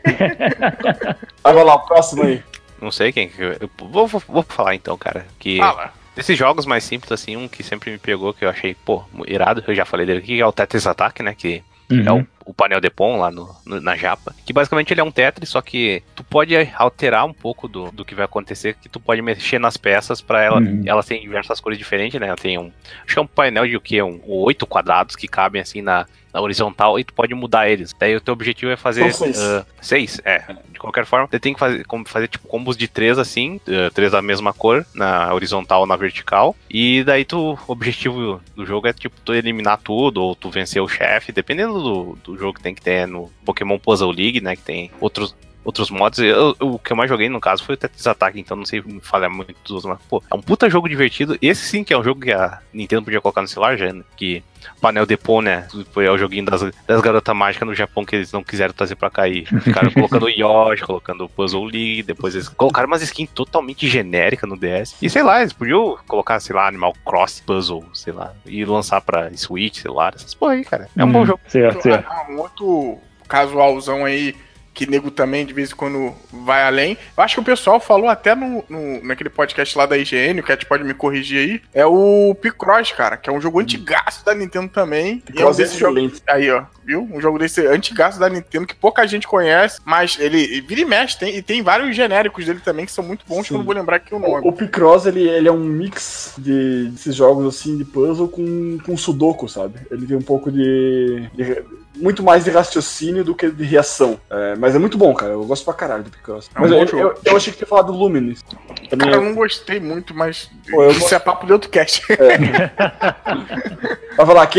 Aí vai lá, o próximo aí. Não sei quem que eu, eu vou, vou, vou falar então, cara, que Fala. desses jogos mais simples assim, um que sempre me pegou, que eu achei, pô, irado, eu já falei dele aqui, que é o Tetris Attack, né, que Uhum. é o, o painel de Pon lá no, no- na japa, que basicamente ele é um Tetris, só que tu pode alterar um pouco do, do que vai acontecer, que tu pode mexer nas peças pra ela, Uhum. elas têm diversas cores diferentes, né, ela tem um, acho que é um painel de o quê, um, oito quadrados que cabem assim na, na horizontal e tu pode mudar eles, daí o teu objetivo é fazer São seis. ah, seis, é, de qualquer forma, você tem que fazer, como, fazer tipo combos de três assim, ah, três da mesma cor, na horizontal ou na vertical, e daí tu, o objetivo do jogo é tipo tu eliminar tudo, ou tu vencer o chefe, dependendo do, do jogo que tem que ter no Pokémon Puzzle League, né, que tem outros outros modos. Eu- eu- o que eu mais joguei, no caso, foi o Tetris Attack, então não sei falar muito dos outros, mas, pô, é um puta jogo divertido. Esse sim que é um jogo que a Nintendo podia colocar no celular, já, né? Que Panel Depot, né? Foi o joguinho das, das garotas mágicas no Japão que eles não quiseram trazer pra cá e ficaram colocando o Yoshi, colocando o Puzzle League, depois eles colocaram umas skins totalmente genéricas no D S. E sei lá, eles podiam colocar, sei lá, Animal Cross Puzzle, sei lá, e lançar pra Switch, celular, essas porra aí, cara. É um bom Hum, jogo. Certo, certo. Ah, um outro casualzão aí, que nego também de vez em quando vai além. Eu acho que o pessoal falou até no, no- naquele podcast lá da I G N, o Cat pode me corrigir aí. É o Picross, cara, que é um jogo antigaço da Nintendo também. E é um Picross é desses jogos. excelente. Aí, ó, viu? Um jogo desse antigaço da Nintendo que pouca gente conhece, mas ele vira e mexe. Tem, e tem vários genéricos dele também que são muito bons, que eu não vou lembrar aqui o nome. O, o Picross, ele, ele é um mix de, desses jogos assim de puzzle com, com sudoku, sabe? Ele tem um pouco de, de- muito mais de raciocínio do que de reação. É, mas é muito bom, cara. Eu gosto pra caralho do Picross. É um Mas bom eu, jogo. eu, eu achei que tinha falado do Luminous. Também Cara, eu é- não gostei muito, mas Pô, eu isso gosto- é papo de outro cast. Vai falar quem?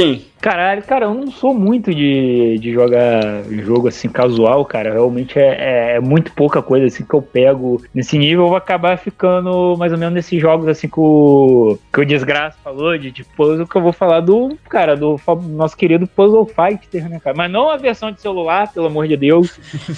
Caralho, cara, eu não sou muito de, de jogar jogo assim casual, cara. Realmente é, é, é muito pouca coisa assim que eu pego nesse nível. Eu vou acabar ficando mais ou menos nesses jogos assim que o, que o Desgraça falou, de, de puzzle, que eu vou falar do, cara, do nosso querido Puzzle Fighter, né, cara? Mas não a versão de celular, pelo amor de Deus.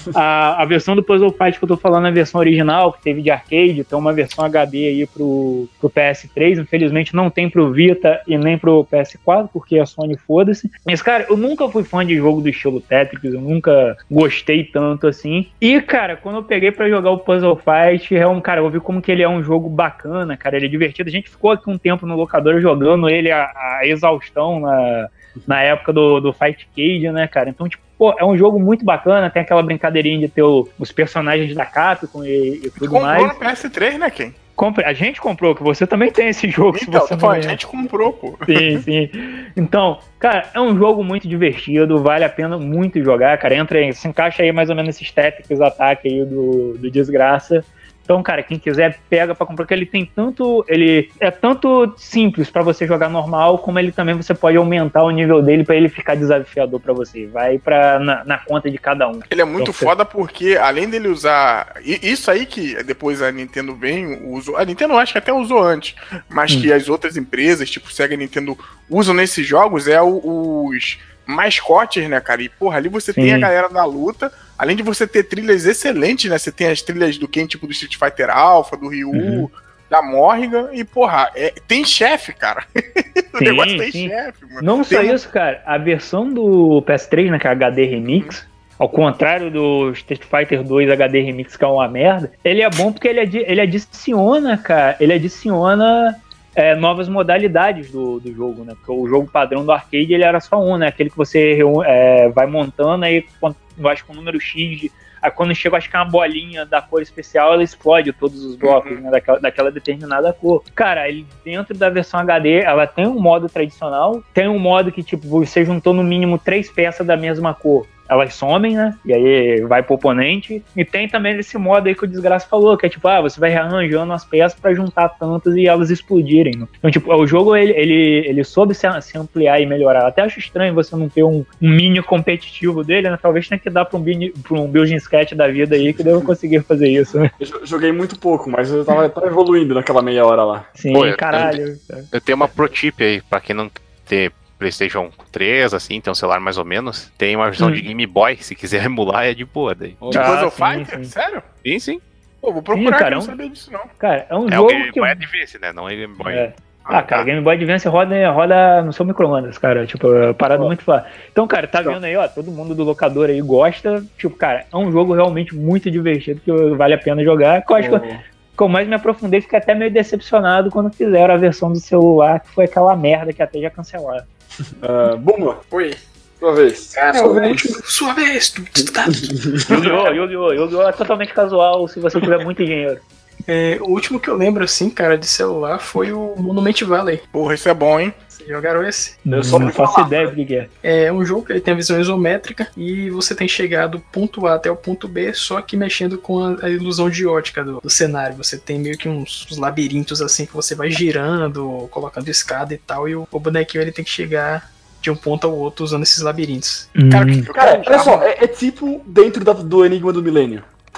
A, a versão do Puzzle Fighter que eu tô falando é a versão original, que teve de arcade, tem uma versão H D aí pro, pro P S três. Infelizmente não tem pro Vita e nem pro P S quatro, porque a Sony foda-se. Mas, cara, eu nunca fui fã de jogo do estilo Tetris, eu nunca gostei tanto assim. E, cara, quando eu peguei pra jogar o Puzzle Fight, é um, cara, eu vi como que ele é um jogo bacana, cara, ele é divertido. A gente ficou aqui um tempo no locador jogando ele a, a exaustão na, na época do, do Fight Cage, né, cara? Então, tipo, pô, é um jogo muito bacana, tem aquela brincadeirinha de ter o, os personagens da Capcom e, e tudo comprou mais. Comprou no P S três, né, Ken? A gente comprou, que você também tem esse jogo. Então, se você não... não... a gente comprou, pô. Sim, sim. Então, cara, é um jogo muito divertido, vale a pena muito jogar, cara. Entra aí, se encaixa aí mais ou menos nesses técnicos ataque aí do, do Desgraça. Então, cara, quem quiser, pega pra comprar, porque ele tem tanto... Ele é tanto simples pra você jogar normal, como ele também você pode aumentar o nível dele pra ele ficar desafiador pra você. Vai pra, na, na conta de cada um. Ele é muito então, foda porque, além dele usar... Isso aí que depois a Nintendo vem, usou... A Nintendo acho que até usou antes, mas hum. que as outras empresas, tipo Sega e Nintendo, usam nesses jogos, é o, os mascotes, né, cara? E, porra, ali você Sim. tem a galera da luta... Além de você ter trilhas excelentes, né? Você tem as trilhas do Ken, tipo do Street Fighter Alpha, do Ryu, uhum. da Morrigan, e, porra, é, tem chefe, cara. o sim, negócio tem sim. chefe, mano. Não tem só um... isso, cara. A versão do P S três, né, que é H D Remix, uhum. ao contrário do Street Fighter dois H D Remix, que é uma merda, ele é bom porque ele, adi- ele adiciona, cara, ele adiciona... É, novas modalidades do, do jogo, né? Porque o jogo padrão do arcade ele era só um, né? Aquele que você é, vai montando aí, acho que com o número X, de, aí quando chega, acho que é uma bolinha da cor especial, ela explode todos os blocos, uhum. né? Daquela, daquela determinada cor. Cara, ele, dentro da versão H D, ela tem um modo tradicional, tem um modo que, tipo, você juntou no mínimo três peças da mesma cor. Elas somem, né? E aí vai pro oponente. E tem também esse modo aí que o Desgraça falou, que é tipo, ah, você vai rearranjando as peças pra juntar tantas e elas explodirem. Né? Então, tipo, o jogo, ele, ele, ele soube se, se ampliar e melhorar. Até acho estranho você não ter um, um mini competitivo dele, né? Talvez tenha que dar pra um, pra um building sketch da vida aí que deva conseguir fazer isso, né? Eu joguei muito pouco, mas eu tava, tava evoluindo naquela meia hora lá. Sim, Pô, eu, caralho. Eu, eu tenho uma pro tip aí, pra quem não ter PlayStation três, assim, tem um celular mais ou menos. Tem uma versão hum. de Game Boy, se quiser emular, é de boa daí. De ah, Puzzle Fighter? Sim. Sério? Sim, sim. Pô, vou procurar, sim, cara, que eu não sabia disso, não. Cara, é um é jogo o Game que... Boy Advance, né? Não é Game Boy. É. Ah, cara, o Game Boy Advance roda, roda no seu micro-ondas, cara. Tipo, parado oh. muito fácil. Então, cara, tá vendo aí, ó, todo mundo do locador aí gosta. Tipo, cara, é um jogo realmente muito divertido que vale a pena jogar. Que eu acho oh. que que eu mais me aprofundei, fiquei até meio decepcionado quando fizeram a versão do celular, que foi aquela merda que até já cancelaram. Uh, Buma, oi. Sua vez. Cara, sua vez. Sua vez. Yu-Gi-Oh! Yu-Gi-Oh! Yu-Gi-Oh! É totalmente casual se você tiver muito dinheiro. É, o último que eu lembro, assim, cara, de celular foi o Monument Valley. Porra, isso é bom, hein? Vocês jogaram esse? Eu só não faço ideia do que é. É um jogo que ele tem a visão isométrica e você tem chegado do ponto A até o ponto B, só que mexendo com a, a ilusão de ótica do, do cenário. Você tem meio que uns, uns labirintos, assim, que você vai girando, colocando escada e tal, e o, o bonequinho ele tem que chegar de um ponto ao outro usando esses labirintos. Hum. Cara, cara olha só, é, é tipo dentro da, do Enigma do Milênio.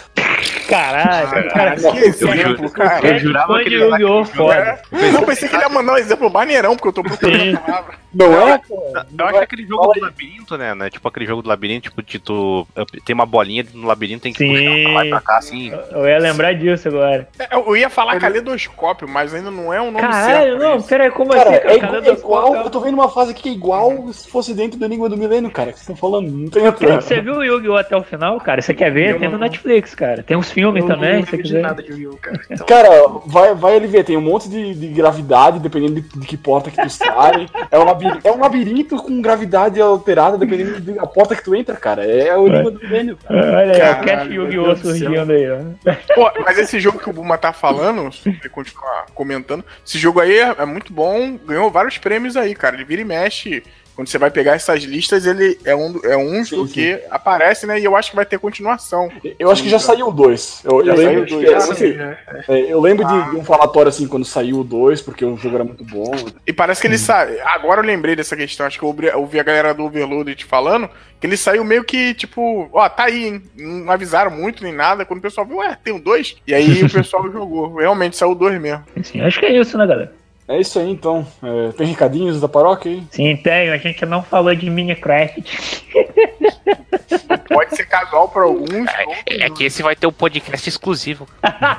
Caralho, cara, cara, que exemplo, cara. Eu jurava que ele ia dar foda. Eu pensei que ele ia mandar um exemplo maneirão, porque eu tô procurando a palavra. Não é? Eu acho que é aquele jogo do labirinto, né? né? Tipo aquele jogo do labirinto, tipo, de tu tem uma bolinha no labirinto, tem que Sim. puxar pra lá e pra cá, assim. Eu ia lembrar disso agora. Eu ia falar caleidoscópio, mas ainda não é um nome Caralho, certo. Caralho, não, peraí, como cara, assim? Cara, é, igual, é igual, eu tô vendo uma fase aqui que é igual se fosse dentro do Enigma do Milênio, cara. Que vocês estão falando, não tem outra. Você viu o Yu-Gi-Oh! Até o final, cara? Você quer ver? Eu tem no não... Netflix, cara. Tem uns filmes eu também, não se você quiser. Nada de Yu-Gi-Oh, cara, então... cara, vai, vai ali ver, tem um monte de, de gravidade, dependendo de, de que porta que tu sai. É um labirinto, é um labirinto com gravidade alterada, dependendo da porta que tu entra, cara. É o Enigma do Milênio, cara. Olha aí, o Cast Yu-Gi-Oh! Surgindo aí, ó. Pô, mas esse jogo que o Buma tá falando, se ele continuar comentando, esse jogo aí é, é muito bom, ganhou vários prêmios aí, cara. Ele vira e mexe, quando você vai pegar essas listas, ele é um, é um Sim, do sim. que aparece, né? E eu acho que vai ter continuação. Eu acho que já saiu o dois. Eu, Já eu saiu lembro, o de, dois, é, já assim, saiu, né? é, eu lembro de, de um falatório assim quando saiu o dois, porque o jogo era muito bom. E parece que ele sai. Agora eu lembrei dessa questão. Acho que eu ouvi, eu ouvi a galera do Overloaded falando que ele saiu meio que, tipo, ó, tá aí, hein? Não avisaram muito nem nada. Quando o pessoal viu, ué, tem um dois? E aí o pessoal jogou. Realmente saiu o dois mesmo. Sim, acho que é isso, né, galera? É isso aí então. É, tem recadinhos da paróquia aí? Sim, tem. A gente não falou de Minecraft. Pode ser casual pra alguns. É, é que esse vai ter um podcast exclusivo.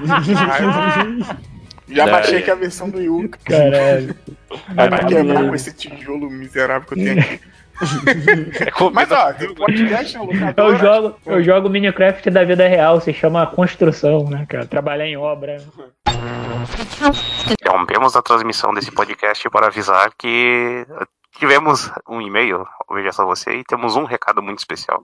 Já Não, baixei é. aqui a versão do Yuka. Caralho. É, Pra tá quebrar bem. com esse tijolo miserável que eu tenho aqui. Mas ó, tem podcast na Eu locadora. jogo, eu jogo Minecraft da vida real, se chama construção, né, cara? Trabalhar em obra. Interrompemos a transmissão desse podcast para avisar que tivemos um e-mail, veja só você, e temos um recado muito especial.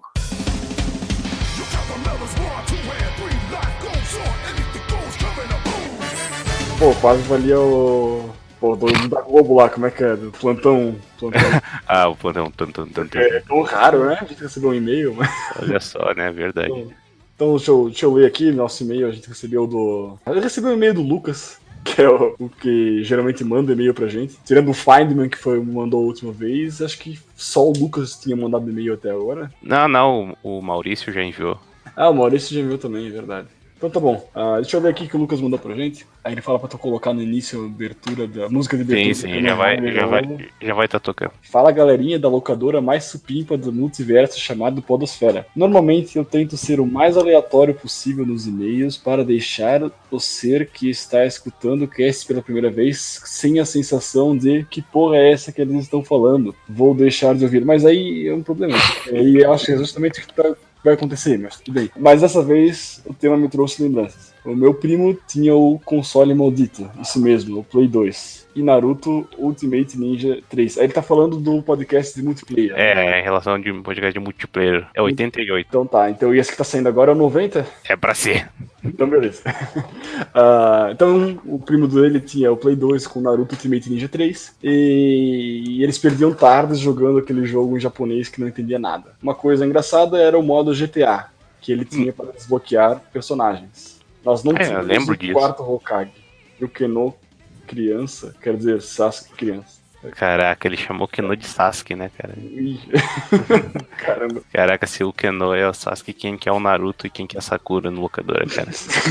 Pô, quase valia o. Pô, do da Globo lá, como é que é? Do plantão. plantão. Ah, o plantão, tum, tum, tum, tum. É tão raro, né? A gente recebeu um e-mail, mas. Olha só, né? Verdade. Então, deixa eu, deixa eu ler aqui nosso e-mail. A gente recebeu do. Eu recebi um e-mail do Lucas, que é o, o que geralmente manda e-mail pra gente. Tirando o Findman, que foi, mandou a última vez, acho que só o Lucas tinha mandado e-mail até agora. Não, não, o Maurício já enviou. Ah, o Maurício já enviou também, é verdade. Então tá bom. Ah, deixa eu ver aqui o que o Lucas mandou pra gente. Aí ele fala pra tu colocar no início a abertura da música de abertura. Sim, sim, já vai, já vai, já vai tá tocando. Fala, galerinha da locadora mais supimpa do multiverso chamado Podosfera. Normalmente eu tento ser o mais aleatório possível nos e-mails para deixar o ser que está escutando o cast pela primeira vez sem a sensação de que porra é essa que eles estão falando. Vou deixar de ouvir. Mas aí é um problema. E eu acho que é justamente o que tá, vai acontecer, mas tudo bem. Mas dessa vez o tema me trouxe lembranças. O meu primo tinha o console maldito, isso mesmo, o Play dois. E Naruto Ultimate Ninja três. Aí ele tá falando do podcast de multiplayer. É, em relação de podcast de multiplayer. É oitenta e oito. Então tá, então e esse que tá saindo agora é o noventa? É pra ser. Então beleza. uh, então o primo dele tinha o Play dois com Naruto Ultimate Ninja três. E, e eles perdiam tardes jogando aquele jogo em japonês que não entendia nada. Uma coisa engraçada era o modo G T A, que ele tinha hum. para desbloquear personagens. Nós não é, tínhamos lembro o disso. quarto Hokage. E o Keno criança, quer dizer, Sasuke criança. Caraca, ele chamou o Keno de Sasuke, né, cara? Caramba. Caraca, se o Keno é o Sasuke, quem que é o Naruto e quem que é a Sakura no locadora, cara?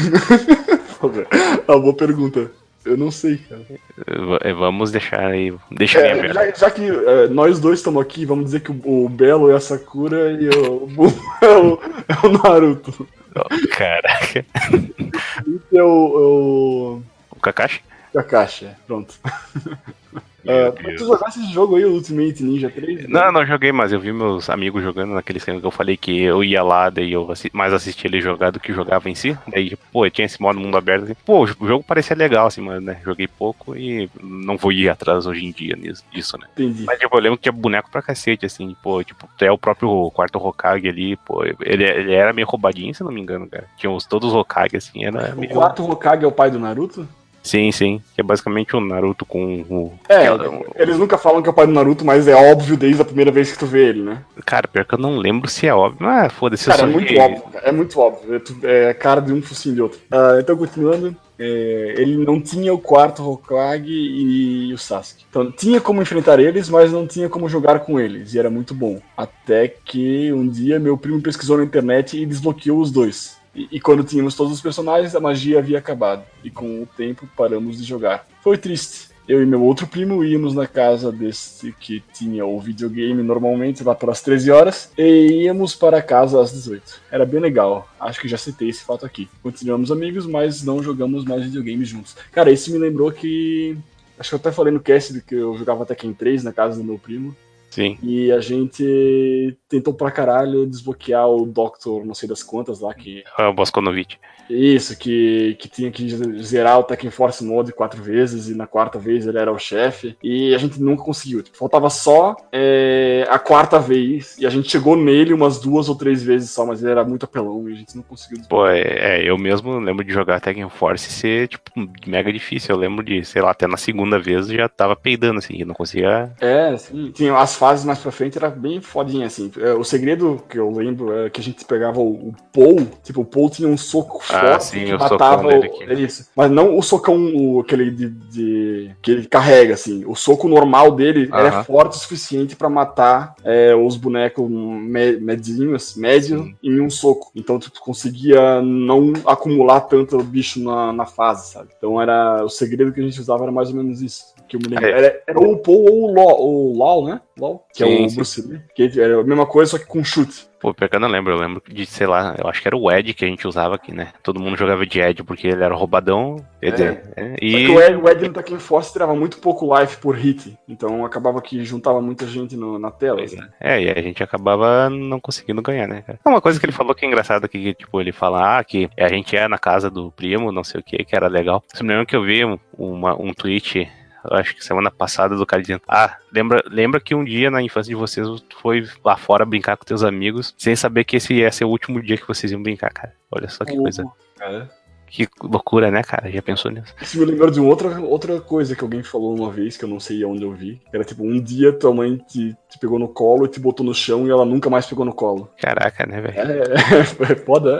Uma boa pergunta. Eu não sei, cara. Vamos deixar aí. Deixa é, aí já, já que é, nós dois estamos aqui, vamos dizer que o, o Belo é a Sakura e o Buu é o, é o Naruto. Oh, caraca. Esse é o, o... o Kakashi? Kakashi, pronto. Uh, tu jogasse esse jogo aí, o Ultimate Ninja três? Não, né? Não joguei, mas eu vi meus amigos jogando naquele esquema que eu falei que eu ia lá, daí eu assi- mais assistia ele jogar do que jogava em si. Daí, pô, tinha esse modo mundo aberto. Assim. Pô, o jogo parecia legal, assim, mas né, joguei pouco e não vou ir atrás hoje em dia nisso, disso, né? Entendi. Mas tipo, eu lembro que tinha boneco pra cacete, assim, pô, tipo, até o próprio quarto Hokage ali, pô, ele, ele era meio roubadinho, se não me engano, cara. Tinha os, todos os Hokage, assim, era O meio... quarto Hokage é o pai do Naruto? Sim, sim, que é basicamente o Naruto com o... É, eles nunca falam que é o pai do Naruto, mas é óbvio desde a primeira vez que tu vê ele, né? Cara, pior que eu não lembro se é óbvio. Ah, foda-se. Cara, eu é só muito vi... óbvio, é muito óbvio. É cara de um focinho de outro. Uh, então, continuando, é, ele não tinha o quarto Hokage e o Sasuke. Então, tinha como enfrentar eles, mas não tinha como jogar com eles, e era muito bom. Até que um dia meu primo pesquisou na internet e desbloqueou os dois. E, e quando tínhamos todos os personagens, a magia havia acabado. E com o tempo, paramos de jogar. Foi triste. Eu e meu outro primo íamos na casa desse que tinha o videogame normalmente lá pelas treze horas. E íamos para casa às dezoito. Era bem legal. Acho que já citei esse fato aqui. Continuamos amigos, mas não jogamos mais videogame juntos. Cara, isso me lembrou que... Acho que eu até falei no cast que eu jogava Tekken três na casa do meu primo. Sim. E a gente tentou pra caralho desbloquear o Doctor, não sei das quantas lá, que... É o Boskonovich. Isso, que, que tinha que zerar o Tekken Force Mode quatro vezes, e na quarta vez ele era o chefe, e a gente nunca conseguiu. Tipo, faltava só é, a quarta vez, e a gente chegou nele umas duas ou três vezes só, mas ele era muito apelão, e a gente não conseguiu desbloquear. Pô, é, eu mesmo lembro de jogar Tekken Force e ser, tipo, mega difícil. Eu lembro de, sei lá, até na segunda vez já tava peidando, assim, e não conseguia... É, sim. Tinha as fases mais pra frente era bem fodinha, assim. É, o segredo que eu lembro é que a gente pegava o, o Paul, tipo, o Paul tinha um soco Ah, forte sim, que o matava socão dele o, aqui. é isso. Mas não o socão, o, aquele de, de- que ele carrega, assim. O soco normal dele era Aham. forte o suficiente pra matar é, os bonecos me, medinhos, médio, Sim. em um soco. Então, tu conseguia não acumular tanto bicho na, na fase, sabe? Então, era o segredo que a gente usava era mais ou menos isso. Que eu me lembro. É. Era, era ou o Paul ou o LOL, o LOL, né? LOL, que é Sim, o sim. Bruce Lee. Que era a mesma coisa, só que com chute. Pô, pior que eu não lembro, eu lembro de, sei lá, eu acho que era o Ed que a gente usava aqui, né? Todo mundo jogava de Ed porque ele era roubadão, quer dizer, é, Só e... que o Ed, o Ed no Tekken Force tirava muito pouco life por hit. Então acabava que juntava muita gente no- na tela. Pois Assim. é. É, e a gente acabava não conseguindo ganhar, né, cara? É uma coisa que ele falou que é engraçado aqui, que, tipo, ele fala, ah, que a gente é na casa do primo, não sei o que, que era legal. Eu me lembro que eu vi um, uma, um tweet, eu acho que semana passada, do cara dizendo, ah, lembra, lembra que um dia na infância de vocês tu foi lá fora brincar com teus amigos, sem saber que esse ia ser o último dia que vocês iam brincar, cara. Olha só que coisa. Cara. Que loucura, né, cara? Já pensou nisso? Isso me lembrou de uma outra, outra coisa que alguém falou uma vez, que eu não sei onde eu vi. Era tipo, um dia tua mãe te, te pegou no colo e te botou no chão e ela nunca mais pegou no colo. Caraca, né, velho? É, é foda.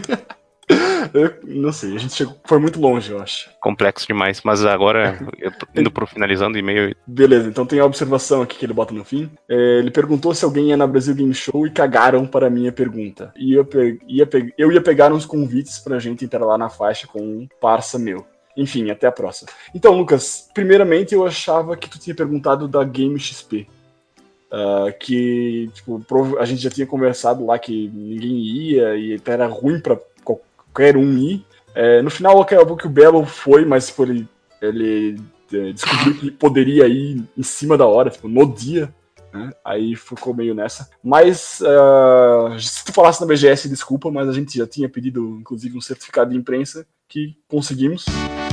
Eu não sei, a gente chegou, foi muito longe, eu acho. Complexo demais, mas agora eu tô indo pro finalizando e meio. Beleza, então tem a observação aqui que ele bota no fim. É, ele perguntou se alguém ia na Brasil Game Show e cagaram para a minha pergunta. Ia pe- ia pe- eu ia pegar uns convites pra gente entrar lá na faixa com um parça meu. Enfim, até a próxima. Então, Lucas, primeiramente eu achava que tu tinha perguntado da Game X P. Uh, que, tipo, prov- a gente já tinha conversado lá que ninguém ia e era ruim pra qualquer um ir. É, no final acabou que o Belo foi, mas tipo, ele, ele é, descobriu que poderia ir em cima da hora, tipo, no dia. Né? Aí ficou meio nessa. Mas uh, se tu falasse na B G S, desculpa, mas a gente já tinha pedido, inclusive, um certificado de imprensa que conseguimos.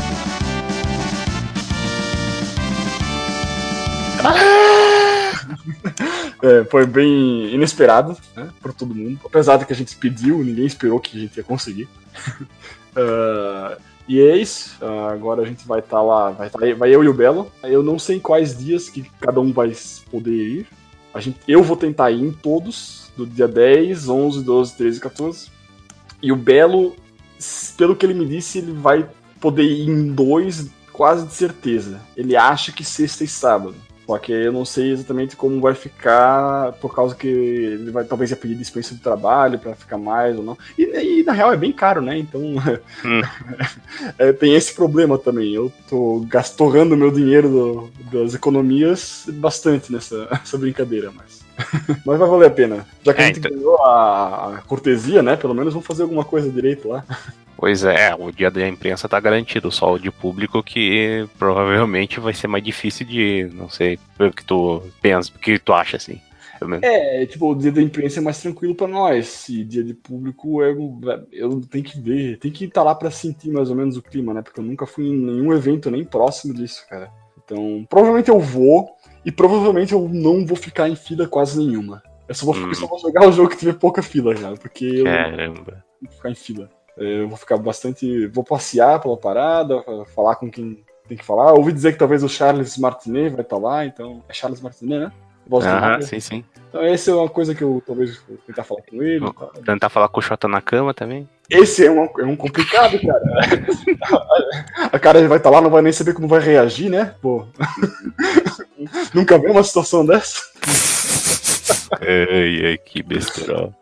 É, foi bem inesperado, né, por todo mundo. Apesar de que a gente pediu, ninguém esperou que a gente ia conseguir. uh, e é isso. Uh, agora a gente vai estar tá lá, vai, tá, vai eu e o Belo. Eu não sei quais dias que cada um vai poder ir. A gente, eu vou tentar ir em todos, do dia dez, onze, doze, treze, quatorze. E o Belo, pelo que ele me disse, ele vai poder ir em dois, quase de certeza. Ele acha que sexta e sábado. Só que eu não sei exatamente como vai ficar, por causa que ele vai talvez ia pedir dispensa de trabalho para ficar mais ou não. E, e na real é bem caro, né? Então hum. é, tem esse problema também. Eu tô gastorrando meu dinheiro do, das economias bastante nessa, nessa brincadeira, mas. Mas vai valer a pena. Já que é, a gente então... ganhou a, a cortesia, né? Pelo menos vamos fazer alguma coisa direito lá. Pois é, o dia da imprensa tá garantido, só o de público que provavelmente vai ser mais difícil de, não sei, o que tu pensa, o que tu acha, assim. É, tipo, o dia da imprensa é mais tranquilo pra nós, e dia de público é, eu tenho que ver, tem que estar lá pra sentir mais ou menos o clima, né, porque eu nunca fui em nenhum evento nem próximo disso, cara. Então, provavelmente eu vou, e provavelmente eu não vou ficar em fila quase nenhuma. Eu só vou, hum. só vou jogar o jogo que tiver pouca fila, cara, porque Caramba. eu não vou ficar em fila. Eu vou ficar bastante. Vou passear pela parada, falar com quem tem que falar. Ouvi dizer que talvez o Charles Martinet vai estar lá, então. É Charles Martinet, né? Aham, uh-huh, sim, sim. Então, essa é uma coisa que eu talvez vou tentar falar com ele. Vou tá. Tentar falar com o Xota na cama também. Esse é um, é um complicado, cara. A cara vai estar lá, não vai nem saber como vai reagir, né? Pô. Nunca vi uma situação dessa. Ai, ai, que besterol.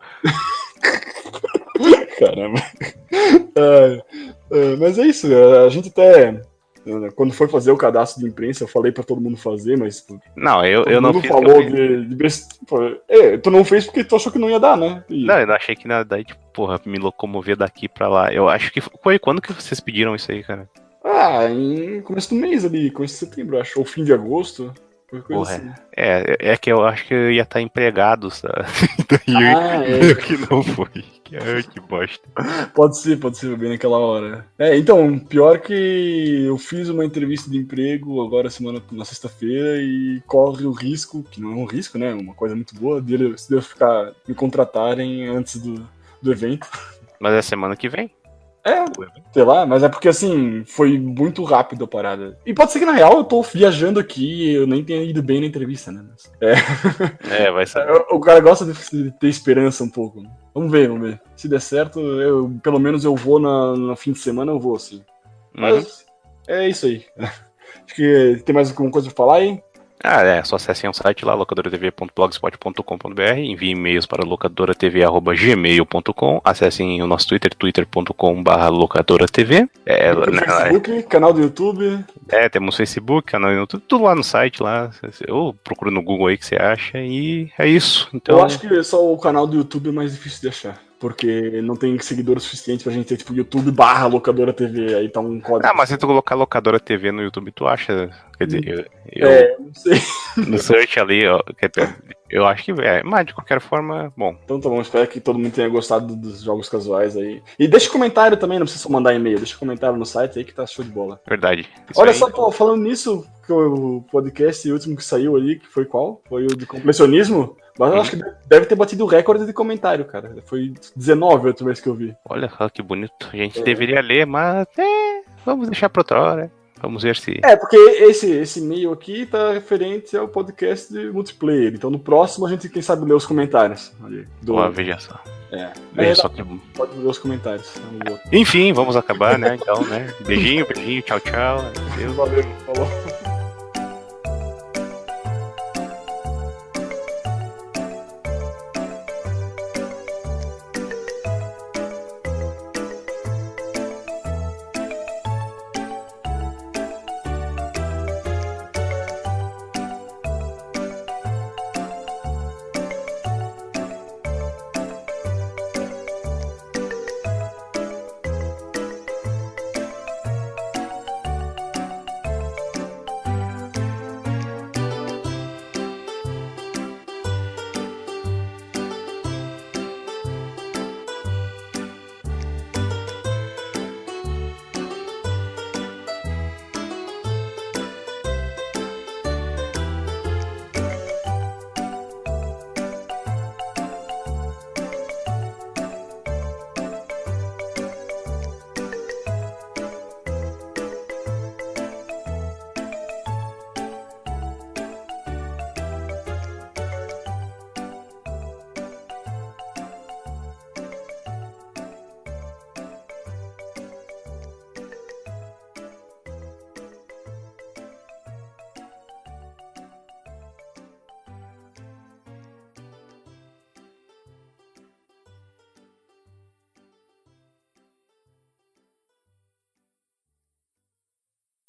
Caramba. É, é, mas é isso, a gente até. Quando foi fazer o cadastro de imprensa, eu falei pra todo mundo fazer, mas. Não, eu, todo eu não mundo fiz. falou de, de best... É, tu não fez porque tu achou que não ia dar, né? E... Não, eu não achei que nada daí, tipo, porra, me locomover daqui pra lá. Eu acho que foi quando que vocês pediram isso aí, cara? Ah, em começo do mês ali, começo de setembro, acho, ou fim de agosto. Porra, assim. é, é que eu acho que eu ia estar empregado, sabe? Daí ah, eu, é. que não foi. Ai, que bosta. Pode ser, pode ser bem naquela hora. É, então, pior que eu fiz uma entrevista de emprego agora semana na sexta-feira e corre o risco, que não é um risco, né? Uma coisa muito boa, de eu, se eu ficar me contratarem antes do, do evento. Mas é semana que vem? É, sei lá, mas é porque assim, foi muito rápido a parada. E pode ser que na real eu tô viajando aqui e eu nem tenha ido bem na entrevista, né? Mas, é. É, vai saber. O cara gosta de ter esperança um pouco. Né? Vamos ver, vamos ver. Se der certo, eu, pelo menos eu vou na, no fim de semana, eu vou, assim. Mas uhum. é isso aí. Acho que tem mais alguma coisa pra falar aí? Ah, é, só acessem o site lá, locadora t v ponto blogspot ponto com ponto b r, enviem e-mails para locadoratv arroba gmail ponto com, acessem o nosso Twitter, twitter ponto com barra locadoratv. É, né, Facebook, é, canal do YouTube. É, temos Facebook, canal do YouTube, tudo lá no site, lá, ou procura no Google aí que você acha, e é isso. Então... Eu acho que só o canal do YouTube é mais difícil de achar. Porque não tem seguidores suficientes pra gente ter, tipo, YouTube barra locadora T V, aí tá um código. Ah, mas se tu colocar locadora T V no YouTube, tu acha, quer dizer, eu, eu é, não sei. No search ali, ó, eu acho que é, mas de qualquer forma, bom. Então tá bom, espero que todo mundo tenha gostado dos jogos casuais aí. E deixa comentário também, não precisa só mandar e-mail, deixa comentário no site aí que tá show de bola. Verdade. Olha aí... só, pô, falando nisso, que o podcast último que saiu ali, que foi qual? Foi o de completionismo? Mas eu acho que deve ter batido o recorde de comentário, cara. Foi dezenove a última vez que eu vi. Olha só que bonito. A gente é. deveria ler, mas é, vamos deixar pra outra hora. Vamos ver se... É, porque esse, esse e-mail aqui tá referente ao podcast de multiplayer. Então no próximo a gente, quem sabe, lê os comentários. Ali, do... Boa, veja só. É. Veja é, só que... Pode ler os comentários. Enfim, vamos acabar, né? Então, né? Beijinho, beijinho, tchau, tchau. Valeu, falou.